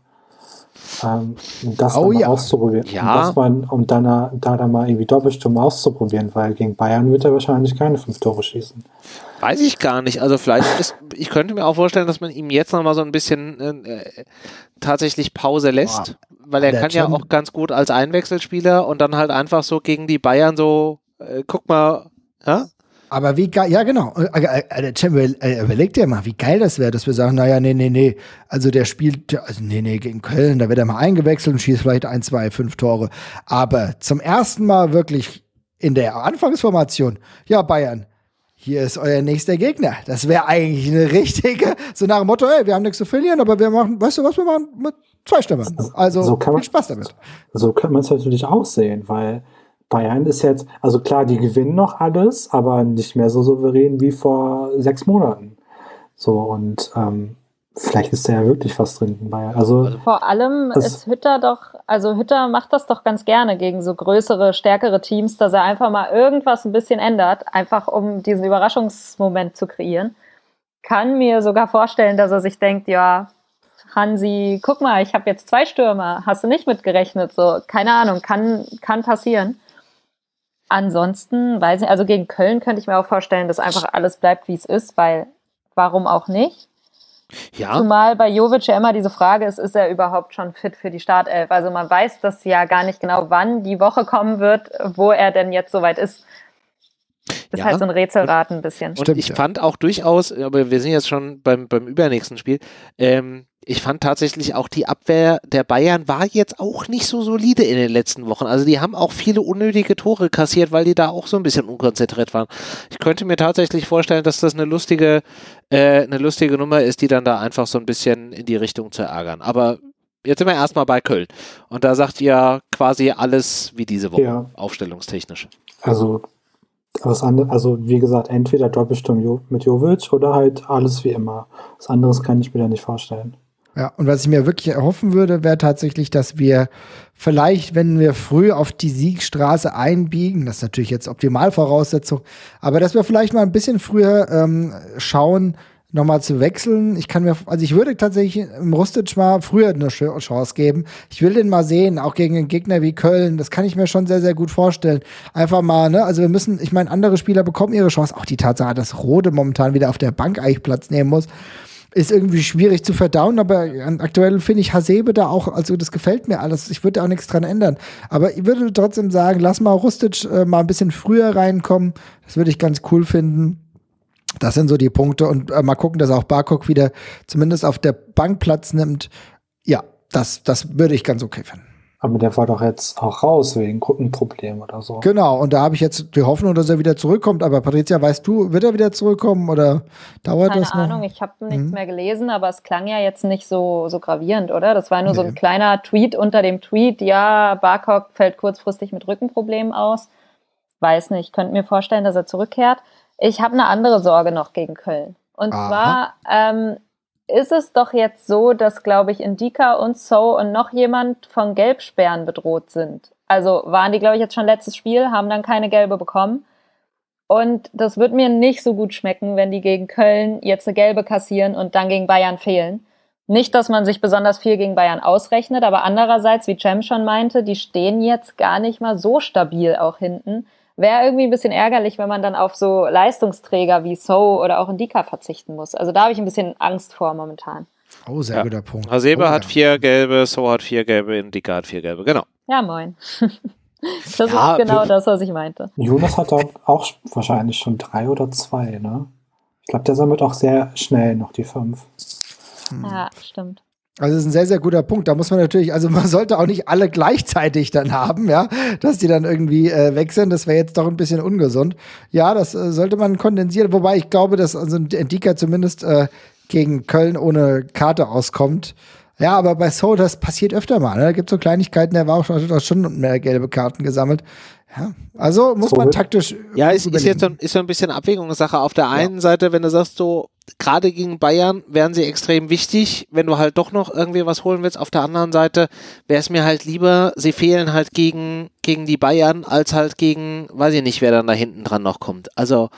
Das auszuprobieren. Ja. Um dann mal irgendwie Doppelsturm auszuprobieren, weil gegen Bayern wird er wahrscheinlich keine 5 Tore schießen. Weiß ich gar nicht. Also ich könnte mir auch vorstellen, dass man ihm jetzt noch mal so ein bisschen tatsächlich Pause lässt, weil er kann ja auch ganz gut als Einwechselspieler und dann halt einfach so gegen die Bayern so, guck mal, ja? Aber wie geil, ja genau, überleg dir mal, wie geil das wäre, dass wir sagen, naja, nee, also der spielt, gegen Köln, da wird er mal eingewechselt und schießt vielleicht 1, 2, 5 Tore, aber zum ersten Mal wirklich in der Anfangsformation, ja Bayern, hier ist euer nächster Gegner, das wäre eigentlich eine richtige, so nach dem Motto, hey, wir haben nichts zu verlieren, aber wir machen, weißt du was, wir machen mit 2 Stimmen, also so viel Spaß damit. So kann man es natürlich auch sehen, weil Bayern ist jetzt, also klar, die gewinnen noch alles, aber nicht mehr so souverän wie vor 6 Monaten. So, und vielleicht ist da ja wirklich was drin in Bayern. Also vor allem ist Hütter Hütter macht das doch ganz gerne gegen so größere, stärkere Teams, dass er einfach mal irgendwas ein bisschen ändert, einfach um diesen Überraschungsmoment zu kreieren. Kann mir sogar vorstellen, dass er sich denkt, ja, Hansi, guck mal, ich habe jetzt 2 Stürmer, hast du nicht mitgerechnet? So, keine Ahnung, kann passieren. Ansonsten, weiß ich, also gegen Köln könnte ich mir auch vorstellen, dass einfach alles bleibt, wie es ist, weil warum auch nicht? Ja. Zumal bei Jovic ja immer diese Frage ist er überhaupt schon fit für die Startelf? Also man weiß das ja gar nicht genau, wann die Woche kommen wird, wo er denn jetzt soweit ist. Ist halt so ein Rätselraten ein bisschen. Und ich fand auch durchaus, aber wir sind jetzt schon beim übernächsten Spiel, ich fand tatsächlich auch die Abwehr der Bayern war jetzt auch nicht so solide in den letzten Wochen. Also die haben auch viele unnötige Tore kassiert, weil die da auch so ein bisschen unkonzentriert waren. Ich könnte mir tatsächlich vorstellen, dass das eine lustige Nummer ist, die dann da einfach so ein bisschen in die Richtung zu ärgern. Aber jetzt sind wir erstmal bei Köln. Und da sagt ihr quasi alles wie diese Woche, aufstellungstechnisch. Also Was andere, also wie gesagt, entweder Doppelsturm mit Jovic oder halt alles wie immer. Was anderes kann ich mir da nicht vorstellen. Ja, und was ich mir wirklich erhoffen würde, wäre tatsächlich, dass wir vielleicht, wenn wir früh auf die Siegstraße einbiegen, das ist natürlich jetzt Optimalvoraussetzung, aber dass wir vielleicht mal ein bisschen früher schauen, nochmal zu wechseln. Ich würde tatsächlich im Rustic mal früher eine Chance geben. Ich will den mal sehen, auch gegen einen Gegner wie Köln. Das kann ich mir schon sehr, sehr gut vorstellen. Einfach mal, ne, also ich meine, andere Spieler bekommen ihre Chance. Auch die Tatsache, dass Rode momentan wieder auf der Bank eigentlich Platz nehmen muss, ist irgendwie schwierig zu verdauen, aber aktuell finde ich Hasebe da auch, also das gefällt mir alles. Ich würde auch nichts dran ändern. Aber ich würde trotzdem sagen, lass mal Rustic mal ein bisschen früher reinkommen. Das würde ich ganz cool finden. Das sind so die Punkte und mal gucken, dass auch Barkok wieder zumindest auf der Bank Platz nimmt. Ja, das würde ich ganz okay finden. Aber der war doch jetzt auch raus wegen Rückenproblem oder so. Genau, und da habe ich jetzt die Hoffnung, dass er wieder zurückkommt. Aber Patricia, weißt du, wird er wieder zurückkommen oder dauert das noch? Keine Ahnung, ich habe nichts mehr gelesen, aber es klang ja jetzt nicht so gravierend, oder? Das war nur so ein kleiner Tweet unter dem Tweet, ja, Barkok fällt kurzfristig mit Rückenproblemen aus. Weiß nicht, könnte mir vorstellen, dass er zurückkehrt. Ich habe eine andere Sorge noch gegen Köln. Und zwar ist es doch jetzt so, dass, glaube ich, Ndika und So und noch jemand von Gelbsperren bedroht sind. Also waren die, glaube ich, jetzt schon letztes Spiel, haben dann keine gelbe bekommen. Und das wird mir nicht so gut schmecken, wenn die gegen Köln jetzt eine gelbe kassieren und dann gegen Bayern fehlen. Nicht, dass man sich besonders viel gegen Bayern ausrechnet, aber andererseits, wie Cem schon meinte, die stehen jetzt gar nicht mal so stabil auch hinten. Wäre irgendwie ein bisschen ärgerlich, wenn man dann auf so Leistungsträger wie So oder auch Ndika verzichten muss. Also da habe ich ein bisschen Angst vor momentan. Oh, sehr guter Punkt. Hasebe hat 4 gelbe, So hat 4 gelbe, Ndika hat 4 gelbe, genau. Ja, moin. Das ist genau das, was ich meinte. Jonas hat auch wahrscheinlich schon 3 oder 2, ne? Ich glaube, der sammelt auch sehr schnell noch die 5. Ja, stimmt. Also das ist ein sehr, sehr guter Punkt. Da muss man natürlich, also man sollte auch nicht alle gleichzeitig dann haben, ja, dass die dann irgendwie weg sind. Das wäre jetzt doch ein bisschen ungesund. Ja, das sollte man kondensieren. Wobei ich glaube, dass also Ndika zumindest gegen Köln ohne Karte auskommt. Ja, aber bei So, das passiert öfter mal. Ne? Da gibt es so Kleinigkeiten, der war auch schon mehr gelbe Karten gesammelt. Ja, also muss man taktisch. Ja, ist jetzt so ein bisschen Abwägungssache. Auf der einen Seite, wenn du sagst, so gerade gegen Bayern wären sie extrem wichtig, wenn du halt doch noch irgendwie was holen willst. Auf der anderen Seite wäre es mir halt lieber, sie fehlen halt gegen die Bayern, als halt gegen, weiß ich nicht, wer dann da hinten dran noch kommt. Also,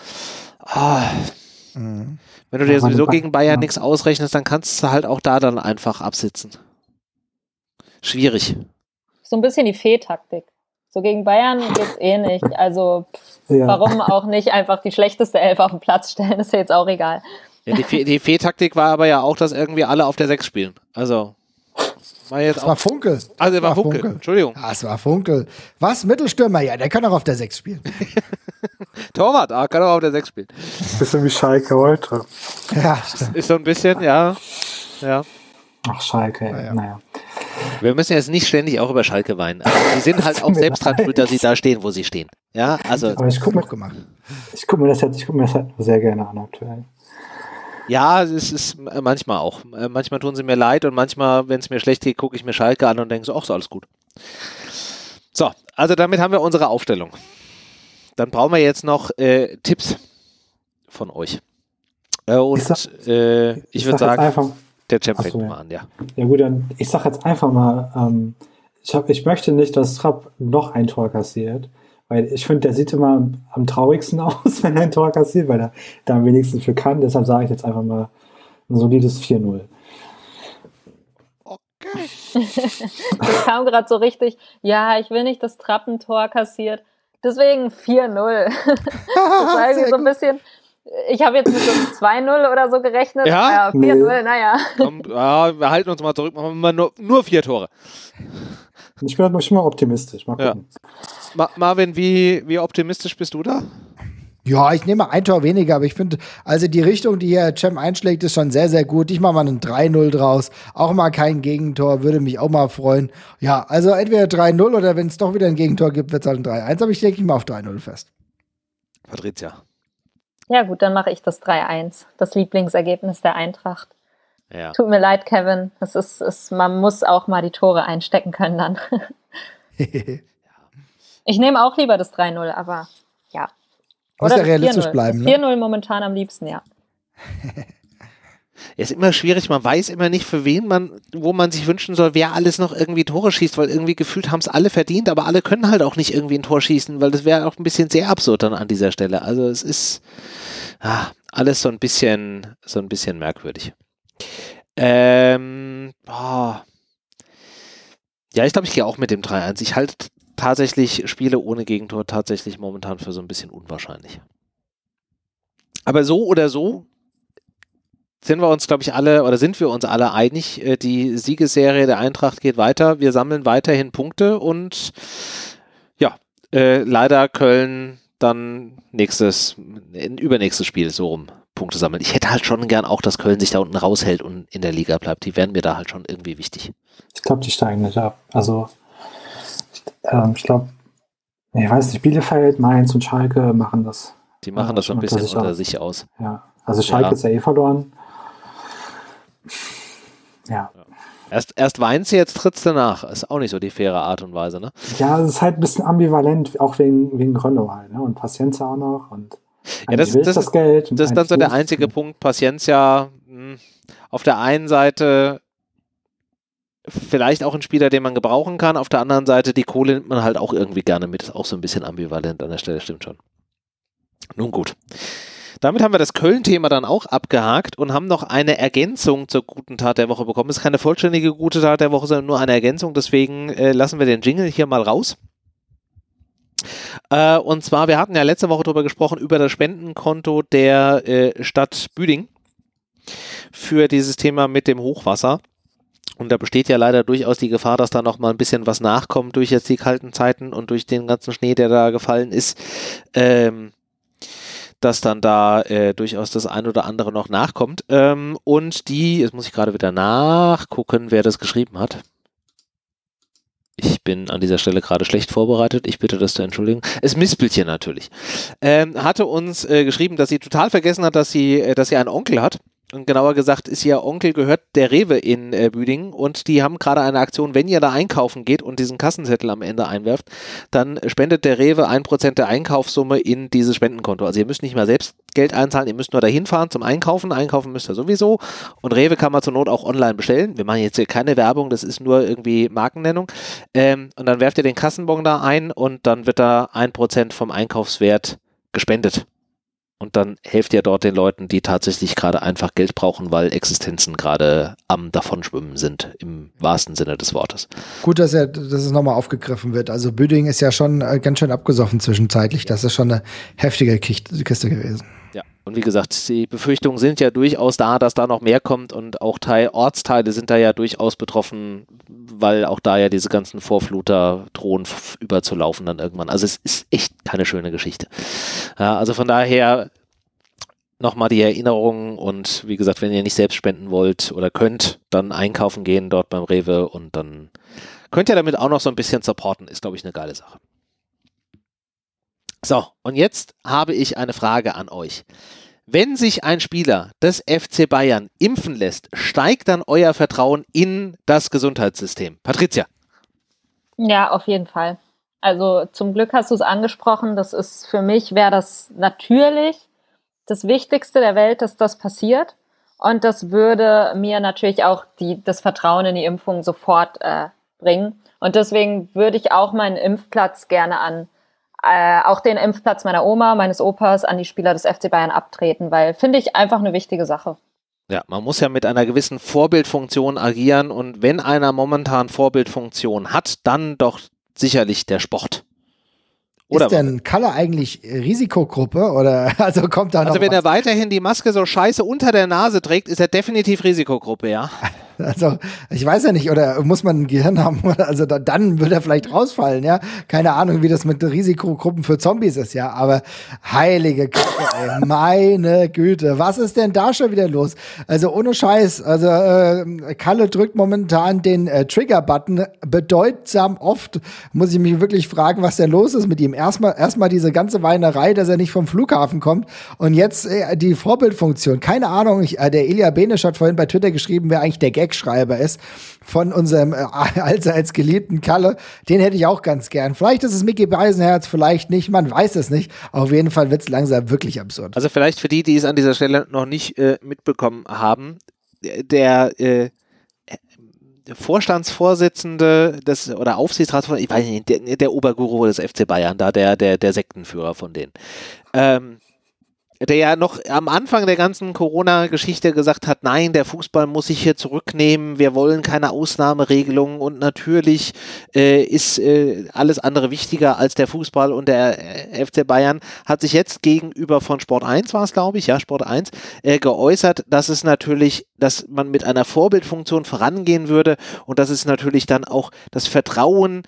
wenn du dir sowieso gegen Bayern nichts ausrechnest, dann kannst du halt auch da dann einfach absitzen. Schwierig. So ein bisschen die Fee-Taktik. So gegen Bayern geht's eh nicht. Also warum auch nicht einfach die schlechteste Elf auf den Platz stellen, ist ja jetzt auch egal. Ja, die Fee-Taktik war aber ja auch, dass irgendwie alle auf der 6 spielen. Also war jetzt das war Funkel. Also war Funkel. Entschuldigung. Ja, es war Funkel. Was? Mittelstürmer? Ja, der kann auch auf der 6 spielen. Torwart, kann auch auf der 6 spielen. Bisschen wie Schalke heute. Ja, stimmt. Ist so ein bisschen, ja. Ach, Schalke, naja. Wir müssen jetzt nicht ständig auch über Schalke weinen. Also, die sind halt auch selbst dran schuld, dass sie da stehen, wo sie stehen. Ja, also. Aber ich gucke mir das halt sehr gerne an aktuell. Ja, es ist manchmal auch. Manchmal tun sie mir leid und manchmal, wenn es mir schlecht geht, gucke ich mir Schalke an und denke so, ach, ist alles gut. So, also damit haben wir unsere Aufstellung. Dann brauchen wir jetzt noch Tipps von euch. Ich würde sagen, der Champ fängt mal an, ja. Ja gut, dann ich sag jetzt einfach mal, ich möchte nicht, dass Trapp noch ein Tor kassiert, weil ich finde, der sieht immer am traurigsten aus, wenn er ein Tor kassiert, weil er da am wenigsten für kann. Deshalb sage ich jetzt einfach mal ein solides 4-0. Okay. Das kam gerade so richtig, ja, ich will nicht, dass Trapp ein Tor kassiert. Deswegen 4-0. Das war irgendwie so ein bisschen. Ich habe jetzt mit so 2-0 oder so gerechnet. Ja? 4-0, naja. Komm, wir halten uns mal zurück, machen wir mal nur 4 Tore. Ich bin halt mal optimistisch. Mal gucken. Ja. Marvin, wie optimistisch bist du da? Ja, ich nehme ein Tor weniger, aber ich finde, also die Richtung, die hier Cem einschlägt, ist schon sehr, sehr gut. Ich mache mal einen 3-0 draus. Auch mal kein Gegentor, würde mich auch mal freuen. Ja, also entweder 3-0 oder wenn es doch wieder ein Gegentor gibt, wird es halt ein 3-1. Aber ich denke mal auf 3-0 fest. Patricia. Ja gut, dann mache ich das 3-1. Das Lieblingsergebnis der Eintracht. Ja. Tut mir leid, Kevin. Man muss auch mal die Tore einstecken können dann. Ich nehme auch lieber das 3-0, aber ja. Muss ja realistisch bleiben. 4-0 momentan am liebsten, ja. Ist immer schwierig, man weiß immer nicht, für wen wo man sich wünschen soll, wer alles noch irgendwie Tore schießt, weil irgendwie gefühlt haben es alle verdient, aber alle können halt auch nicht irgendwie ein Tor schießen, weil das wäre auch ein bisschen sehr absurd dann an dieser Stelle. Also es ist alles so ein bisschen merkwürdig. Ja, ich glaube, ich gehe auch mit dem 3-1. Ich halte tatsächlich Spiele ohne Gegentor tatsächlich momentan für so ein bisschen unwahrscheinlich. Aber so oder so sind wir uns alle einig, die Siegesserie der Eintracht geht weiter, wir sammeln weiterhin Punkte und ja, leider Köln dann übernächstes Spiel so rum Punkte sammeln. Ich hätte halt schon gern auch, dass Köln sich da unten raushält und in der Liga bleibt. Die wären mir da halt schon irgendwie wichtig. Ich glaube, die steigen nicht ab. Also ich glaube, ich weiß nicht, Bielefeld, Mainz und Schalke machen das. Die machen das so ein bisschen unter sich aus. Ja, also Schalke ist ja verloren. Ja. Erst weinst du, jetzt trittst du nach. Ist auch nicht so die faire Art und Weise, ne? Ja, es ist halt ein bisschen ambivalent, auch wegen Renault halt, ne? Und Paciencia auch noch. Und ja, das Geld. Das ist dann so der einzige Punkt. Paciencia auf der einen Seite vielleicht auch ein Spieler, den man gebrauchen kann. Auf der anderen Seite, die Kohle nimmt man halt auch irgendwie gerne mit. Ist auch so ein bisschen ambivalent an der Stelle, stimmt schon. Nun gut. Damit haben wir das Köln-Thema dann auch abgehakt und haben noch eine Ergänzung zur guten Tat der Woche bekommen. Es ist keine vollständige gute Tat der Woche, sondern nur eine Ergänzung. Deswegen lassen wir den Jingle hier mal raus. Und zwar, wir hatten ja letzte Woche darüber gesprochen, über das Spendenkonto der Stadt Büdingen für dieses Thema mit dem Hochwasser. Und da besteht ja leider durchaus die Gefahr, dass da noch mal ein bisschen was nachkommt durch jetzt die kalten Zeiten und durch den ganzen Schnee, der da gefallen ist. Dass dann da durchaus das ein oder andere noch nachkommt. Und jetzt muss ich gerade wieder nachgucken, wer das geschrieben hat. Ich bin an dieser Stelle gerade schlecht vorbereitet. Ich bitte das zu entschuldigen. Es Mispelchen natürlich. Hatte uns geschrieben, dass sie total vergessen hat, dass sie einen Onkel hat. Und genauer gesagt ist ihr Onkel gehört der Rewe in Büdingen und die haben gerade eine Aktion, wenn ihr da einkaufen geht und diesen Kassenzettel am Ende einwerft, dann spendet der Rewe 1% der Einkaufssumme in dieses Spendenkonto. Also ihr müsst nicht mal selbst Geld einzahlen, ihr müsst nur dahin fahren zum Einkaufen. Einkaufen müsst ihr sowieso und Rewe kann man zur Not auch online bestellen. Wir machen jetzt hier keine Werbung, das ist nur irgendwie Markennennung. Und dann werft ihr den Kassenbon da ein und dann wird da 1% vom Einkaufswert gespendet. Und dann helft ihr dort den Leuten, die tatsächlich gerade einfach Geld brauchen, weil Existenzen gerade am Davonschwimmen sind, im wahrsten Sinne des Wortes. Gut, dass es nochmal aufgegriffen wird. Also Büdingen ist ja schon ganz schön abgesoffen zwischenzeitlich. Das ist schon eine heftige Kiste gewesen. Ja, und wie gesagt, die Befürchtungen sind ja durchaus da, dass da noch mehr kommt und auch Ortsteile sind da ja durchaus betroffen, weil auch da ja diese ganzen Vorfluter drohen überzulaufen dann irgendwann. Also es ist echt keine schöne Geschichte. Ja, also von daher nochmal die Erinnerung und wie gesagt, wenn ihr nicht selbst spenden wollt oder könnt, dann einkaufen gehen dort beim Rewe und dann könnt ihr damit auch noch so ein bisschen supporten. Ist, glaube ich, eine geile Sache. So, und jetzt habe ich eine Frage an euch. Wenn sich ein Spieler des FC Bayern impfen lässt, steigt dann euer Vertrauen in das Gesundheitssystem? Patricia. Ja, auf jeden Fall. Also zum Glück hast du es angesprochen. Das ist für mich, wäre das natürlich das Wichtigste der Welt, dass das passiert. Und das würde mir natürlich auch das Vertrauen in die Impfung sofort bringen. Und deswegen würde ich auch meinen Impfplatz gerne auch den Impfplatz meiner Oma, meines Opas an die Spieler des FC Bayern abtreten, weil finde ich einfach eine wichtige Sache. Ja, man muss ja mit einer gewissen Vorbildfunktion agieren und wenn einer momentan Vorbildfunktion hat, dann doch sicherlich der Sport. Oder ist denn Kalle eigentlich Risikogruppe oder also kommt da noch? Also wenn er weiterhin die Maske so scheiße unter der Nase trägt, ist er definitiv Risikogruppe, ja. Also ich weiß ja nicht, oder muss man ein Gehirn haben? Also dann würde er vielleicht rausfallen, ja. Keine Ahnung, wie das mit Risikogruppen für Zombies ist, ja. Aber heilige Güte, ey, meine Güte, was ist denn da schon wieder los? Also ohne Scheiß, also Kalle drückt momentan den Trigger-Button bedeutsam oft. Muss ich mich wirklich fragen, was denn los ist mit ihm. Erstmal diese ganze Weinerei, dass er nicht vom Flughafen kommt und jetzt die Vorbildfunktion. Keine Ahnung, der Ilja Benisch hat vorhin bei Twitter geschrieben, wäre eigentlich der Gag Gagschreiber ist, von unserem allseits geliebten Kalle. Den hätte ich auch ganz gern. Vielleicht ist es Micky Beisenherz, vielleicht nicht, man weiß es nicht. Auf jeden Fall wird es langsam wirklich absurd. Also vielleicht für die es an dieser Stelle noch nicht mitbekommen haben, der Vorstandsvorsitzende oder Aufsichtsratsvorsitzende, ich weiß nicht, der Oberguru des FC Bayern, da der Sektenführer von denen, der ja noch am Anfang der ganzen Corona-Geschichte gesagt hat, nein, der Fußball muss sich hier zurücknehmen, wir wollen keine Ausnahmeregelungen und natürlich ist alles andere wichtiger als der Fußball und der FC Bayern, hat sich jetzt gegenüber von Sport 1 war es, glaube ich, ja, Sport 1, geäußert, dass es natürlich, dass man mit einer Vorbildfunktion vorangehen würde und dass es natürlich dann auch das Vertrauen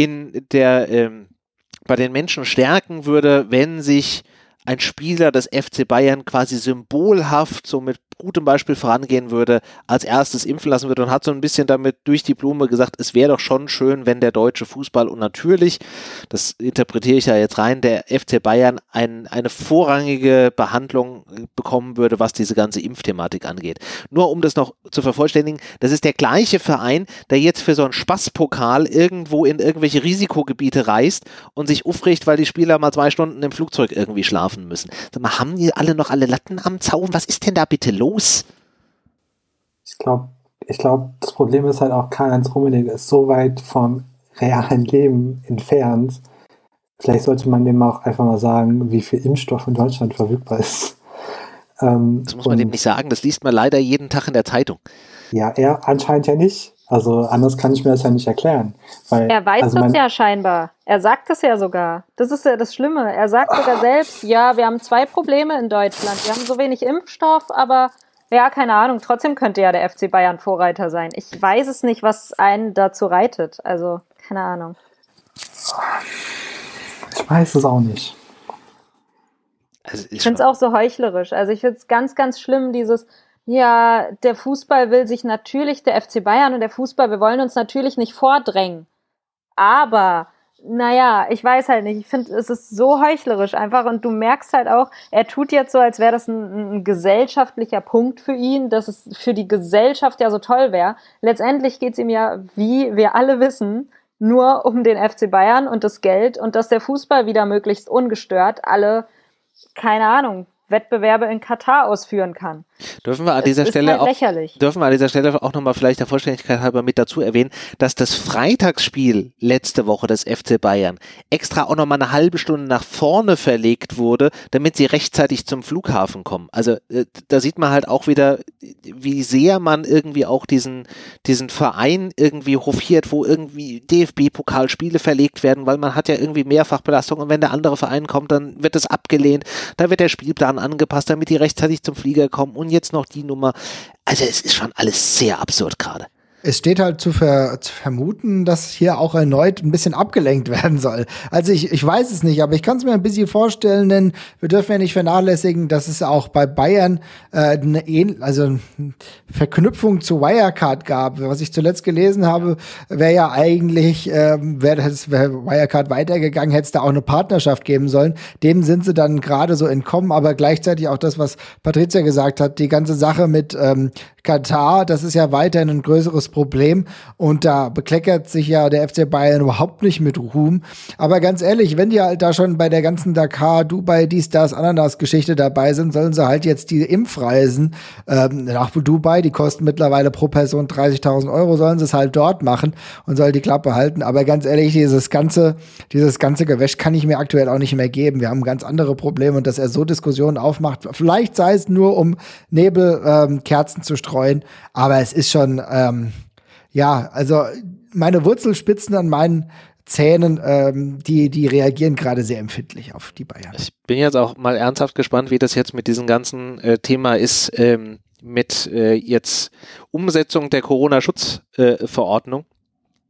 bei den Menschen stärken würde, wenn sich ein Spieler des FC Bayern quasi symbolhaft, so mit gutem Beispiel vorangehen würde, als erstes impfen lassen würde und hat so ein bisschen damit durch die Blume gesagt, es wäre doch schon schön, wenn der deutsche Fußball und natürlich, das interpretiere ich ja jetzt rein, der FC Bayern eine vorrangige Behandlung bekommen würde, was diese ganze Impfthematik angeht. Nur um das noch zu vervollständigen, das ist der gleiche Verein, der jetzt für so einen Spaßpokal irgendwo in irgendwelche Risikogebiete reist und sich aufregt, weil die Spieler mal 2 Stunden im Flugzeug irgendwie schlafen müssen. Sag mal, haben die alle noch alle Latten am Zaun? Was ist denn da bitte los? Ich glaube, das Problem ist halt auch, Karl-Heinz Rummenigge ist so weit vom realen Leben entfernt. Vielleicht sollte man dem auch einfach mal sagen, wie viel Impfstoff in Deutschland verfügbar ist. Das muss man dem nicht sagen, das liest man leider jeden Tag in der Zeitung. Ja, er anscheinend ja nicht. Also anders kann ich mir das ja nicht erklären. Weil, er weiß das ja scheinbar. Er sagt das ja sogar. Das ist ja das Schlimme. Er sagt sogar selbst, ja, wir haben 2 Probleme in Deutschland. Wir haben so wenig Impfstoff, aber ja, keine Ahnung. Trotzdem könnte ja der FC Bayern Vorreiter sein. Ich weiß es nicht, was einen dazu reitet. Also, keine Ahnung. Ich weiß es auch nicht. Also ich finde es auch so heuchlerisch. Also ich finde es ganz, ganz schlimm, ja, der Fußball will sich natürlich, der FC Bayern und der Fußball, wir wollen uns natürlich nicht vordrängen. Aber, naja, ich weiß halt nicht. Ich finde, es ist so heuchlerisch einfach und du merkst halt auch, er tut jetzt so, als wäre das ein gesellschaftlicher Punkt für ihn, dass es für die Gesellschaft ja so toll wäre. Letztendlich geht es ihm ja, wie wir alle wissen, nur um den FC Bayern und das Geld und dass der Fußball wieder möglichst ungestört alle, keine Ahnung, Wettbewerbe in Katar ausführen kann. Dürfen wir an dieser Stelle auch nochmal vielleicht der Vollständigkeit halber mit dazu erwähnen, dass das Freitagsspiel letzte Woche des FC Bayern extra auch nochmal eine halbe Stunde nach vorne verlegt wurde, damit sie rechtzeitig zum Flughafen kommen. Also da sieht man halt auch wieder, wie sehr man irgendwie auch diesen Verein irgendwie hofiert, wo irgendwie DFB-Pokalspiele verlegt werden, weil man hat ja irgendwie Mehrfachbelastung und wenn der andere Verein kommt, dann wird es abgelehnt, da wird der Spielplan angepasst, damit die rechtzeitig zum Flieger kommen und jetzt noch die Nummer. Also es ist schon alles sehr absurd gerade. Es steht halt zu vermuten, dass hier auch erneut ein bisschen abgelenkt werden soll. Also ich weiß es nicht, aber ich kann es mir ein bisschen vorstellen, denn wir dürfen ja nicht vernachlässigen, dass es auch bei Bayern eine Verknüpfung zu Wirecard gab. Was ich zuletzt gelesen habe, wäre ja eigentlich, wäre Wirecard weitergegangen, hätte es da auch eine Partnerschaft geben sollen. Dem sind sie dann gerade so entkommen, aber gleichzeitig auch das, was Patricia gesagt hat, die ganze Sache mit Katar, das ist ja weiterhin ein größeres Problem und da bekleckert sich ja der FC Bayern überhaupt nicht mit Ruhm. Aber ganz ehrlich, wenn die halt da schon bei der ganzen Dakar, Dubai, das, Ananas-Geschichte dabei sind, sollen sie halt jetzt die Impfreisen nach Dubai, die kosten mittlerweile pro Person 30.000 €, sollen sie es halt dort machen und soll die Klappe halten. Aber ganz ehrlich, dieses ganze Gewäsch kann ich mir aktuell auch nicht mehr geben. Wir haben ganz andere Probleme und dass er so Diskussionen aufmacht, vielleicht sei es nur, um Nebelkerzen zu streuen, aber es ist schon also meine Wurzelspitzen an meinen Zähnen, die reagieren gerade sehr empfindlich auf die Bayern. Ich bin jetzt auch mal ernsthaft gespannt, wie das jetzt mit diesem ganzen Thema ist, mit jetzt Umsetzung der Corona-Schutzverordnung.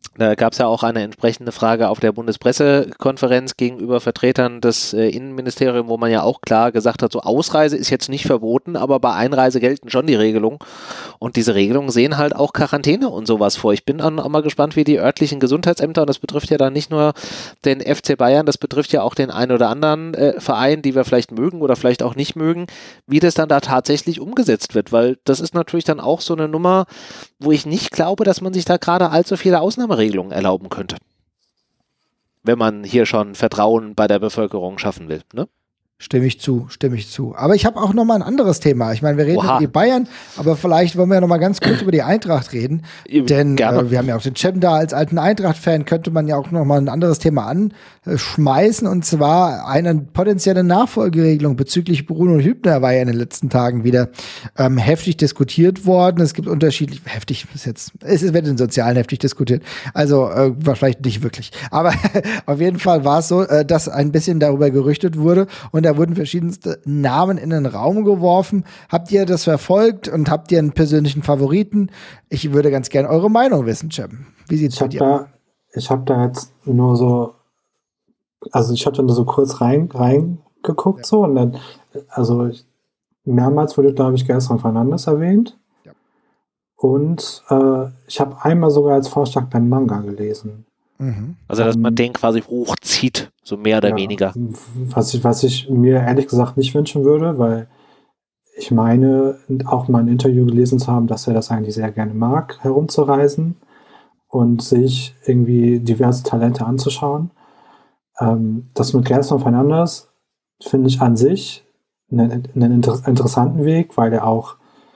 Da gab es ja auch eine entsprechende Frage auf der Bundespressekonferenz gegenüber Vertretern des Innenministeriums, wo man ja auch klar gesagt hat, so Ausreise ist jetzt nicht verboten, aber bei Einreise gelten schon die Regelungen. Und diese Regelungen sehen halt auch Quarantäne und sowas vor. Ich bin auch mal gespannt, wie die örtlichen Gesundheitsämter, und das betrifft ja dann nicht nur den FC Bayern, das betrifft ja auch den einen oder anderen Verein, die wir vielleicht mögen oder vielleicht auch nicht mögen, wie das dann da tatsächlich umgesetzt wird. Weil das ist natürlich dann auch so eine Nummer, wo ich nicht glaube, dass man sich da gerade allzu viele Ausnahmeregelungen erlauben könnte. Wenn man hier schon Vertrauen bei der Bevölkerung schaffen will, ne? Stimme ich zu. Aber ich habe auch noch mal ein anderes Thema. Ich meine, wir reden über die Bayern, aber vielleicht wollen wir ja noch mal ganz kurz über die Eintracht reden. Denn wir haben ja auch den Cem da als alten Eintracht-Fan, könnte man ja auch noch mal ein anderes Thema anschmeißen. Und zwar eine potenzielle Nachfolgeregelung bezüglich Bruno Hübner war ja in den letzten Tagen wieder heftig diskutiert worden. Es gibt unterschiedlich, heftig ist jetzt, es wird in Sozialen heftig diskutiert. Also vielleicht nicht wirklich. Aber auf jeden Fall war es so, dass ein bisschen darüber gerüchtet wurde und da wurden verschiedenste Namen in den Raum geworfen. Habt ihr das verfolgt und habt ihr einen persönlichen Favoriten? Ich würde ganz gerne eure Meinung wissen, Cem. Wie sieht's bei dir aus? Ich habe da jetzt nur so, also ich habe dann so kurz reingeguckt, so, und dann, also mehrmals wurde, glaube ich, Gelson Fernandes erwähnt. Ja. Und ich habe einmal sogar als Vorschlag beim Manga gelesen. Also, dass man den quasi hochzieht, so mehr oder weniger. Was ich mir ehrlich gesagt nicht wünschen würde, weil ich meine, auch mal ein Interview gelesen zu haben, dass er das eigentlich sehr gerne mag, herumzureisen und sich irgendwie diverse Talente anzuschauen. Das mit Gelson Fernandes finde ich an sich einen interessanten Weg, weil er auch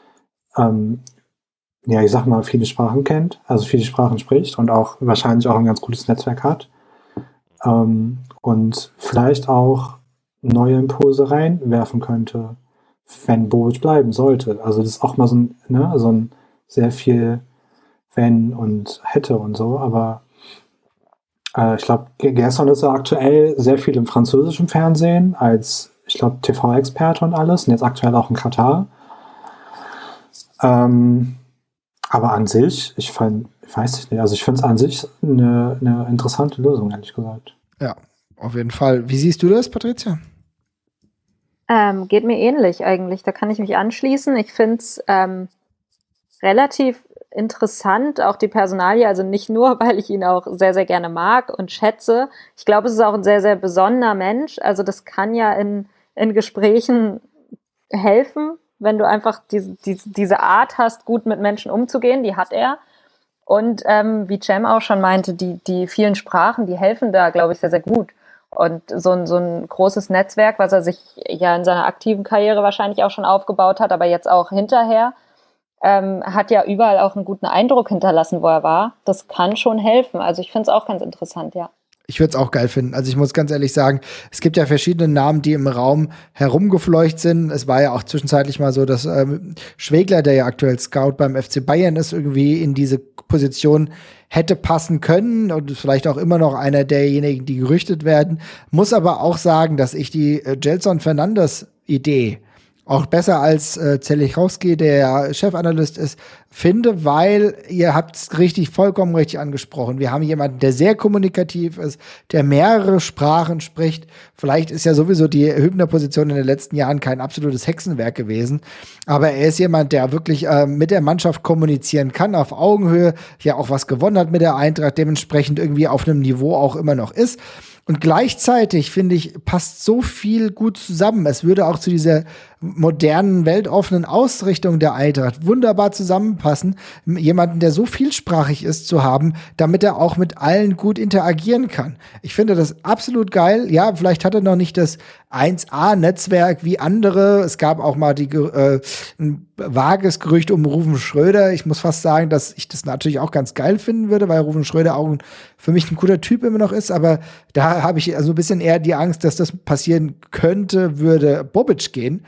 ich sag mal, viele Sprachen kennt, also viele Sprachen spricht und auch wahrscheinlich auch ein ganz gutes Netzwerk hat. Und vielleicht auch neue Impulse reinwerfen könnte, wenn Bobic bleiben sollte. Also das ist auch mal so ein sehr viel wenn und hätte und so, aber ich glaube, Gerson ist ja aktuell sehr viel im französischen Fernsehen als, ich glaube, TV-Experte und alles und jetzt aktuell auch in Katar. Aber an sich, ich finde es an sich eine interessante Lösung, ehrlich gesagt. Ja, auf jeden Fall. Wie siehst du das, Patricia? Geht mir ähnlich eigentlich. Da kann ich mich anschließen. Ich finde es relativ interessant, auch die Personalie, also nicht nur, weil ich ihn auch sehr, sehr gerne mag und schätze. Ich glaube, es ist auch ein sehr, sehr besonderer Mensch. Also das kann ja in Gesprächen helfen, wenn du einfach diese Art hast, gut mit Menschen umzugehen, die hat er. Und wie Cem auch schon meinte, die vielen Sprachen, die helfen da, glaube ich, sehr, sehr gut. Und so ein großes Netzwerk, was er sich ja in seiner aktiven Karriere wahrscheinlich auch schon aufgebaut hat, aber jetzt auch hinterher, hat ja überall auch einen guten Eindruck hinterlassen, wo er war. Das kann schon helfen. Also ich finde es auch ganz interessant, ja. Ich würde es auch geil finden. Also ich muss ganz ehrlich sagen, es gibt ja verschiedene Namen, die im Raum herumgefleucht sind. Es war ja auch zwischenzeitlich mal so, dass Schwegler, der ja aktuell Scout beim FC Bayern ist, irgendwie in diese Position hätte passen können und vielleicht auch immer noch einer derjenigen, die gerüchtet werden. Muss aber auch sagen, dass ich die Gelson Fernandes Idee auch besser als Zelichowski, der ja Chefanalyst ist, finde, weil ihr habt es vollkommen richtig angesprochen. Wir haben jemanden, der sehr kommunikativ ist, der mehrere Sprachen spricht. Vielleicht ist ja sowieso die Hübner-Position in den letzten Jahren kein absolutes Hexenwerk gewesen, aber er ist jemand, der wirklich mit der Mannschaft kommunizieren kann, auf Augenhöhe, ja auch was gewonnen hat mit der Eintracht, dementsprechend irgendwie auf einem Niveau auch immer noch ist. Und gleichzeitig, finde ich, passt so viel gut zusammen. Es würde auch zu dieser modernen, weltoffenen Ausrichtung der Eintracht wunderbar zusammenpassen, jemanden, der so vielsprachig ist, zu haben, damit er auch mit allen gut interagieren kann. Ich finde das absolut geil. Ja, vielleicht hat er noch nicht das 1A-Netzwerk wie andere. Es gab auch mal ein vages Gerücht um Ruven Schröder. Ich muss fast sagen, dass ich das natürlich auch ganz geil finden würde, weil Ruven Schröder auch für mich ein guter Typ immer noch ist. Aber da habe ich also ein bisschen eher die Angst, dass das passieren könnte, würde Bobic gehen.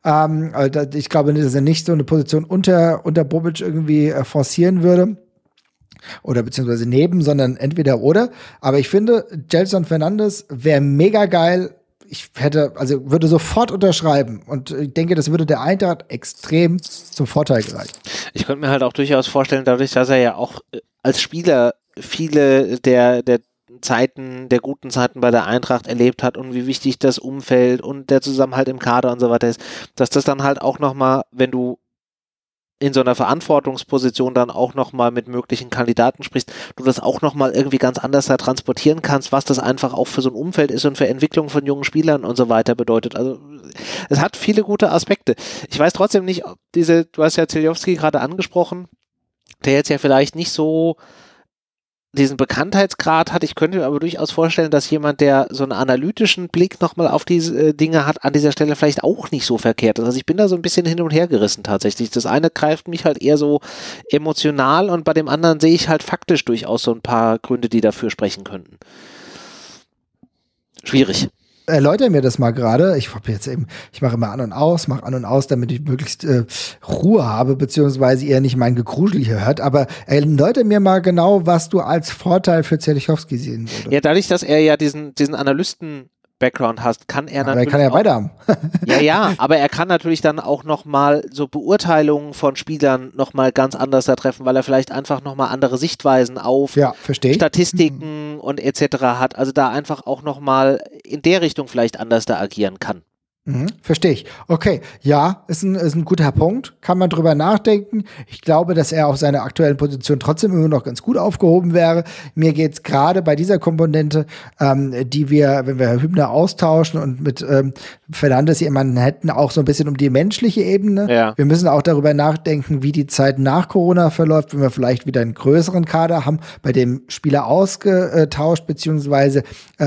Ich glaube, dass er nicht so eine Position unter Bobic irgendwie forcieren würde. Oder beziehungsweise neben, sondern entweder oder. Aber ich finde, Gelson Fernandes wäre mega geil. Ich würde sofort unterschreiben und ich denke, das würde der Eintracht extrem zum Vorteil gereichen. Ich könnte mir halt auch durchaus vorstellen, dadurch, dass er ja auch als Spieler viele der Zeiten, der guten Zeiten bei der Eintracht erlebt hat und wie wichtig das Umfeld und der Zusammenhalt im Kader und so weiter ist, dass das dann halt auch nochmal, wenn du in so einer Verantwortungsposition dann auch nochmal mit möglichen Kandidaten sprichst, du das auch nochmal irgendwie ganz anders da transportieren kannst, was das einfach auch für so ein Umfeld ist und für Entwicklung von jungen Spielern und so weiter bedeutet. Also es hat viele gute Aspekte. Ich weiß trotzdem nicht, ob du hast ja Zieliowski gerade angesprochen, der jetzt ja vielleicht nicht so diesen Bekanntheitsgrad hat. Ich könnte mir aber durchaus vorstellen, dass jemand, der so einen analytischen Blick nochmal auf diese Dinge hat, an dieser Stelle vielleicht auch nicht so verkehrt ist. Also ich bin da so ein bisschen hin und her gerissen tatsächlich. Das eine greift mich halt eher so emotional und bei dem anderen sehe ich halt faktisch durchaus so ein paar Gründe, die dafür sprechen könnten. Schwierig. Erläuter mir das mal gerade. Ich mache immer an und aus, damit ich möglichst Ruhe habe, beziehungsweise ihr nicht mein Gegruschel hier hört. Aber erläuter mir mal genau, was du als Vorteil für Zielichowski sehen würdest. Ja, dadurch, dass er ja diesen Analysten-Background hat, kann er natürlich. Aber er kann ja beide haben. Ja, aber er kann natürlich dann auch nochmal so Beurteilungen von Spielern nochmal ganz anders da treffen, weil er vielleicht einfach nochmal andere Sichtweisen auf Statistiken und etc. hat. Also da einfach auch nochmal in der Richtung vielleicht anders da agieren kann. Verstehe ich. Okay, ja, ist ein guter Punkt. Kann man drüber nachdenken. Ich glaube, dass er auf seiner aktuellen Position trotzdem immer noch ganz gut aufgehoben wäre. Mir geht's gerade bei dieser Komponente, die wir, wenn wir Hübner austauschen und mit Fernandes jemanden hätten, auch so ein bisschen um die menschliche Ebene. Ja. Wir müssen auch darüber nachdenken, wie die Zeit nach Corona verläuft, wenn wir vielleicht wieder einen größeren Kader haben, bei dem Spieler ausgetauscht beziehungsweise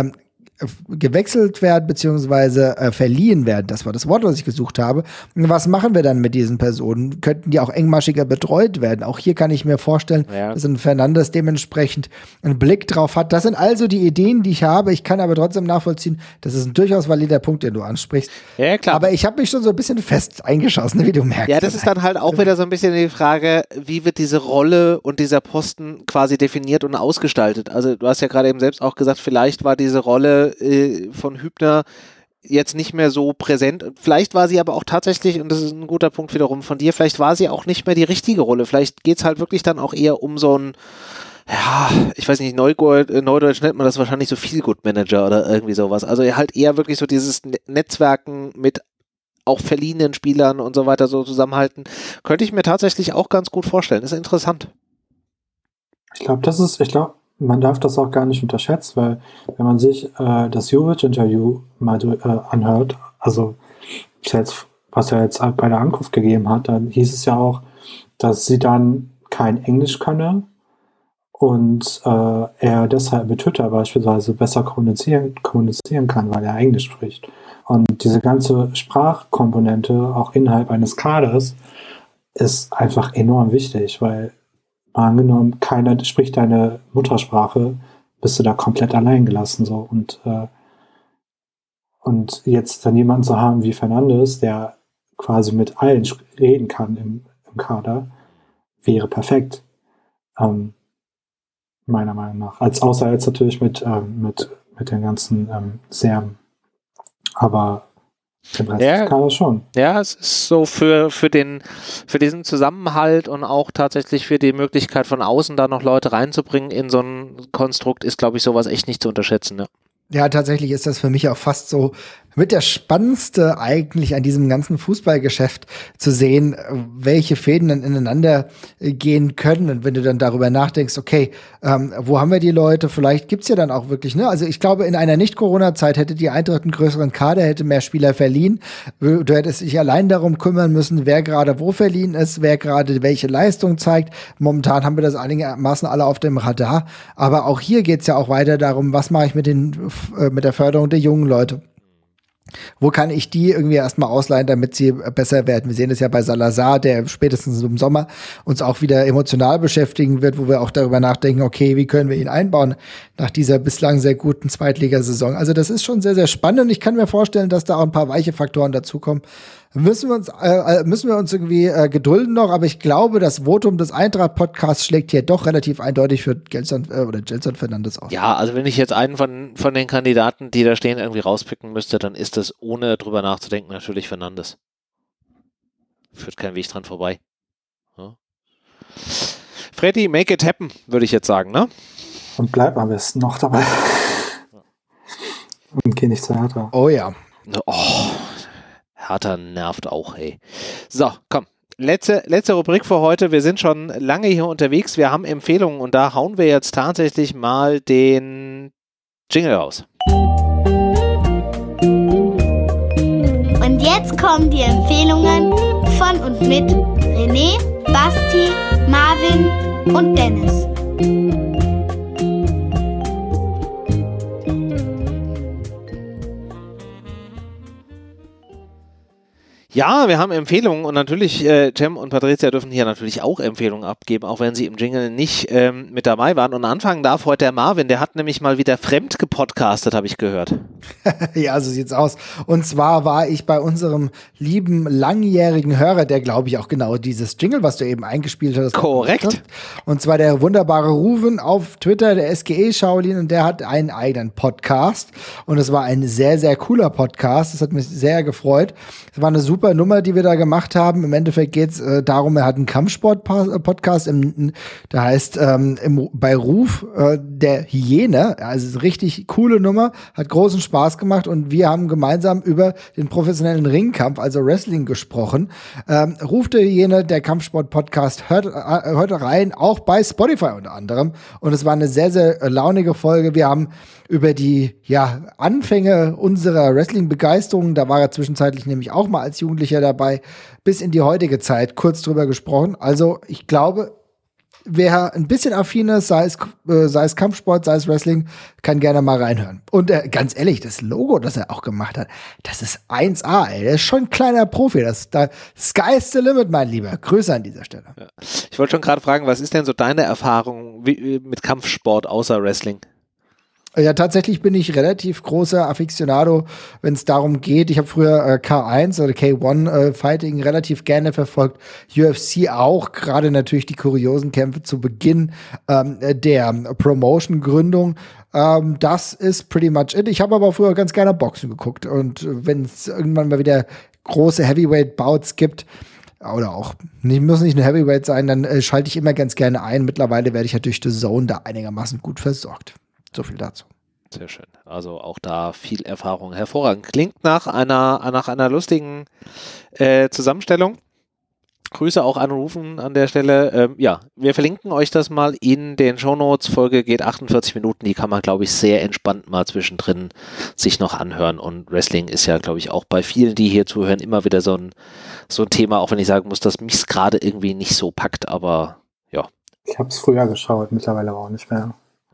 gewechselt werden, beziehungsweise verliehen werden. Das war das Wort, was ich gesucht habe. Was machen wir dann mit diesen Personen? Könnten die auch engmaschiger betreut werden? Auch hier kann ich mir vorstellen, dass ein Fernandes dementsprechend einen Blick drauf hat. Das sind also die Ideen, die ich habe. Ich kann aber trotzdem nachvollziehen, das ist ein durchaus valider Punkt, den du ansprichst. Ja, klar. Aber ich habe mich schon so ein bisschen fest eingeschossen, wie du merkst. Ja, das ist dann halt auch wieder so ein bisschen die Frage, wie wird diese Rolle und dieser Posten quasi definiert und ausgestaltet? Also du hast ja gerade eben selbst auch gesagt, vielleicht war diese Rolle von Hübner jetzt nicht mehr so präsent. Vielleicht war sie aber auch tatsächlich, und das ist ein guter Punkt wiederum von dir, vielleicht war sie auch nicht mehr die richtige Rolle. Vielleicht geht es halt wirklich dann auch eher um so ein, ja, ich weiß nicht, Neudeutsch nennt man das wahrscheinlich so Feel-Good-Manager oder irgendwie sowas. Also halt eher wirklich so dieses Netzwerken mit auch verliehenen Spielern und so weiter so zusammenhalten. Könnte ich mir tatsächlich auch ganz gut vorstellen. Ist interessant. Ich glaube, man darf das auch gar nicht unterschätzen, weil wenn man sich das Jovic-Interview mal anhört, also was er jetzt bei der Ankunft gegeben hat, dann hieß es ja auch, dass sie dann kein Englisch könne und er deshalb mit Twitter beispielsweise besser kommunizieren kann, weil er Englisch spricht. Und diese ganze Sprachkomponente auch innerhalb eines Kaders ist einfach enorm wichtig, weil angenommen, keiner spricht deine Muttersprache, bist du da komplett allein gelassen. So. Und jetzt dann jemanden zu haben wie Fernandes, der quasi mit allen reden kann im Kader, wäre perfekt. Meiner Meinung nach. Außer jetzt natürlich mit den ganzen Serben. Aber im Rest des Kaders schon. Ja, es ist so für diesen Zusammenhalt und auch tatsächlich für die Möglichkeit von außen da noch Leute reinzubringen in so ein Konstrukt ist, glaube ich, sowas echt nicht zu unterschätzen. Ja, tatsächlich ist das für mich auch fast so mit der spannendste eigentlich an diesem ganzen Fußballgeschäft zu sehen, welche Fäden dann ineinander gehen können. Und wenn du dann darüber nachdenkst, okay, wo haben wir die Leute? Vielleicht gibt's ja dann auch wirklich, ne? Also ich glaube, in einer Nicht-Corona-Zeit hätte die Eintracht einen größeren Kader, hätte mehr Spieler verliehen. Du hättest dich allein darum kümmern müssen, wer gerade wo verliehen ist, wer gerade welche Leistung zeigt. Momentan haben wir das einigermaßen alle auf dem Radar. Aber auch hier geht's ja auch weiter darum, was mache ich mit der Förderung der jungen Leute? Wo kann ich die irgendwie erstmal ausleihen, damit sie besser werden? Wir sehen es ja bei Salazar, der spätestens im Sommer uns auch wieder emotional beschäftigen wird, wo wir auch darüber nachdenken, okay, wie können wir ihn einbauen nach dieser bislang sehr guten Zweitligasaison? Also das ist schon sehr, sehr spannend und ich kann mir vorstellen, dass da auch ein paar weiche Faktoren dazukommen. Müssen wir uns irgendwie gedulden noch, aber ich glaube, das Votum des Eintracht-Podcasts schlägt hier doch relativ eindeutig für Gelson Fernandes aus. Ja, also wenn ich jetzt einen von den Kandidaten, die da stehen, irgendwie rauspicken müsste, dann ist das, ohne drüber nachzudenken, natürlich Fernandes. Führt kein Weg dran vorbei. Ja. Freddy, make it happen, würde ich jetzt sagen, ne? Und bleib am besten noch dabei. Und geh nicht zu Hertha. Oh ja. Oh, Hertha nervt auch, ey. So, komm. Letzte Rubrik für heute. Wir sind schon lange hier unterwegs. Wir haben Empfehlungen und da hauen wir jetzt tatsächlich mal den Jingle raus. Und jetzt kommen die Empfehlungen von und mit René, Basti, Marvin und Dennis. Ja, wir haben Empfehlungen und natürlich, Cem und Patricia dürfen hier natürlich auch Empfehlungen abgeben, auch wenn sie im Jingle nicht mit dabei waren. Und anfangen darf heute der Marvin, der hat nämlich mal wieder fremd gepodcastet, habe ich gehört. Ja, so sieht's aus. Und zwar war ich bei unserem lieben langjährigen Hörer, der glaube ich auch genau dieses Jingle, was du eben eingespielt hast. Korrekt. Und zwar der wunderbare Ruven auf Twitter, der SGE Shaolin, und der hat einen eigenen Podcast. Und es war ein sehr, sehr cooler Podcast. Das hat mich sehr gefreut. Es war eine super Nummer, die wir da gemacht haben. Im Endeffekt geht's darum, er hat einen Kampfsport-Podcast, der heißt bei Ruf der Hyäne. Also richtig coole Nummer, hat großen Spaß gemacht und wir haben gemeinsam über den professionellen Ringkampf, also Wrestling, gesprochen. Ruf der Hyäne, der Kampfsport-Podcast, hört rein, auch bei Spotify unter anderem. Und es war eine sehr, sehr launige Folge. Wir haben über die Anfänge unserer Wrestling-Begeisterung, da war er zwischenzeitlich nämlich auch mal als Jugendlicher dabei, bis in die heutige Zeit kurz drüber gesprochen. Also ich glaube, wer ein bisschen affin ist, sei es Kampfsport, sei es Wrestling, kann gerne mal reinhören. Und ganz ehrlich, das Logo, das er auch gemacht hat, das ist 1A, ey. Der ist schon ein kleiner Profi. Sky's the limit, mein Lieber. Grüße an dieser Stelle. Ja. Ich wollte schon gerade fragen, was ist denn so deine Erfahrung mit Kampfsport außer Wrestling? Ja, tatsächlich bin ich relativ großer Afficionado, wenn es darum geht. Ich habe früher K1 oder K1 Fighting relativ gerne verfolgt. UFC auch, gerade natürlich die kuriosen Kämpfe zu Beginn der Promotion-Gründung. Das ist pretty much it. Ich habe aber früher ganz gerne Boxen geguckt. Und wenn es irgendwann mal wieder große Heavyweight-Bouts gibt, oder auch, muss nicht nur Heavyweight sein, dann schalte ich immer ganz gerne ein. Mittlerweile werde ich ja durch The Zone da einigermaßen gut versorgt. So viel dazu. Sehr schön. Also auch da viel Erfahrung. Hervorragend. Klingt nach einer lustigen Zusammenstellung. Grüße auch an Rufen an der Stelle. Wir verlinken euch das mal in den Shownotes. Folge geht 48 Minuten. Die kann man, glaube ich, sehr entspannt mal zwischendrin sich noch anhören. Und Wrestling ist ja, glaube ich, auch bei vielen, die hier zuhören, immer wieder so ein Thema, auch wenn ich sagen muss, dass mich es gerade irgendwie nicht so packt. Aber ja. Ich habe es früher geschaut, mittlerweile aber auch nicht mehr.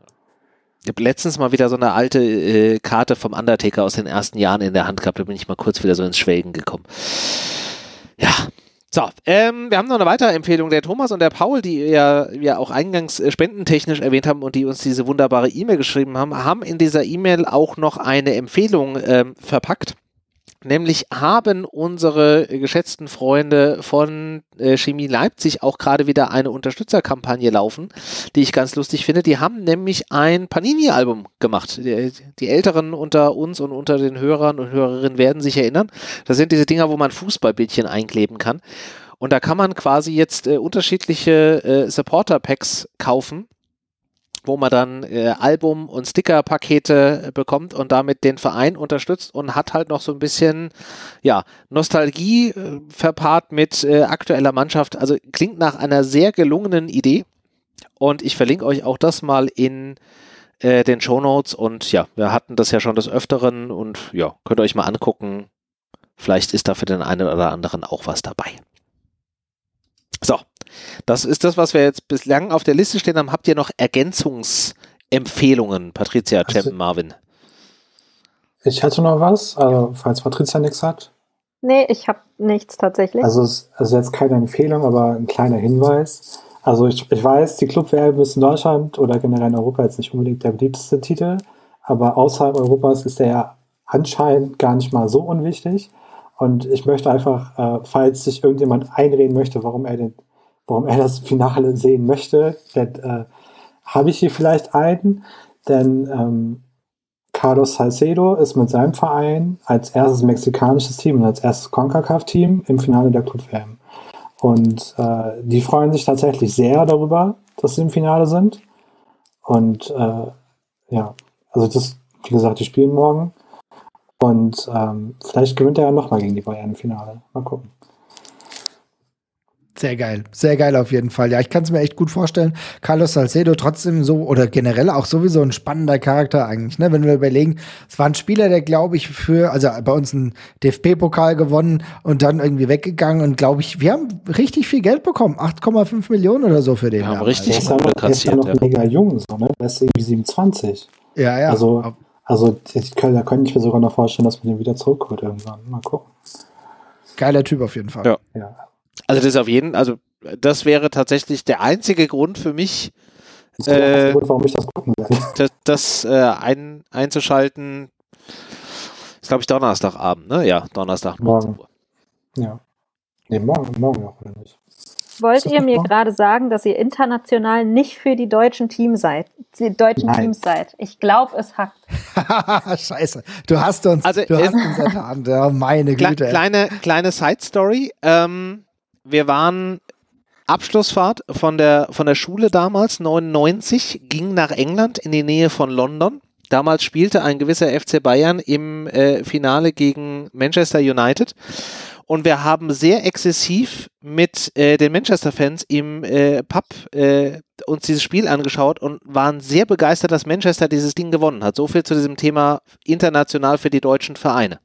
Ich habe letztens mal wieder so eine alte Karte vom Undertaker aus den ersten Jahren in der Hand gehabt, da bin ich mal kurz wieder so ins Schwelgen gekommen. Ja, so, wir haben noch eine weitere Empfehlung. Der Thomas und der Paul, die wir auch eingangs spendentechnisch erwähnt haben und die uns diese wunderbare E-Mail geschrieben haben in dieser E-Mail auch noch eine Empfehlung verpackt. Nämlich haben unsere geschätzten Freunde von Chemie Leipzig auch gerade wieder eine Unterstützerkampagne laufen, die ich ganz lustig finde. Die haben nämlich ein Panini-Album gemacht. Die Älteren unter uns und unter den Hörern und Hörerinnen werden sich erinnern. Das sind diese Dinger, wo man Fußballbildchen einkleben kann. Und da kann man quasi jetzt unterschiedliche Supporter-Packs kaufen, wo man dann Album- und Sticker-Pakete bekommt und damit den Verein unterstützt und hat halt noch so ein bisschen Nostalgie verpaart mit aktueller Mannschaft. Also klingt nach einer sehr gelungenen Idee und ich verlinke euch auch das mal in den Shownotes und ja, wir hatten das ja schon des Öfteren und ja, könnt ihr euch mal angucken. Vielleicht ist da für den einen oder anderen auch was dabei. So, das ist das, was wir jetzt bislang auf der Liste stehen haben. Habt ihr noch Ergänzungsempfehlungen, Patricia, Cem, Marvin? Ich hätte noch was, also falls Patricia nichts hat. Nee, ich habe nichts tatsächlich. Also jetzt keine Empfehlung, aber ein kleiner Hinweis. Also ich weiß, die Club-WM ist in Deutschland oder generell in Europa jetzt nicht unbedingt der beliebteste Titel, aber außerhalb Europas ist der ja anscheinend gar nicht mal so unwichtig. Und ich möchte einfach, falls sich irgendjemand einreden möchte, warum er das Finale sehen möchte, dann habe ich hier vielleicht einen, denn Carlos Salcedo ist mit seinem Verein als erstes mexikanisches Team und als erstes CONCACAF-Team im Finale der Club-WM. Und die freuen sich tatsächlich sehr darüber, dass sie im Finale sind. Und ja, also das, wie gesagt, die spielen morgen. Und vielleicht gewinnt er ja nochmal gegen die Bayern im Finale. Mal gucken. Sehr geil auf jeden Fall. Ja, ich kann es mir echt gut vorstellen. Carlos Salcedo trotzdem so oder generell auch sowieso ein spannender Charakter eigentlich, ne? Wenn wir überlegen, es war ein Spieler, der glaube ich also bei uns einen DFB-Pokal gewonnen und dann irgendwie weggegangen und glaube ich, wir haben richtig viel Geld bekommen, 8,5 Millionen oder so für den. Wir haben richtig Kohle kassiert. Der ist ja noch mega jung, so, ne? Der ist irgendwie 27. Ja. Also da könnte ich mir sogar noch vorstellen, dass man den wieder zurückholt irgendwann. Mal gucken. Geiler Typ auf jeden Fall. Ja. Also das wäre tatsächlich der einzige Grund für mich, warum ich das gucken werde. das einzuschalten. Ist, glaube ich, Donnerstagabend, ne? Ja, Donnerstag. Morgen. Ja. Nee, morgen auch, oder nicht? Wollt ihr mir gerade sagen, dass ihr international nicht für die deutschen Teams seid? Ich glaube, es hackt. Scheiße. Du hast uns ertan. Ja, meine Güte. Kleine Side-Story. Wir waren Abschlussfahrt von der Schule damals, 99, ging nach England in die Nähe von London. Damals spielte ein gewisser FC Bayern im Finale gegen Manchester United. Und wir haben sehr exzessiv mit den Manchester-Fans im Pub uns dieses Spiel angeschaut und waren sehr begeistert, dass Manchester dieses Ding gewonnen hat. So viel zu diesem Thema international für die deutschen Vereine.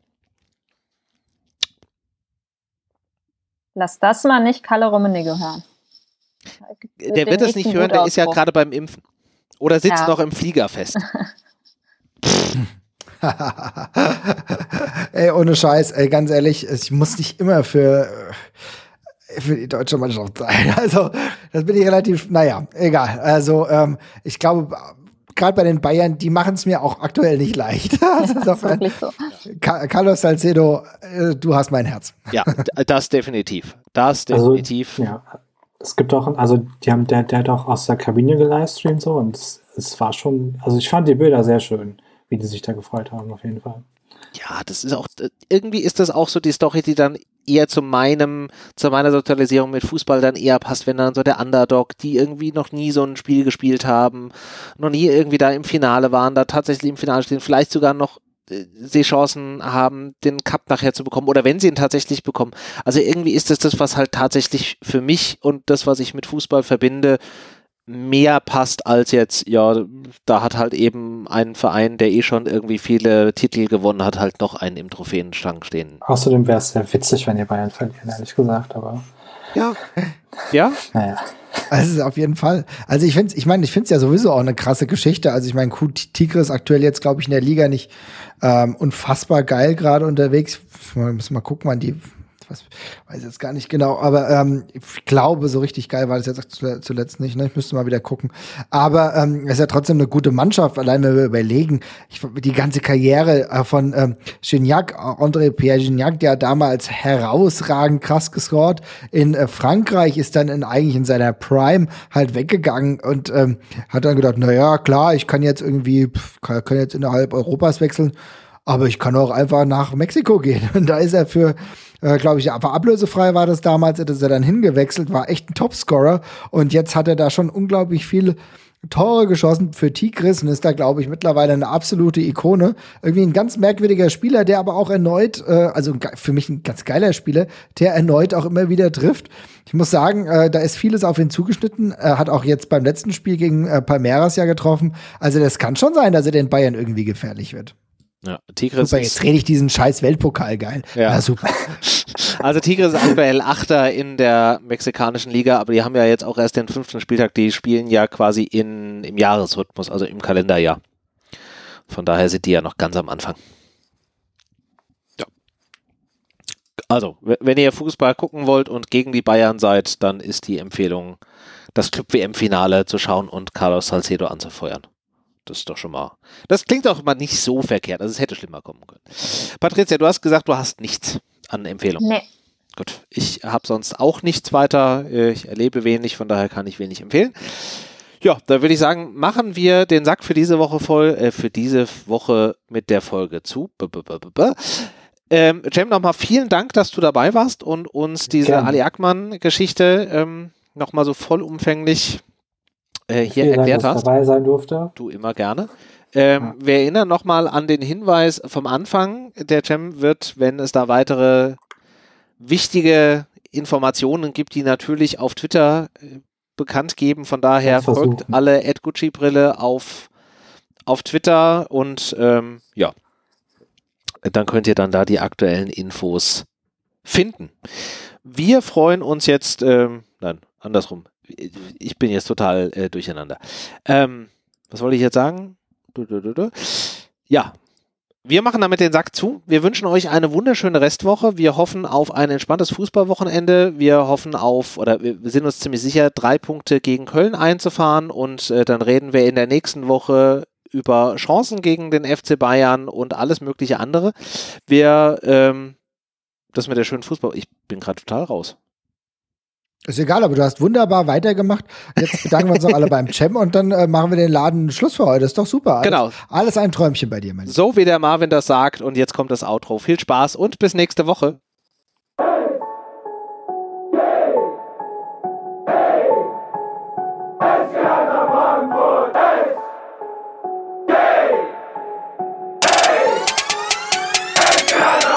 Lass das mal nicht Kalle Rummenigge hören. Der wird es nicht hören, der ist ja gerade beim Impfen. Oder sitzt noch im Flieger fest. Ey, ohne Scheiß, ey, ganz ehrlich, ich muss nicht immer für die deutsche Mannschaft sein. Also, das bin ich relativ, naja, egal. Also, ich glaube, gerade bei den Bayern, die machen es mir auch aktuell nicht leicht. Das ist wirklich so. Carlos Salcedo, du hast mein Herz. Ja, das definitiv. Also, ja, es gibt auch, also der hat auch aus der Kabine gelivestreamt so und es war schon, also ich fand die Bilder sehr schön, wie die sich da gefreut haben, auf jeden Fall. Ja, das ist auch, irgendwie ist das auch so die Story, die dann eher zu meiner Sozialisierung mit Fußball dann eher passt, wenn dann so der Underdog, die irgendwie noch nie so ein Spiel gespielt haben, noch nie irgendwie da im Finale waren, da tatsächlich im Finale stehen, vielleicht sogar noch die Chancen haben, den Cup nachher zu bekommen oder wenn sie ihn tatsächlich bekommen. Also irgendwie ist das, was halt tatsächlich für mich und das, was ich mit Fußball verbinde, mehr passt als jetzt, ja, da hat halt eben ein Verein, der eh schon irgendwie viele Titel gewonnen hat, halt noch einen im Trophäenschrank stehen. Außerdem wäre es sehr witzig, wenn ihr Bayern verlieren, ehrlich gesagt, aber... Ja. Ja? Naja. Also auf jeden Fall. Also ich finde es ja sowieso auch eine krasse Geschichte. Also ich meine, Tigre ist aktuell jetzt, glaube ich, in der Liga nicht unfassbar geil gerade unterwegs. Müssen wir mal gucken, wann die... weiß jetzt gar nicht genau, aber ich glaube, so richtig geil war das jetzt zuletzt nicht, ne? Ich müsste mal wieder gucken. Aber es ist ja trotzdem eine gute Mannschaft, allein wenn wir überlegen, die ganze Karriere von Gignac, André-Pierre Gignac, der damals herausragend krass gescored in Frankreich, ist dann eigentlich in seiner Prime halt weggegangen und hat dann gedacht, naja, klar, ich kann jetzt irgendwie, kann jetzt innerhalb Europas wechseln, aber ich kann auch einfach nach Mexiko gehen. Und da ist er für glaube ich, aber ablösefrei war das damals, ist er dann hingewechselt, war echt ein Topscorer und jetzt hat er da schon unglaublich viele Tore geschossen für Tigres und ist da, glaube ich, mittlerweile eine absolute Ikone. Irgendwie ein ganz merkwürdiger Spieler, der aber auch erneut, also für mich ein ganz geiler Spieler, der erneut auch immer wieder trifft. Ich muss sagen, da ist vieles auf ihn zugeschnitten. Er hat auch jetzt beim letzten Spiel gegen Palmeiras ja getroffen. Also das kann schon sein, dass er den Bayern irgendwie gefährlich wird. Ja, Tigres super, jetzt rede ich diesen scheiß Weltpokal geil. Ja, super. Also Tigres ist aktuell Achter in der mexikanischen Liga, aber die haben ja jetzt auch erst den 5. Spieltag, die spielen ja quasi im Jahresrhythmus, also im Kalenderjahr. Von daher sind die ja noch ganz am Anfang. Ja. Also, wenn ihr Fußball gucken wollt und gegen die Bayern seid, dann ist die Empfehlung, das Club-WM-Finale zu schauen und Carlos Salcedo anzufeuern. Das ist doch schon mal. Das klingt doch mal nicht so verkehrt. Also es hätte schlimmer kommen können. Patricia, du hast gesagt, du hast nichts an Empfehlungen. Nee. Gut, ich habe sonst auch nichts weiter. Ich erlebe wenig, von daher kann ich wenig empfehlen. Ja, da würde ich sagen, machen wir den Sack für diese Woche voll, für diese Woche mit der Folge zu. Cem, nochmal vielen Dank, dass du dabei warst und uns diese Ali Akman-Geschichte nochmal so vollumfänglich hier erklärt hast. Dabei sein durfte. Du immer gerne. Wir erinnern nochmal an den Hinweis vom Anfang. Der Cem wird, wenn es da weitere wichtige Informationen gibt, die natürlich auf Twitter bekannt geben. Von daher folgt alle @Gucci-Brille auf Twitter und ja, dann könnt ihr dann da die aktuellen Infos finden. Wir freuen uns jetzt, nein, andersrum. Ich bin jetzt total durcheinander. Was wollte ich jetzt sagen? Ja, wir machen damit den Sack zu. Wir wünschen euch eine wunderschöne Restwoche. Wir hoffen auf ein entspanntes Fußballwochenende. Wir hoffen wir sind uns ziemlich sicher, 3 Punkte gegen Köln einzufahren und dann reden wir in der nächsten Woche über Chancen gegen den FC Bayern und alles mögliche andere. Das mit der schönen Fußball, ich bin gerade total raus. Ist egal, aber du hast wunderbar weitergemacht. Jetzt bedanken wir uns noch alle beim Cem und dann machen wir den Laden Schluss für heute. Das ist doch super. Genau. Alles ein Träumchen bei dir, mein Lieber. So wie der Marvin das sagt und jetzt kommt das Outro. Viel Spaß und bis nächste Woche. Hey!